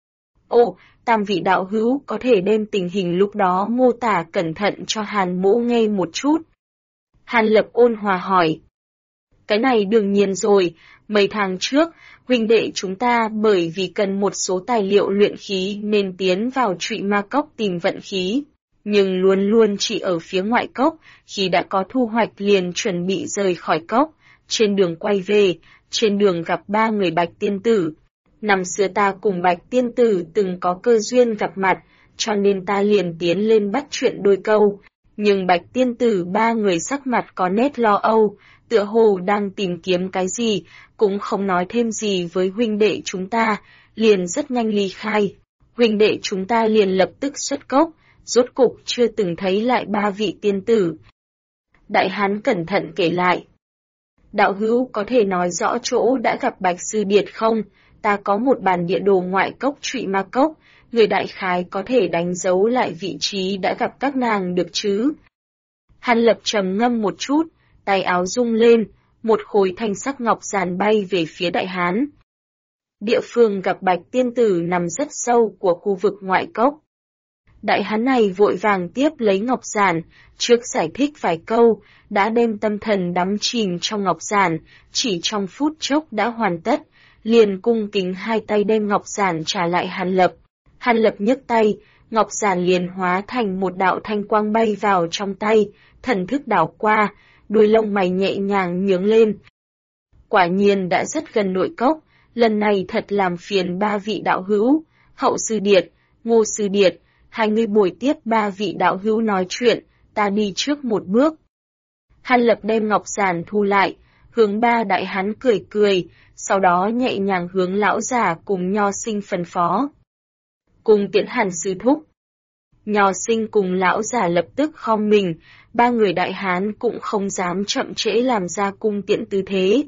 Ồ, tam vị đạo hữu có thể đem tình hình lúc đó mô tả cẩn thận cho Hàn Mỗ nghe một chút. Hàn Lập ôn hòa hỏi. Cái này đương nhiên rồi, mấy tháng trước, huynh đệ chúng ta bởi vì cần một số tài liệu luyện khí nên tiến vào Trụy Ma Cốc tìm vận khí. Nhưng luôn luôn chỉ ở phía ngoại cốc, khi đã có thu hoạch liền chuẩn bị rời khỏi cốc. Trên đường quay về, trên đường gặp 3 người Bạch Tiên Tử. Năm xưa ta cùng Bạch Tiên Tử từng có cơ duyên gặp mặt, cho nên ta liền tiến lên bắt chuyện đôi câu. Nhưng Bạch Tiên Tử 3 người sắc mặt có nét lo âu, tựa hồ đang tìm kiếm cái gì, cũng không nói thêm gì với huynh đệ chúng ta, liền rất nhanh ly khai. Huynh đệ chúng ta liền lập tức xuất cốc, rốt cục chưa từng thấy lại 3 vị tiên tử. Đại hán cẩn thận kể lại. Đạo hữu có thể nói rõ chỗ đã gặp Bạch Sư Điệt không? Ta có một bản địa đồ ngoại cốc Trụy Ma Cốc, người đại khái có thể đánh dấu lại vị trí đã gặp các nàng được chứ? Hàn Lập trầm ngâm một chút, tay áo rung lên, một khối thanh sắc ngọc giản bay về phía đại hán. Địa phương gặp Bạch Tiên Tử nằm rất sâu của khu vực ngoại cốc. Đại hán này vội vàng tiếp lấy ngọc giản, trước giải thích vài câu, đã đem tâm thần đắm chìm trong ngọc giản, chỉ trong phút chốc đã hoàn tất, liền cung kính hai tay đem ngọc giản trả lại Hàn Lập. Hàn Lập nhấc tay, ngọc giản liền hóa thành một đạo thanh quang bay vào trong tay, thần thức đảo qua, đuôi lông mày nhẹ nhàng nhướng lên. Quả nhiên đã rất gần nội cốc, lần này thật làm phiền 3 vị đạo hữu, Hậu Sư Điệt, Ngô Sư Điệt, hai người bồi tiếp 3 vị đạo hữu nói chuyện, ta đi trước một bước. Hàn Lập đem ngọc giản thu lại, hướng 3 đại hán cười cười, sau đó nhẹ nhàng hướng lão già cùng Nho Sinh phân phó. Cùng tiễn Hàn sư thúc. Nho Sinh cùng lão già lập tức khom mình, 3 người đại hán cũng không dám chậm trễ làm ra cung tiễn tư thế.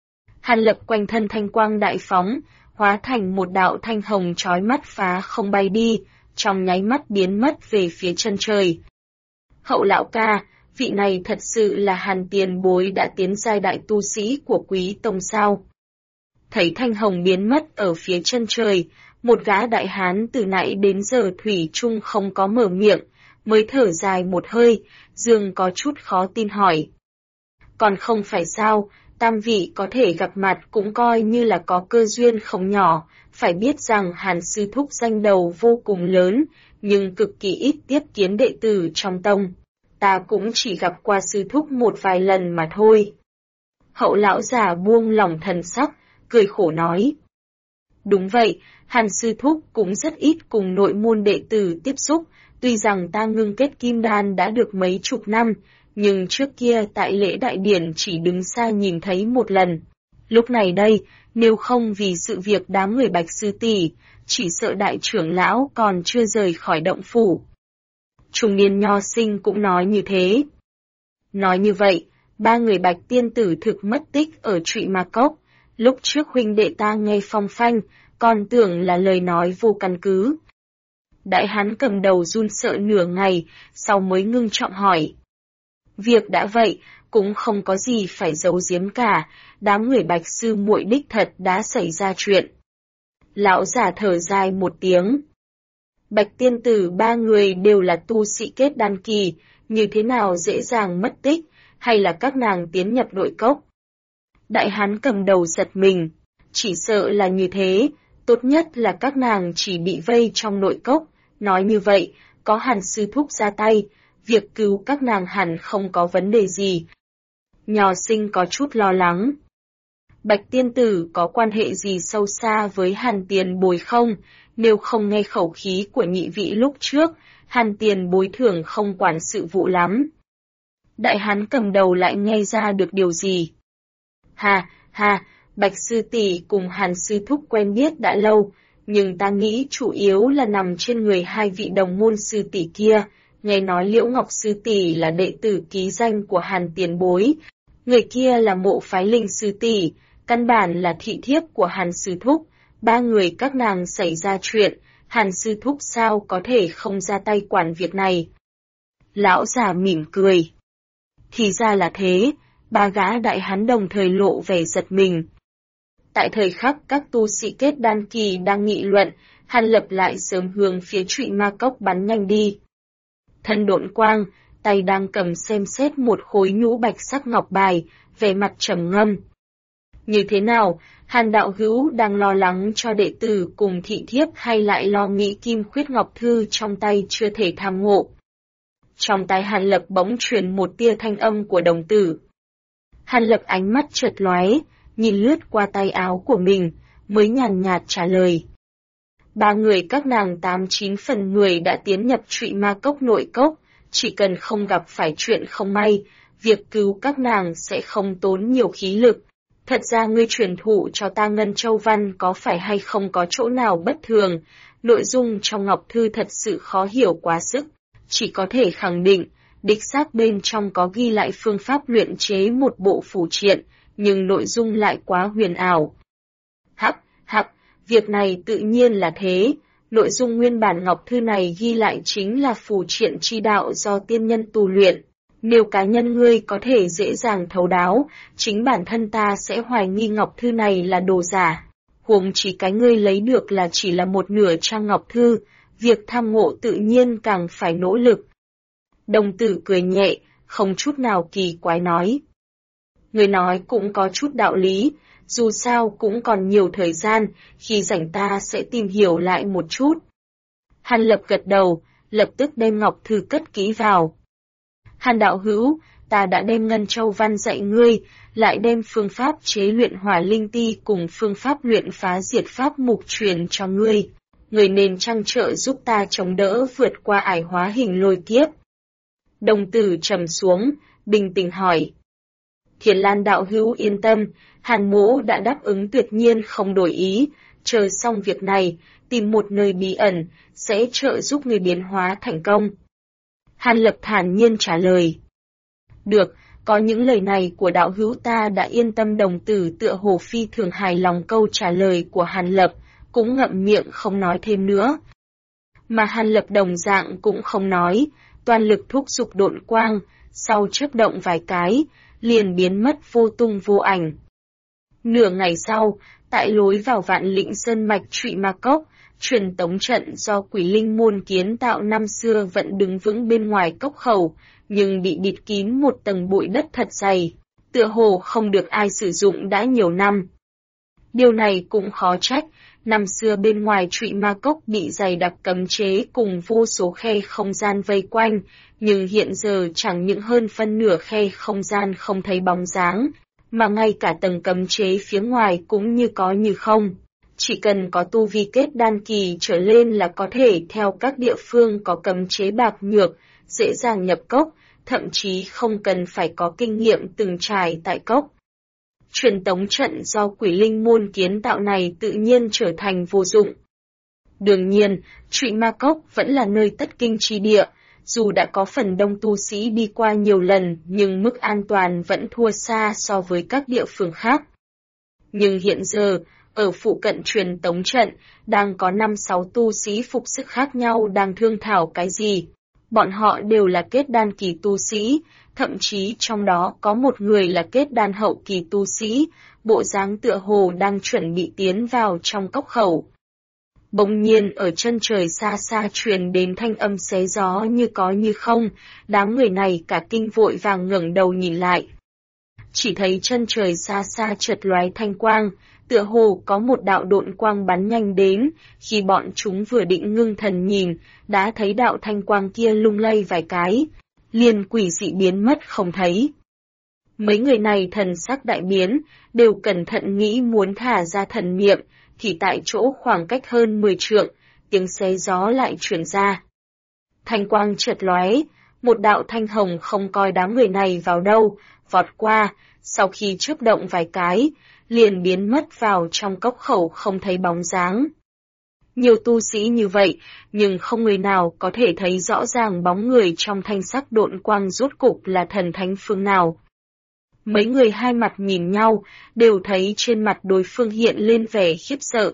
Hàn Lập quanh thân thanh quang đại phóng, hóa thành một đạo thanh hồng chói mắt phá không bay đi, trong nháy mắt biến mất về phía chân trời. Hậu lão ca, vị này thật sự là Hàn tiền bối đã tiến giai đại tu sĩ của Quý Tông sao? Thấy thanh hồng biến mất ở phía chân trời, một gã đại hán từ nãy đến giờ thủy chung không có mở miệng, mới thở dài một hơi, dường có chút khó tin hỏi. Còn không phải sao, tam vị có thể gặp mặt cũng coi như là có cơ duyên không nhỏ, phải biết rằng Hàn sư thúc danh đầu vô cùng lớn, nhưng cực kỳ ít tiếp kiến đệ tử trong tông. Ta cũng chỉ gặp qua sư thúc một vài lần mà thôi. Hậu lão già buông lỏng thần sắc, cười khổ nói. Đúng vậy, Hàn sư thúc cũng rất ít cùng nội môn đệ tử tiếp xúc, tuy rằng ta ngưng kết kim đan đã được mấy chục năm, nhưng trước kia tại lễ đại điển chỉ đứng xa nhìn thấy một lần. Lúc này đây, nếu không vì sự việc đám người Bạch sư tỷ, chỉ sợ đại trưởng lão còn chưa rời khỏi động phủ. Trung niên Nho Sinh cũng nói như thế. Nói như vậy, 3 người Bạch tiên tử thực mất tích ở Trụy Ma Cốc, lúc trước huynh đệ ta nghe phong phanh, còn tưởng là lời nói vô căn cứ. Đại hán cầm đầu run sợ nửa ngày, sau mới ngưng trọng hỏi. Việc đã vậy, cũng không có gì phải giấu giếm cả, đám người Bạch sư muội đích thật đã xảy ra chuyện. Lão già thở dài một tiếng. Bạch tiên tử 3 người đều là tu sĩ kết đan kỳ, như thế nào dễ dàng mất tích, hay là các nàng tiến nhập nội cốc? Đại hán cầm đầu giật mình, chỉ sợ là như thế, tốt nhất là các nàng chỉ bị vây trong nội cốc, nói như vậy, có Hàn sư thúc ra tay, việc cứu các nàng hẳn không có vấn đề gì. Nho Sinh có chút lo lắng. Bạch tiên tử có quan hệ gì sâu xa với Hàn tiền bối không? Nếu không nghe khẩu khí của nhị vị lúc trước, Hàn tiền bối thường không quản sự vụ lắm. Đại hán cầm đầu lại nghe ra được điều gì? Ha, Bạch sư tỷ cùng Hàn sư thúc quen biết đã lâu, nhưng ta nghĩ chủ yếu là nằm trên người 2 vị đồng môn sư tỷ kia. Nghe nói Liễu Ngọc sư tỷ là đệ tử ký danh của Hàn tiền bối, người kia là Mộ Phái Linh sư tỷ, căn bản là thị thiếp của Hàn sư thúc. 3 người các nàng xảy ra chuyện, Hàn sư thúc sao có thể không ra tay quản việc này? Lão già mỉm cười. Thì ra là thế, 3 gã đại hán đồng thời lộ vẻ giật mình. Tại thời khắc các tu sĩ kết đan kỳ đang nghị luận, Hàn Lập lại sớm hướng phía Trụy Ma Cốc bắn nhanh đi. Thân độn quang, tay đang cầm xem xét một khối nhũ bạch sắc ngọc bài, vẻ mặt trầm ngâm. Như thế nào, Hàn đạo hữu đang lo lắng cho đệ tử cùng thị thiếp hay lại lo nghĩ kim khuyết ngọc thư trong tay chưa thể tham ngộ? Trong tai Hàn Lập bỗng truyền một tia thanh âm của đồng tử. Hàn Lập ánh mắt chợt lóe, nhìn lướt qua tay áo của mình, mới nhàn nhạt trả lời. 3 người các nàng 89 phần người đã tiến nhập Trụy Ma Cốc nội cốc, chỉ cần không gặp phải chuyện không may, việc cứu các nàng sẽ không tốn nhiều khí lực. Thật ra ngươi truyền thụ cho ta Ngân Châu Văn có phải hay không có chỗ nào bất thường, nội dung trong ngọc thư thật sự khó hiểu quá sức, chỉ có thể khẳng định, đích xác bên trong có ghi lại phương pháp luyện chế một bộ phù triện, nhưng nội dung lại quá huyền ảo. Hắc, việc này tự nhiên là thế, nội dung nguyên bản ngọc thư này ghi lại chính là phù triện chi đạo do tiên nhân tu luyện. Nếu cá nhân ngươi có thể dễ dàng thấu đáo, chính bản thân ta sẽ hoài nghi ngọc thư này là đồ giả. Huống chỉ cái ngươi lấy được là chỉ là một nửa trang ngọc thư, việc tham ngộ tự nhiên càng phải nỗ lực. Đồng tử cười nhẹ, không chút nào kỳ quái nói. Người nói cũng có chút đạo lý, dù sao cũng còn nhiều thời gian, khi rảnh ta sẽ tìm hiểu lại một chút. Hàn Lập gật đầu, lập tức đem ngọc thư cất kỹ vào. Hàn đạo hữu, ta đã đem Ngân Châu Văn dạy ngươi, lại đem phương pháp chế luyện hỏa linh ti cùng phương pháp luyện phá diệt pháp mục truyền cho ngươi. Ngươi nên trăng trợ giúp ta chống đỡ vượt qua ải hóa hình lôi kiếp. Đồng tử trầm xuống, bình tĩnh hỏi. Thiền Lan đạo hữu yên tâm, Hàn mỗ đã đáp ứng tuyệt nhiên không đổi ý, chờ xong việc này, tìm một nơi bí ẩn, sẽ trợ giúp người biến hóa thành công. Hàn Lập thản nhiên trả lời. Được, có những lời này của đạo hữu ta đã yên tâm. Đồng tử tựa hồ phi thường hài lòng câu trả lời của Hàn Lập, cũng ngậm miệng không nói thêm nữa. Mà Hàn Lập đồng dạng cũng không nói, toàn lực thúc giục độn quang, sau chớp động vài cái, liền biến mất vô tung vô ảnh. Nửa ngày sau, tại lối vào Vạn Lĩnh Sơn mạch Trụy Ma Cốc, truyền tống trận do Quỷ Linh môn kiến tạo năm xưa vẫn đứng vững bên ngoài cốc khẩu, nhưng bị bịt kín một tầng bụi đất thật dày, tựa hồ không được ai sử dụng đã nhiều năm. Điều này cũng khó trách, năm xưa bên ngoài Trụy Ma Cốc bị dày đặc cấm chế cùng vô số khe không gian vây quanh, nhưng hiện giờ chẳng những hơn phân nửa khe không gian không thấy bóng dáng, mà ngay cả tầng cấm chế phía ngoài cũng như có như không. Chỉ cần có tu vi kết đan kỳ trở lên là có thể theo các địa phương có cấm chế bạc nhược, dễ dàng nhập cốc, thậm chí không cần phải có kinh nghiệm từng trải tại cốc. Truyền tống trận do Quỷ Linh môn kiến tạo này tự nhiên trở thành vô dụng. Đương nhiên, Trụy Ma Cốc vẫn là nơi tất kinh chi địa, dù đã có phần đông tu sĩ đi qua nhiều lần nhưng mức an toàn vẫn thua xa so với các địa phương khác. Nhưng hiện giờ, ở phụ cận truyền tống trận, đang có 5-6 tu sĩ phục sức khác nhau đang thương thảo cái gì. Bọn họ đều là kết đan kỳ tu sĩ, thậm chí trong đó có một người là kết đan hậu kỳ tu sĩ, bộ dáng tựa hồ đang chuẩn bị tiến vào trong cốc khẩu. Bỗng nhiên ở chân trời xa xa truyền đến thanh âm xé gió như có như không, đám người này cả kinh vội vàng ngẩng đầu nhìn lại. Chỉ thấy chân trời xa xa chợt lóe thanh quang, tựa hồ có một đạo độn quang bắn nhanh đến, khi bọn chúng vừa định ngưng thần nhìn, đã thấy đạo thanh quang kia lung lay vài cái, liền quỷ dị biến mất không thấy. Mấy người này thần sắc đại biến, đều cẩn thận nghĩ muốn thả ra thần niệm, thì tại chỗ khoảng cách hơn 10 trượng, tiếng xé gió lại truyền ra. Thanh quang chợt lóe, một đạo thanh hồng không coi đám người này vào đâu, vọt qua, sau khi chớp động vài cái, liền biến mất vào trong cốc khẩu không thấy bóng dáng. Nhiều tu sĩ như vậy, nhưng không người nào có thể thấy rõ ràng bóng người trong thanh sắc độn quang rốt cục là thần thánh phương nào. Mấy người hai mặt nhìn nhau, đều thấy trên mặt đối phương hiện lên vẻ khiếp sợ.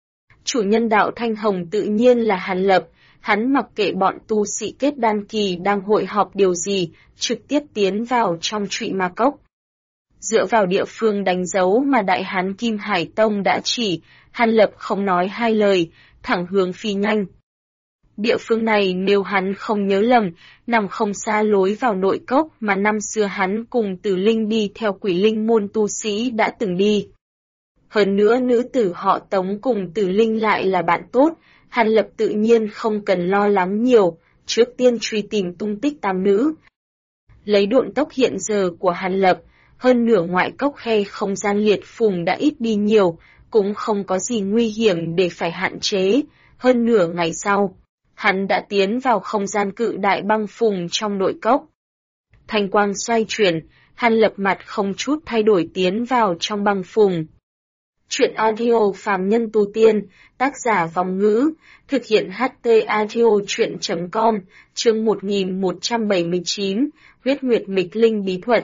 Chủ nhân đạo thanh hồng tự nhiên là Hàn Lập, hắn mặc kệ bọn tu sĩ kết đan kỳ đang hội họp điều gì, trực tiếp tiến vào trong Trụy Ma Cốc. Dựa vào địa phương đánh dấu mà Đại Hán Kim Hải Tông đã chỉ, Hàn Lập không nói hai lời, thẳng hướng phi nhanh. Địa phương này nếu hắn không nhớ lầm, nằm không xa lối vào nội cốc mà năm xưa hắn cùng Tử Linh đi theo Quỷ Linh môn tu sĩ đã từng đi. Hơn nữa nữ tử họ Tống cùng Tử Linh lại là bạn tốt, Hàn Lập tự nhiên không cần lo lắng nhiều, trước tiên truy tìm tung tích tam nữ. Lấy độn tốc hiện giờ của Hàn Lập, hơn nửa ngoại cốc khe không gian liệt phùng đã ít đi nhiều, cũng không có gì nguy hiểm để phải hạn chế. Hơn nửa ngày sau, hắn đã tiến vào không gian cự đại băng phùng trong nội cốc. Thanh quang xoay chuyển, Hàn Lập mặt không chút thay đổi tiến vào trong băng phùng. Chuyện audio phàm nhân tu tiên, tác giả Vong Ngữ, thực hiện HT audio chuyện.com, chương 1179, huyết nguyệt mịch linh bí thuật.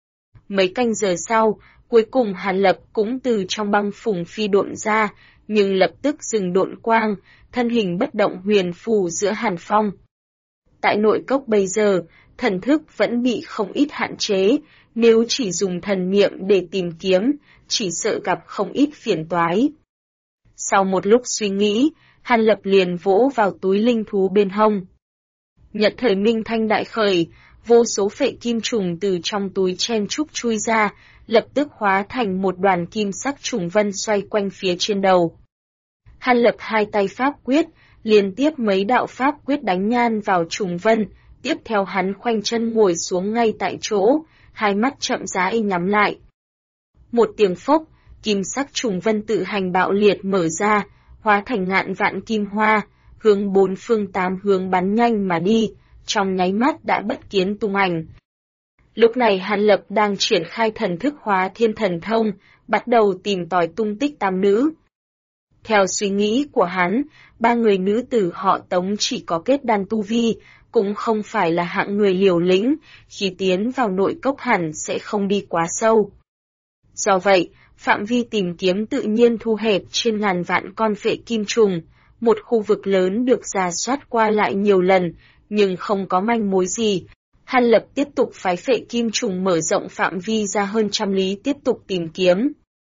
Mấy canh giờ sau, cuối cùng Hàn Lập cũng từ trong băng phùng phi độn ra, nhưng lập tức dừng độn quang, thân hình bất động huyền phù giữa hàn phong. Tại nội cốc bây giờ, thần thức vẫn bị không ít hạn chế, nếu chỉ dùng thần niệm để tìm kiếm, chỉ sợ gặp không ít phiền toái. Sau một lúc suy nghĩ, Hàn Lập liền vỗ vào túi linh thú bên hông. Nhật thời minh thanh đại khởi, vô số phệ kim trùng từ trong túi chen trúc chui ra, lập tức hóa thành một đoàn kim sắc trùng vân xoay quanh phía trên đầu. Hàn Lập hai tay pháp quyết, liên tiếp mấy đạo pháp quyết đánh nhan vào trùng vân, tiếp theo hắn khoanh chân ngồi xuống ngay tại chỗ, hai mắt chậm rãi nhắm lại. Một tiếng phốc, kim sắc trùng vân tự hành bạo liệt mở ra, hóa thành ngạn vạn kim hoa, hướng bốn phương tám hướng bắn nhanh mà đi, trong nháy mắt đã bất kiến tung ảnh. Lúc này Hàn Lập đang triển khai thần thức hóa thiên thần thông, bắt đầu tìm tòi tung tích tam nữ. Theo suy nghĩ của hắn, ba người nữ tử họ Tống chỉ có kết đan tu vi, cũng không phải là hạng người liều lĩnh, khi tiến vào nội cốc hẳn sẽ không đi quá sâu. Do vậy, phạm vi tìm kiếm tự nhiên thu hẹp trên ngàn vạn con phệ kim trùng, một khu vực lớn được rà soát qua lại nhiều lần, nhưng không có manh mối gì. Hàn Lập tiếp tục phái phệ kim trùng mở rộng phạm vi ra hơn trăm lý tiếp tục tìm kiếm.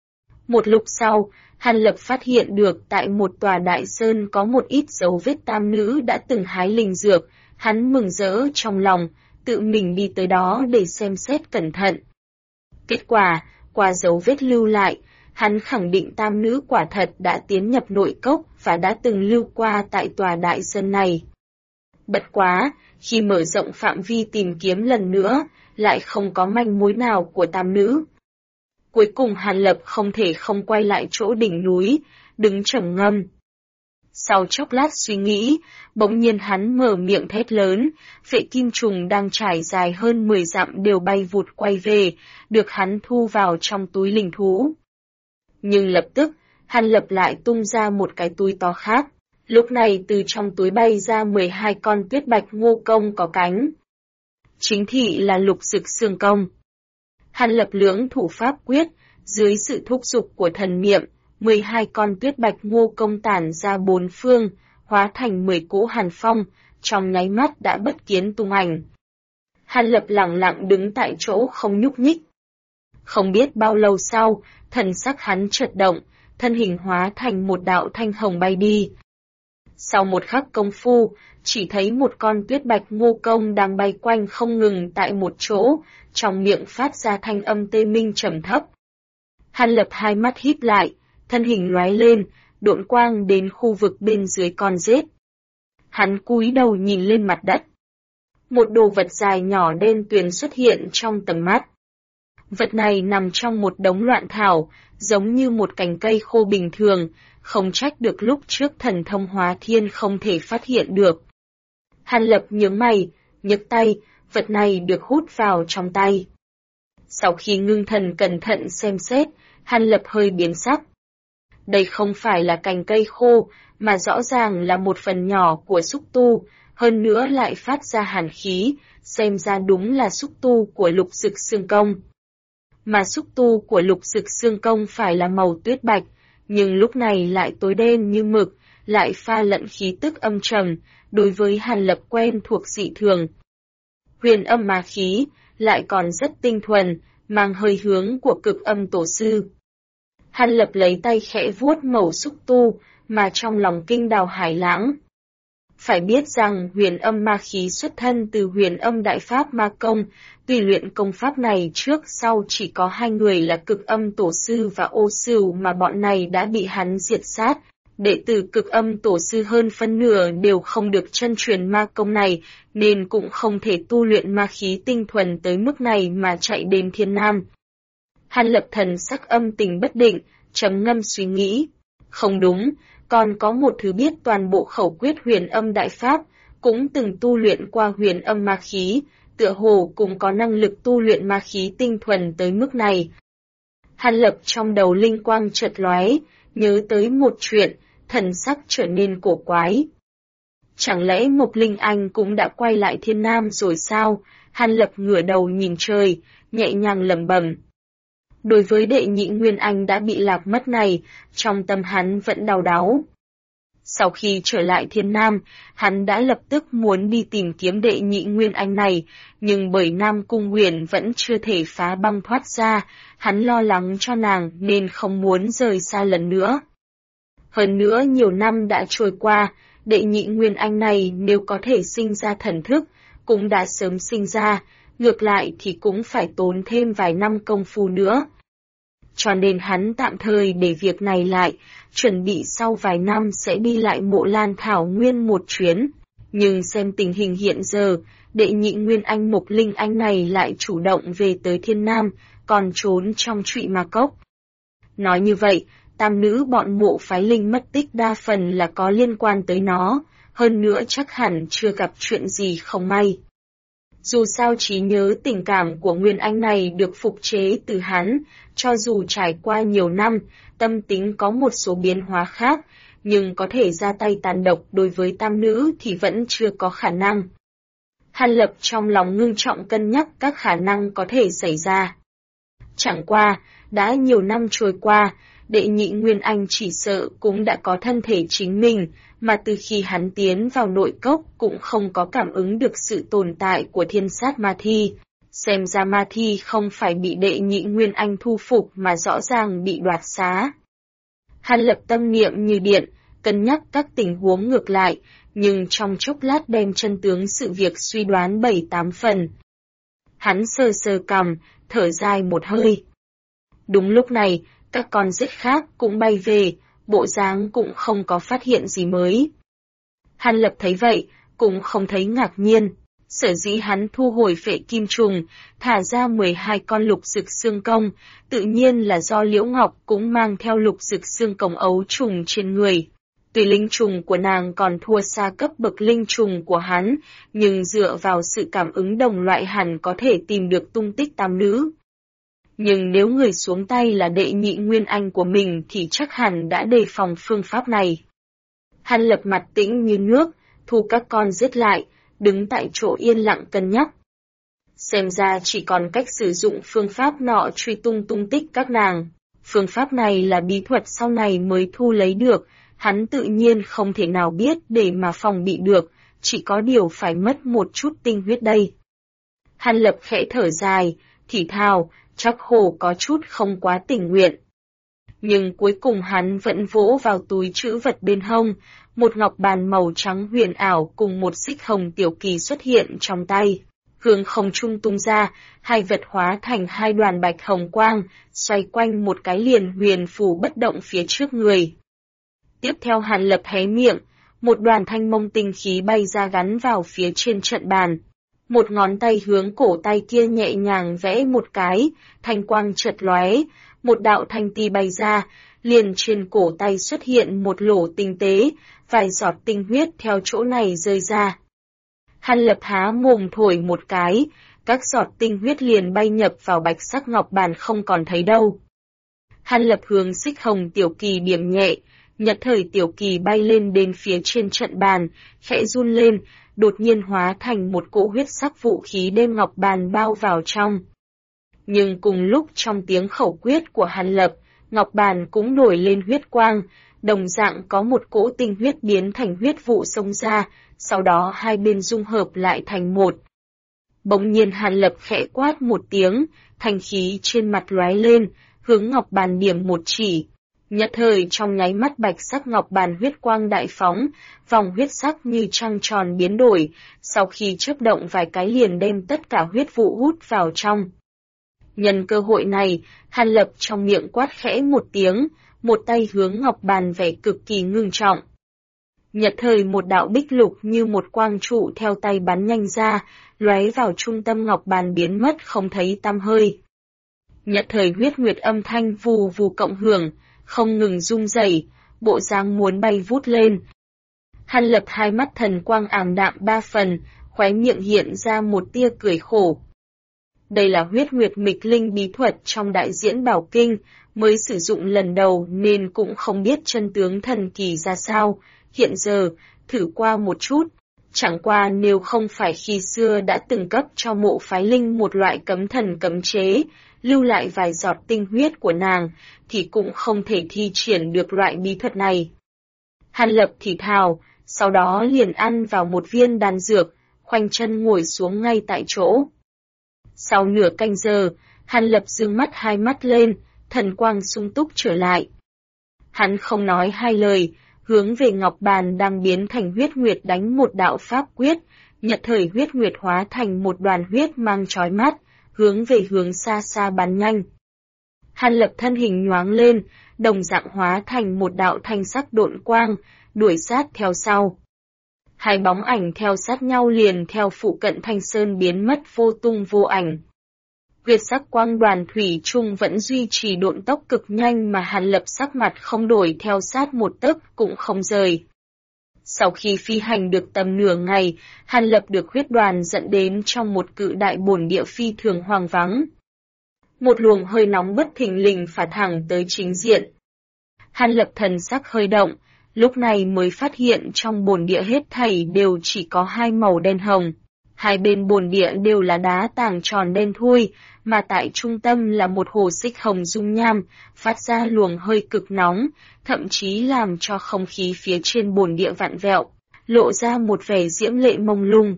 Một lúc sau, Hàn Lập phát hiện được tại một tòa đại sơn có một ít dấu vết tam nữ đã từng hái linh dược, hắn mừng rỡ trong lòng, tự mình đi tới đó để xem xét cẩn thận. Kết quả, qua dấu vết lưu lại, hắn khẳng định tam nữ quả thật đã tiến nhập nội cốc và đã từng lưu qua tại tòa đại sơn này. Bất quá, khi mở rộng phạm vi tìm kiếm lần nữa, lại không có manh mối nào của tam nữ. Cuối cùng Hàn Lập không thể không quay lại chỗ đỉnh núi, đứng trầm ngâm. Sau chốc lát suy nghĩ, bỗng nhiên hắn mở miệng thét lớn, phệ kim trùng đang trải dài hơn 10 dặm đều bay vụt quay về, được hắn thu vào trong túi linh thú. Nhưng lập tức, Hàn Lập lại tung ra một cái túi to khác. Lúc này từ trong túi bay ra 12 con tuyết bạch ngô công có cánh. Chính thị là lục dực xương công. Hàn Lập lưỡng thủ pháp quyết, dưới sự thúc giục của thần niệm, 12 con tuyết bạch ngô công tản ra bốn phương, hóa thành 10 cỗ hàn phong, trong nháy mắt đã bất kiến tung ảnh. Hàn Lập lặng lặng đứng tại chỗ không nhúc nhích. Không biết bao lâu sau, thần sắc hắn chợt động, thân hình hóa thành một đạo thanh hồng bay đi. Sau một khắc công phu, chỉ thấy một con tuyết bạch ngô công đang bay quanh không ngừng tại một chỗ, trong miệng phát ra thanh âm tê minh trầm thấp. Hàn Lập hai mắt híp lại, thân hình lóe lên, độn quang đến khu vực bên dưới con rết. Hắn cúi đầu nhìn lên mặt đất. Một đồ vật dài nhỏ đen tuyền xuất hiện trong tầm mắt. Vật này nằm trong một đống loạn thảo, giống như một cành cây khô bình thường, không trách được lúc trước thần thông hóa thiên không thể phát hiện được. Hàn Lập nhướng mày, nhấc tay, vật này được hút vào trong tay. Sau khi ngưng thần cẩn thận xem xét, Hàn Lập hơi biến sắc. Đây không phải là cành cây khô, mà rõ ràng là một phần nhỏ của xúc tu, hơn nữa lại phát ra hàn khí, xem ra đúng là xúc tu của lục dực xương công. Mà xúc tu của lục dực xương công phải là màu tuyết bạch, nhưng lúc này lại tối đen như mực, lại pha lẫn khí tức âm trầm, đối với Hàn Lập quen thuộc dị thường. Huyền âm ma khí, lại còn rất tinh thuần, mang hơi hướng của Cực Âm Tổ Sư. Hàn Lập lấy tay khẽ vuốt mẩu xúc tu, mà trong lòng kinh đào hải lãng. Phải biết rằng huyền âm ma khí xuất thân từ huyền âm đại pháp ma công, tùy luyện công pháp này trước sau chỉ có 2 người là Cực Âm Tổ Sư và Ô Sửu mà bọn này đã bị hắn diệt sát. Đệ tử Cực Âm Tổ Sư hơn phân nửa đều không được chân truyền ma công này, nên cũng không thể tu luyện ma khí tinh thuần tới mức này mà chạy đến Thiên Nam. Hàn Lập thần sắc âm tình bất định, trầm ngâm suy nghĩ. Không đúng, còn có một thứ biết toàn bộ khẩu quyết huyền âm đại pháp, cũng từng tu luyện qua huyền âm ma khí, tựa hồ cũng có năng lực tu luyện ma khí tinh thuần tới mức này. Hàn Lập trong đầu linh quang chợt lóe, nhớ tới một chuyện, thần sắc trở nên cổ quái. Chẳng lẽ Mộc Linh Anh cũng đã quay lại Thiên Nam rồi sao? Hàn Lập ngửa đầu nhìn trời, nhẹ nhàng lẩm bẩm. Đối với đệ nhị Nguyên Anh đã bị lạc mất này, trong tâm hắn vẫn đau đáu. Sau khi trở lại Thiên Nam, hắn đã lập tức muốn đi tìm kiếm đệ nhị Nguyên Anh này, nhưng bởi Nam Cung Huyền vẫn chưa thể phá băng thoát ra, hắn lo lắng cho nàng nên không muốn rời xa lần nữa. Hơn nữa nhiều năm đã trôi qua, đệ nhị Nguyên Anh này nếu có thể sinh ra thần thức, cũng đã sớm sinh ra, ngược lại thì cũng phải tốn thêm vài năm công phu nữa. Cho nên hắn tạm thời để việc này lại, chuẩn bị sau vài năm sẽ đi lại Mộ Lan Thảo Nguyên một chuyến. Nhưng xem tình hình hiện giờ, đệ nhị Nguyên Anh Mộc Linh Anh này lại chủ động về tới Thiên Nam, còn trốn trong Trụy Ma Cốc. Nói như vậy, tam nữ bọn Mộ Phái Linh mất tích đa phần là có liên quan tới nó, hơn nữa chắc hẳn chưa gặp chuyện gì không may. Dù sao trí nhớ tình cảm của Nguyên Anh này được phục chế từ hắn, cho dù trải qua nhiều năm, tâm tính có một số biến hóa khác, nhưng có thể ra tay tàn độc đối với tam nữ thì vẫn chưa có khả năng. Hàn Lập trong lòng ngưng trọng cân nhắc các khả năng có thể xảy ra. Chẳng qua, đã nhiều năm trôi qua, đệ nhị Nguyên Anh chỉ sợ cũng đã có thân thể chính mình, mà từ khi hắn tiến vào nội cốc cũng không có cảm ứng được sự tồn tại của thiên sát ma thi. Xem ra ma thi không phải bị đệ nhị Nguyên Anh thu phục mà rõ ràng bị đoạt xá. Hàn Lập tâm niệm như điện, cân nhắc các tình huống ngược lại, nhưng trong chốc lát đem chân tướng sự việc suy đoán 7-8 phần. Hắn sờ sờ cằm, thở dài một hơi. Đúng lúc này, các con rết khác cũng bay về, bộ dáng cũng không có phát hiện gì mới. Hàn Lập thấy vậy, cũng không thấy ngạc nhiên. Sở dĩ hắn thu hồi phệ kim trùng, thả ra 12 con lục dực xương công, tự nhiên là do Liễu Ngọc cũng mang theo lục dực xương công ấu trùng trên người. Tuy linh trùng của nàng còn thua xa cấp bậc linh trùng của hắn, nhưng dựa vào sự cảm ứng đồng loại hẳn có thể tìm được tung tích tam nữ. Nhưng nếu người xuống tay là đệ nhị Nguyên Anh của mình thì chắc hẳn đã đề phòng phương pháp này. Hàn Lập mặt tĩnh như nước, thu các con giết lại, đứng tại chỗ yên lặng cân nhắc. Xem ra chỉ còn cách sử dụng phương pháp nọ truy tung tung tích các nàng. Phương pháp này là bí thuật sau này mới thu lấy được, hắn tự nhiên không thể nào biết để mà phòng bị được, chỉ có điều phải mất một chút tinh huyết đây. Hàn Lập khẽ thở dài, thì thào, chắc hồ có chút không quá tình nguyện. Nhưng cuối cùng hắn vẫn vỗ vào túi trữ vật bên hông, một ngọc bàn màu trắng huyền ảo cùng một xích hồng tiểu kỳ xuất hiện trong tay. Hướng không trung tung ra, hai vật hóa thành hai đoàn bạch hồng quang, xoay quanh một cái liền huyền phù bất động phía trước người. Tiếp theo Hàn Lập hé miệng, một đoàn thanh mông tinh khí bay ra gắn vào phía trên trận bàn. Một ngón tay hướng cổ tay kia nhẹ nhàng vẽ một cái, thanh quang chợt lóe, một đạo thanh ti bay ra, liền trên cổ tay xuất hiện một lỗ tinh tế, vài giọt tinh huyết theo chỗ này rơi ra. Hàn Lập há mồm thổi một cái, các giọt tinh huyết liền bay nhập vào bạch sắc ngọc bàn không còn thấy đâu. Hàn Lập hướng xích hồng tiểu kỳ điểm nhẹ, nhất thời tiểu kỳ bay lên đến phía trên trận bàn, khẽ run lên, đột nhiên hóa thành một cỗ huyết sắc vũ khí đem ngọc bàn bao vào trong. Nhưng cùng lúc trong tiếng khẩu quyết của Hàn Lập, ngọc bàn cũng nổi lên huyết quang, đồng dạng có một cỗ tinh huyết biến thành huyết vụ xông ra, sau đó hai bên dung hợp lại thành một. Bỗng nhiên Hàn Lập khẽ quát một tiếng, thanh khí trên mặt lóe lên, hướng ngọc bàn điểm một chỉ. Nhất thời trong nháy mắt bạch sắc ngọc bàn huyết quang đại phóng, vòng huyết sắc như trăng tròn biến đổi, sau khi chớp động vài cái liền đem tất cả huyết vụ hút vào trong. Nhân cơ hội này, Hàn Lập trong miệng quát khẽ một tiếng, một tay hướng ngọc bàn vẻ cực kỳ ngưng trọng. Nhất thời một đạo bích lục như một quang trụ theo tay bắn nhanh ra, lóe vào trung tâm ngọc bàn biến mất không thấy tăm hơi. Nhất thời huyết nguyệt âm thanh vù vù cộng hưởng, không ngừng rung rẩy, bộ dáng muốn bay vút lên. Hàn Lập hai mắt thần quang ảm đạm ba phần, khóe miệng hiện ra một tia cười khổ. Đây là huyết nguyệt mịch linh bí thuật trong đại diễn bảo kinh, mới sử dụng lần đầu nên cũng không biết chân tướng thần kỳ ra sao, hiện giờ, thử qua một chút. Chẳng qua nếu không phải khi xưa đã từng cấp cho mộ phái linh một loại cấm thần cấm chế, lưu lại vài giọt tinh huyết của nàng, thì cũng không thể thi triển được loại bí thuật này. Hàn Lập thì thào, sau đó liền ăn vào một viên đan dược, khoanh chân ngồi xuống ngay tại chỗ. Sau nửa canh giờ, Hàn Lập dương mắt hai mắt lên, thần quang sung túc trở lại. Hắn không nói hai lời, hướng về ngọc bàn đang biến thành huyết nguyệt đánh một đạo pháp quyết, nhất thời huyết nguyệt hóa thành một đoàn huyết mang chói mắt, hướng về hướng xa xa bắn nhanh. Hàn Lập thân hình nhoáng lên, đồng dạng hóa thành một đạo thanh sắc độn quang, đuổi sát theo sau. Hai bóng ảnh theo sát nhau liền theo phụ cận Thanh Sơn biến mất vô tung vô ảnh. Huyết sắc quang đoàn thủy chung vẫn duy trì độn tốc cực nhanh mà Hàn Lập sắc mặt không đổi theo sát một tấc cũng không rời. Sau khi phi hành được tầm nửa ngày, Hàn Lập được huyết đoàn dẫn đến trong một cự đại bồn địa phi thường hoang vắng. Một luồng hơi nóng bất thình lình phả thẳng tới chính diện. Hàn Lập thần sắc hơi động, lúc này mới phát hiện trong bồn địa hết thảy đều chỉ có hai màu đen hồng. Hai bên bồn địa đều là đá tảng tròn đen thui, mà tại trung tâm là một hồ xích hồng dung nham, phát ra luồng hơi cực nóng, thậm chí làm cho không khí phía trên bồn địa vặn vẹo, lộ ra một vẻ diễm lệ mông lung.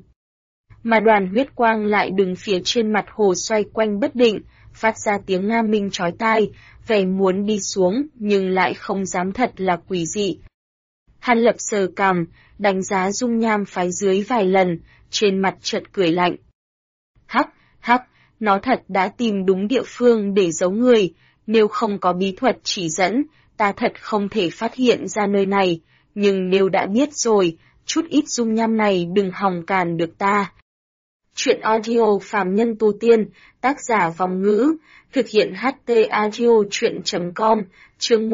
Mà đoàn huyết quang lại đứng phía trên mặt hồ xoay quanh bất định, phát ra tiếng nga minh chói tai, vẻ muốn đi xuống nhưng lại không dám thật là quỷ dị. Hàn Lập sờ cằm, đánh giá dung nham phái dưới vài lần, trên mặt chợt cười lạnh. Hắc, hắc, nó thật đã tìm đúng địa phương để giấu người, nếu không có bí thuật chỉ dẫn, ta thật không thể phát hiện ra nơi này, nhưng nếu đã biết rồi, chút ít dung nham này đừng hòng cản được ta. Chuyện audio phàm nhân tu tiên, tác giả Vòng Ngữ, thực hiện HT Audio chuyện.com, chương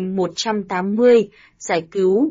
1180, giải cứu.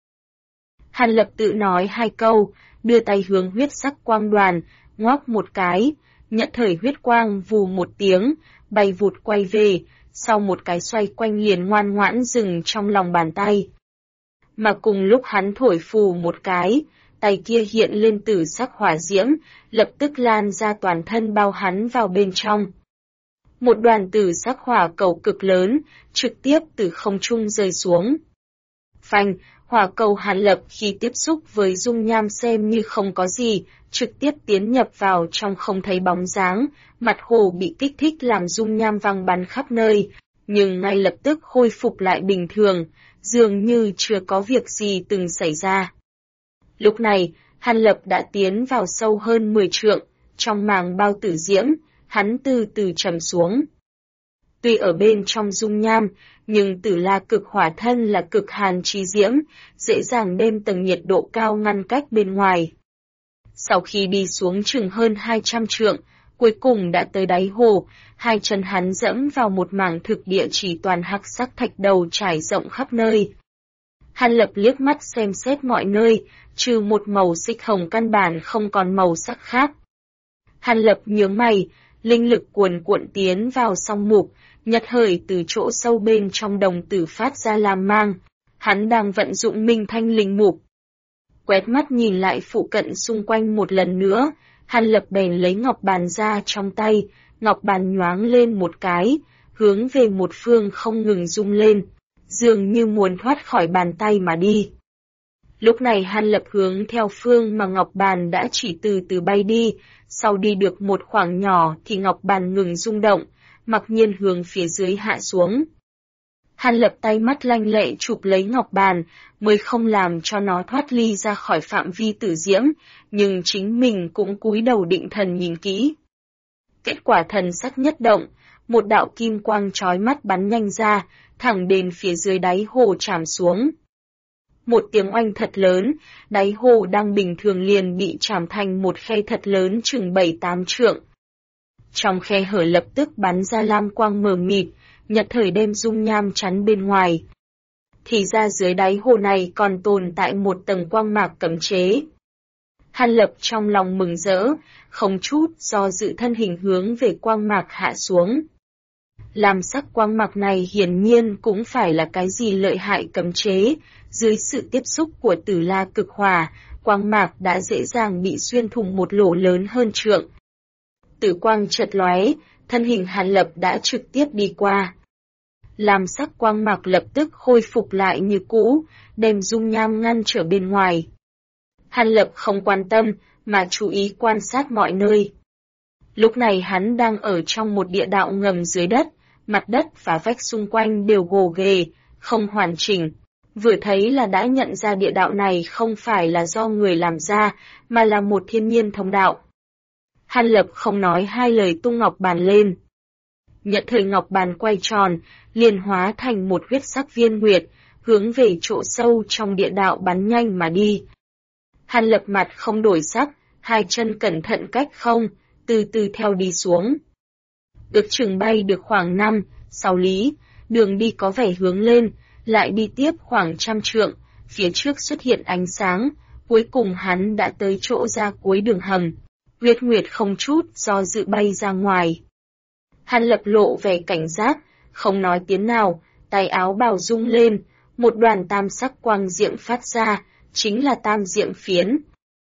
Hàn Lập tự nói hai câu, đưa tay hướng huyết sắc quang đoàn, ngoắc một cái, nhận thời huyết quang vù một tiếng, bay vụt quay về, sau một cái xoay quanh liền ngoan ngoãn dừng trong lòng bàn tay. Mà cùng lúc hắn thổi phù một cái, tay kia hiện lên tử sắc hỏa diễm, lập tức lan ra toàn thân bao hắn vào bên trong. Một đoàn tử sắc hỏa cầu cực lớn, trực tiếp từ không trung rơi xuống. Phanh, hỏa cầu Hàn Lập khi tiếp xúc với dung nham xem như không có gì, trực tiếp tiến nhập vào trong không thấy bóng dáng, mặt hồ bị kích thích làm dung nham văng bắn khắp nơi, nhưng ngay lập tức khôi phục lại bình thường, dường như chưa có việc gì từng xảy ra. Lúc này, Hàn Lập đã tiến vào sâu hơn 10 trượng, trong màng bao tử diễm, hắn từ từ trầm xuống. Tuy ở bên trong dung nham, nhưng Tử La cực hỏa thân là cực hàn chi diễm, dễ dàng đem tầng nhiệt độ cao ngăn cách bên ngoài. Sau khi đi xuống chừng hơn 200 trượng, cuối cùng đã tới đáy hồ, hai chân hắn dẫm vào một mảng thực địa chỉ toàn hắc sắc thạch đầu trải rộng khắp nơi. Hàn Lập liếc mắt xem xét mọi nơi, trừ một màu xích hồng căn bản không còn màu sắc khác. Hàn Lập nhướng mày, linh lực cuồn cuộn tiến vào song mục, nhật hởi từ chỗ sâu bên trong đồng tử phát ra làm mang. Hắn đang vận dụng minh thanh linh mục. Quét mắt nhìn lại phụ cận xung quanh một lần nữa, Hàn Lập bèn lấy ngọc bàn ra trong tay, ngọc bàn nhoáng lên một cái, hướng về một phương không ngừng rung lên, dường như muốn thoát khỏi bàn tay mà đi. Lúc này Hàn Lập hướng theo phương mà ngọc bàn đã chỉ từ từ bay đi, sau đi được một khoảng nhỏ thì ngọc bàn ngừng rung động, mặc nhiên hướng phía dưới hạ xuống. Hàn Lập tay mắt lanh lẹ chụp lấy ngọc bàn, mới không làm cho nó thoát ly ra khỏi phạm vi tử diễm, nhưng chính mình cũng cúi đầu định thần nhìn kỹ. Kết quả thần sắc nhất động, một đạo kim quang chói mắt bắn nhanh ra, thẳng đến phía dưới đáy hồ chạm xuống. Một tiếng oanh thật lớn, đáy hồ đang bình thường liền bị chạm thành một khe thật lớn chừng 7-8 trượng. Trong khe hở lập tức bắn ra lam quang mờ mịt, nhật thời đem dung nham chắn bên ngoài. Thì ra dưới đáy hồ này còn tồn tại một tầng quang mạc cấm chế. Hàn Lập trong lòng mừng rỡ, không chút do dự thân hình hướng về quang mạc hạ xuống. Lam sắc quang mạc này hiển nhiên cũng phải là cái gì lợi hại cấm chế, dưới sự tiếp xúc của Tử La cực hỏa, quang mạc đã dễ dàng bị xuyên thủng một lỗ lớn hơn trượng. Tử quang chợt lóe, thân hình Hàn Lập đã trực tiếp đi qua. Lam sắc quang mạc lập tức khôi phục lại như cũ, đem dung nham ngăn trở bên ngoài. Hàn Lập không quan tâm, mà chú ý quan sát mọi nơi. Lúc này hắn đang ở trong một địa đạo ngầm dưới đất, mặt đất và vách xung quanh đều gồ ghề, không hoàn chỉnh. Vừa thấy là đã nhận ra địa đạo này không phải là do người làm ra, mà là một thiên nhiên thông đạo. Hàn Lập không nói hai lời tung ngọc bàn lên. Nhận thời ngọc bàn quay tròn, liền hóa thành một huyết sắc viên nguyệt, hướng về chỗ sâu trong địa đạo bắn nhanh mà đi. Hàn Lập mặt không đổi sắc, hai chân cẩn thận cách không, từ từ theo đi xuống. Ước chừng bay được khoảng 5-6 lý, đường đi có vẻ hướng lên, lại đi tiếp khoảng 100 trượng, phía trước xuất hiện ánh sáng, cuối cùng hắn đã tới chỗ ra cuối đường hầm. Huyết nguyệt không chút do dự bay ra ngoài. Hàn Lập lộ vẻ cảnh giác, không nói tiếng nào, tay áo bào rung lên, một đoàn tam sắc quang diệm phát ra, chính là tam diệm phiến.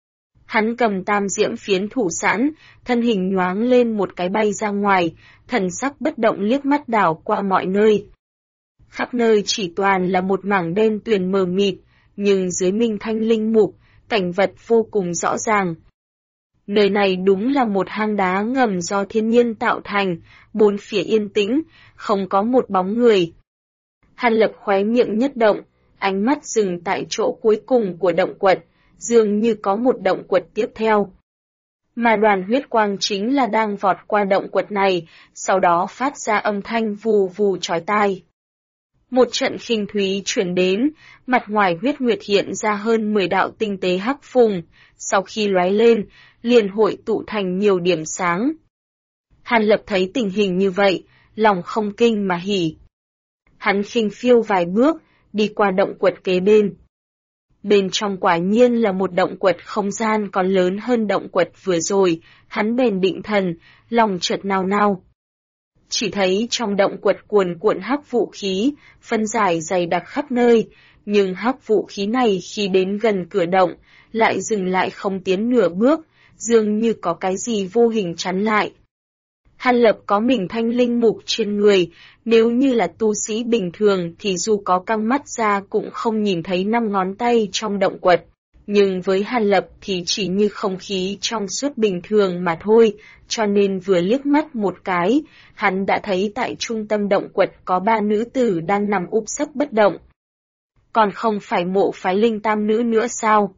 Hắn cầm tam diệm phiến thủ sẵn, thân hình nhoáng lên một cái bay ra ngoài, thần sắc bất động liếc mắt đảo qua mọi nơi. Khắp nơi chỉ toàn là một mảng đen tuyền mờ mịt, nhưng dưới minh thanh linh mục, cảnh vật vô cùng rõ ràng. Nơi này đúng là một hang đá ngầm do thiên nhiên tạo thành, bốn phía yên tĩnh, không có một bóng người. Hàn Lập khóe miệng nhất động, ánh mắt dừng tại chỗ cuối cùng của động quật, dường như có một động quật tiếp theo. Mà đoàn huyết quang chính là đang vọt qua động quật này, sau đó phát ra âm thanh vù vù chói tai. Một trận khinh thúy chuyển đến, mặt ngoài huyết nguyệt hiện ra hơn 10 đạo tinh tế hắc phùng, sau khi lóe lên, liền hội tụ thành nhiều điểm sáng. Hàn Lập thấy tình hình như vậy, lòng không kinh mà hỉ. Hắn khinh phiêu vài bước, đi qua động quật kế bên. Bên trong quả nhiên là một động quật không gian còn lớn hơn động quật vừa rồi, hắn bèn định thần, lòng chợt nao nao. Chỉ thấy trong động quật cuồn cuộn hắc vũ khí, phân giải dày đặc khắp nơi, nhưng hắc vũ khí này khi đến gần cửa động, lại dừng lại không tiến nửa bước, dường như có cái gì vô hình chắn lại. Hàn Lập có mình thanh linh mục trên người, nếu như là tu sĩ bình thường thì dù có căng mắt ra cũng không nhìn thấy 5 ngón tay trong động quật. Nhưng với Hàn Lập thì chỉ như không khí trong suốt bình thường mà thôi, cho nên vừa liếc mắt một cái, hắn đã thấy tại trung tâm động quật có 3 nữ tử đang nằm úp sấp bất động. Còn không phải mộ phái linh tam nữ nữa sao?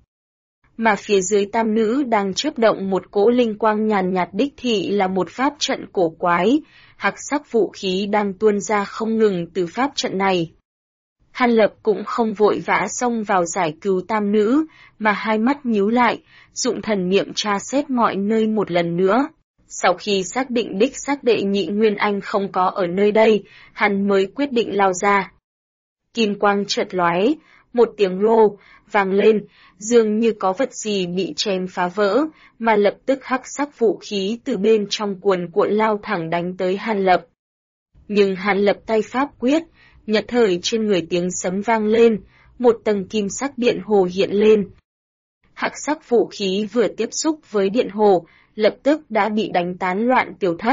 Mà phía dưới tam nữ đang chớp động một cỗ linh quang nhàn nhạt đích thị là một pháp trận cổ quái, hắc sắc vũ khí đang tuôn ra không ngừng từ pháp trận này. Hàn Lập cũng không vội vã xông vào giải cứu tam nữ, mà hai mắt nhíu lại, dụng thần niệm tra xét mọi nơi một lần nữa. Sau khi xác định đích xác đệ nhị Nguyên Anh không có ở nơi đây, hắn mới quyết định lao ra. Kim quang chợt lóe, một tiếng rô vang lên, dường như có vật gì bị chém phá vỡ, mà lập tức hắc sắc vũ khí từ bên trong cuồn cuộn lao thẳng đánh tới Hàn Lập. Nhưng Hàn Lập tay pháp quyết, nhật thời trên người tiếng sấm vang lên, một tầng kim sắc điện hồ hiện lên. Hắc sắc vũ khí vừa tiếp xúc với điện hồ, lập tức đã bị đánh tán loạn tiêu thất.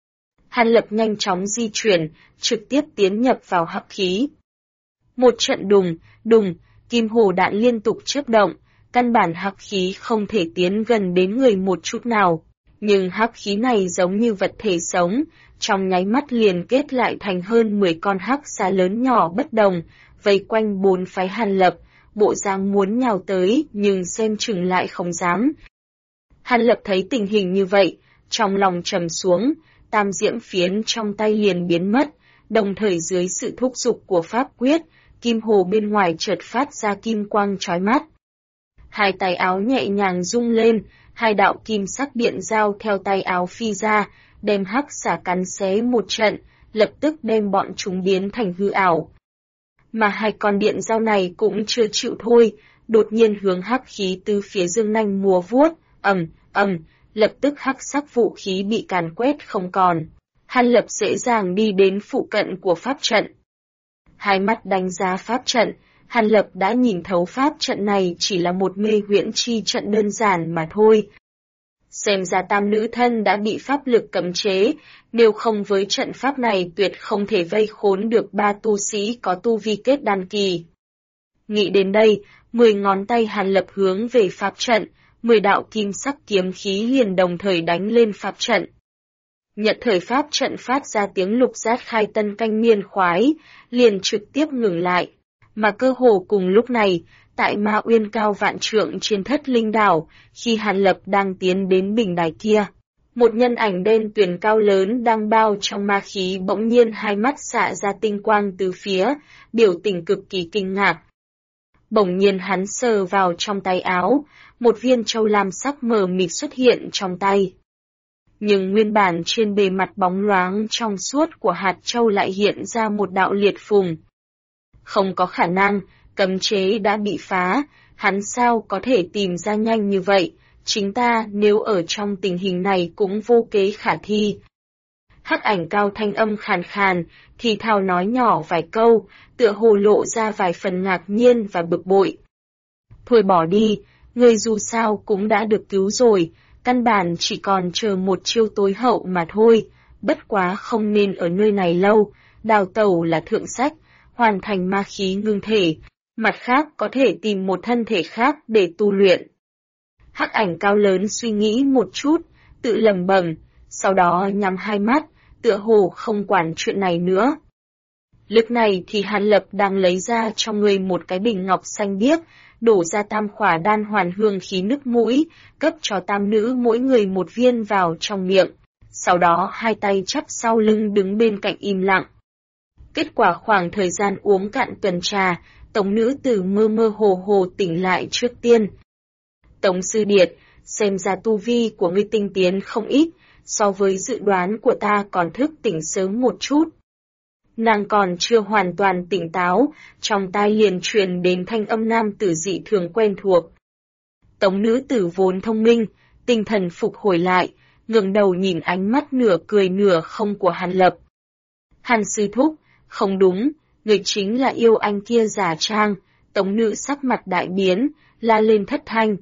Hàn Lập nhanh chóng di chuyển, trực tiếp tiến nhập vào hắc khí. Một trận đùng, kim hồ đạn liên tục chớp động, căn bản hắc khí không thể tiến gần đến người một chút nào. Nhưng hắc khí này giống như vật thể sống, trong nháy mắt liền kết lại thành hơn 10 con hắc xà lớn nhỏ bất đồng, vây quanh bốn phái Hàn Lập, bộ dáng muốn nhào tới nhưng xem chừng lại không dám. Hàn Lập thấy tình hình như vậy, trong lòng trầm xuống, tam diễm phiến trong tay liền biến mất, đồng thời dưới sự thúc giục của pháp quyết, kim hồ bên ngoài chợt phát ra kim quang chói mắt. Hai tay áo nhẹ nhàng rung lên, hai đạo kim sắc điện dao theo tay áo phi ra, đem hắc xà cắn xé một trận, lập tức đem bọn chúng biến thành hư ảo. Mà hai con điện dao này cũng chưa chịu thôi, đột nhiên hướng hắc khí từ phía dương nanh múa vuốt, lập tức hắc sắc vũ khí bị càn quét không còn. Hàn Lập dễ dàng đi đến phụ cận của pháp trận. Hai mắt đánh giá pháp trận, Hàn Lập đã nhìn thấu pháp trận này chỉ là một mê huyễn chi trận đơn giản mà thôi. Xem ra tam nữ thân đã bị pháp lực cấm chế, nếu không với trận pháp này tuyệt không thể vây khốn được ba tu sĩ có tu vi kết đan kỳ. Nghĩ đến đây, 10 ngón tay Hàn Lập hướng về pháp trận, 10 đạo kim sắc kiếm khí liền đồng thời đánh lên pháp trận. Nhận thời pháp trận phát ra tiếng lục giác khai tân canh miên khoái, liền trực tiếp ngừng lại. Mà cơ hồ cùng lúc này, tại Ma Uyên cao vạn trượng trên Thất Linh đảo, khi Hàn Lập đang tiến đến bình đài kia, một nhân ảnh đen tuyền cao lớn đang bao trong ma khí bỗng nhiên hai mắt xạ ra tinh quang từ phía, biểu tình cực kỳ kinh ngạc. Bỗng nhiên hắn sờ vào trong tay áo, một viên châu lam sắc mờ mịt xuất hiện trong tay. Nhưng nguyên bản trên bề mặt bóng loáng trong suốt của hạt châu lại hiện ra một đạo liệt phùng. Không có khả năng, cấm chế đã bị phá, hắn sao có thể tìm ra nhanh như vậy, chính ta nếu ở trong tình hình này cũng vô kế khả thi. Hắc ảnh cao thanh âm khàn khàn, thì thào nói nhỏ vài câu, tựa hồ lộ ra vài phần ngạc nhiên và bực bội. Thôi bỏ đi, ngươi dù sao cũng đã được cứu rồi, căn bản chỉ còn chờ một chiêu tối hậu mà thôi, bất quá không nên ở nơi này lâu, đào tẩu là thượng sách, hoàn thành ma khí ngưng thể, mặt khác có thể tìm một thân thể khác để tu luyện. Hắc ảnh cao lớn suy nghĩ một chút, tự lẩm bẩm, sau đó nhắm hai mắt, tựa hồ không quản chuyện này nữa. Lúc này thì Hàn Lập đang lấy ra trong người một cái bình ngọc xanh biếc, đổ ra tam khỏa đan hoàn hương khí nước mũi, cấp cho tam nữ mỗi người một viên vào trong miệng. Sau đó hai tay chắp sau lưng đứng bên cạnh im lặng. Kết quả khoảng thời gian uống cạn tuần trà, Tống nữ tử mơ mơ hồ hồ tỉnh lại trước tiên. Tống sư điệt, xem ra tu vi của ngươi tinh tiến không ít, so với dự đoán của ta còn thức tỉnh sớm một chút. Nàng còn chưa hoàn toàn tỉnh táo, trong tai liền truyền đến thanh âm nam tử dị thường quen thuộc. Tống nữ tử vốn thông minh, tinh thần phục hồi lại, ngẩng đầu nhìn ánh mắt nửa cười nửa không của Hàn Lập. Hàn sư thúc, không đúng, người chính là yêu anh kia giả trang, tống nữ sắc mặt đại biến, la lên thất thanh.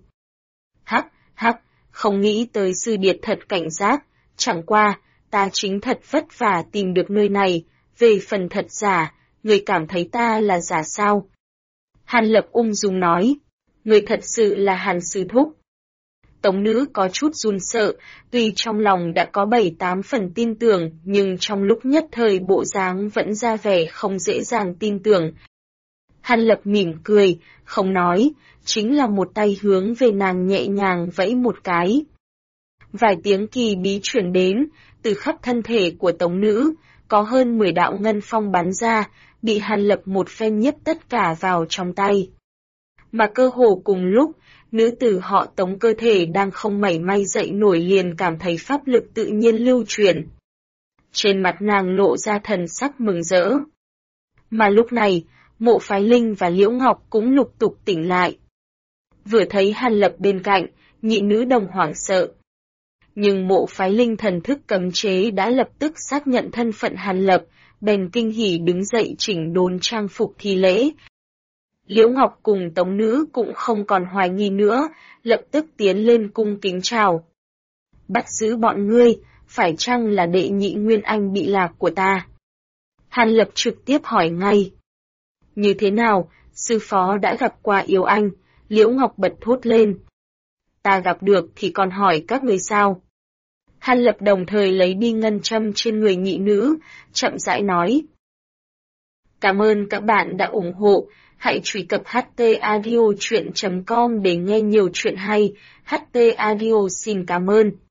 Hắc, không nghĩ tới sư điệt thật cảnh giác, chẳng qua, ta chính thật vất vả tìm được nơi này, về phần thật giả, người cảm thấy ta là giả sao? Hàn Lập ung dung nói, người thật sự là Hàn sư thúc. Tống nữ có chút run sợ, tuy trong lòng đã có 7-8 phần tin tưởng, nhưng trong lúc nhất thời bộ dáng vẫn ra vẻ không dễ dàng tin tưởng. Hàn Lập mỉm cười, không nói, chính là một tay hướng về nàng nhẹ nhàng vẫy một cái. Vài tiếng kỳ bí chuyển đến, từ khắp thân thể của tống nữ, có hơn 10 đạo ngân phong bắn ra, bị Hàn Lập một phen nhấp tất cả vào trong tay. Mà cơ hồ cùng lúc, nữ tử họ Tống cơ thể đang không mảy may dậy nổi liền cảm thấy pháp lực tự nhiên lưu chuyển. Trên mặt nàng lộ ra thần sắc mừng rỡ. Mà lúc này, Mộ Phái Linh và Liễu Ngọc cũng lục tục tỉnh lại. Vừa thấy Hàn Lập bên cạnh, nhị nữ đồng hoảng sợ. Nhưng Mộ Phái Linh thần thức cấm chế đã lập tức xác nhận thân phận Hàn Lập, bèn kinh hỉ đứng dậy chỉnh đốn trang phục thi lễ. Liễu Ngọc cùng tống nữ cũng không còn hoài nghi nữa, lập tức tiến lên cung kính chào. Bắt giữ bọn ngươi, phải chăng là đệ nhị nguyên anh bị lạc của ta? Hàn Lập trực tiếp hỏi ngay. Như thế nào, Sư phó đã gặp qua yêu anh, Liễu Ngọc bật thốt lên. Ta gặp được thì còn hỏi các người sao? Hàn Lập đồng thời lấy đi ngân châm trên người nhị nữ, chậm rãi nói. Cảm ơn các bạn đã ủng hộ, hãy truy cập htaudio.com để nghe nhiều chuyện hay. HT Audio xin cảm ơn.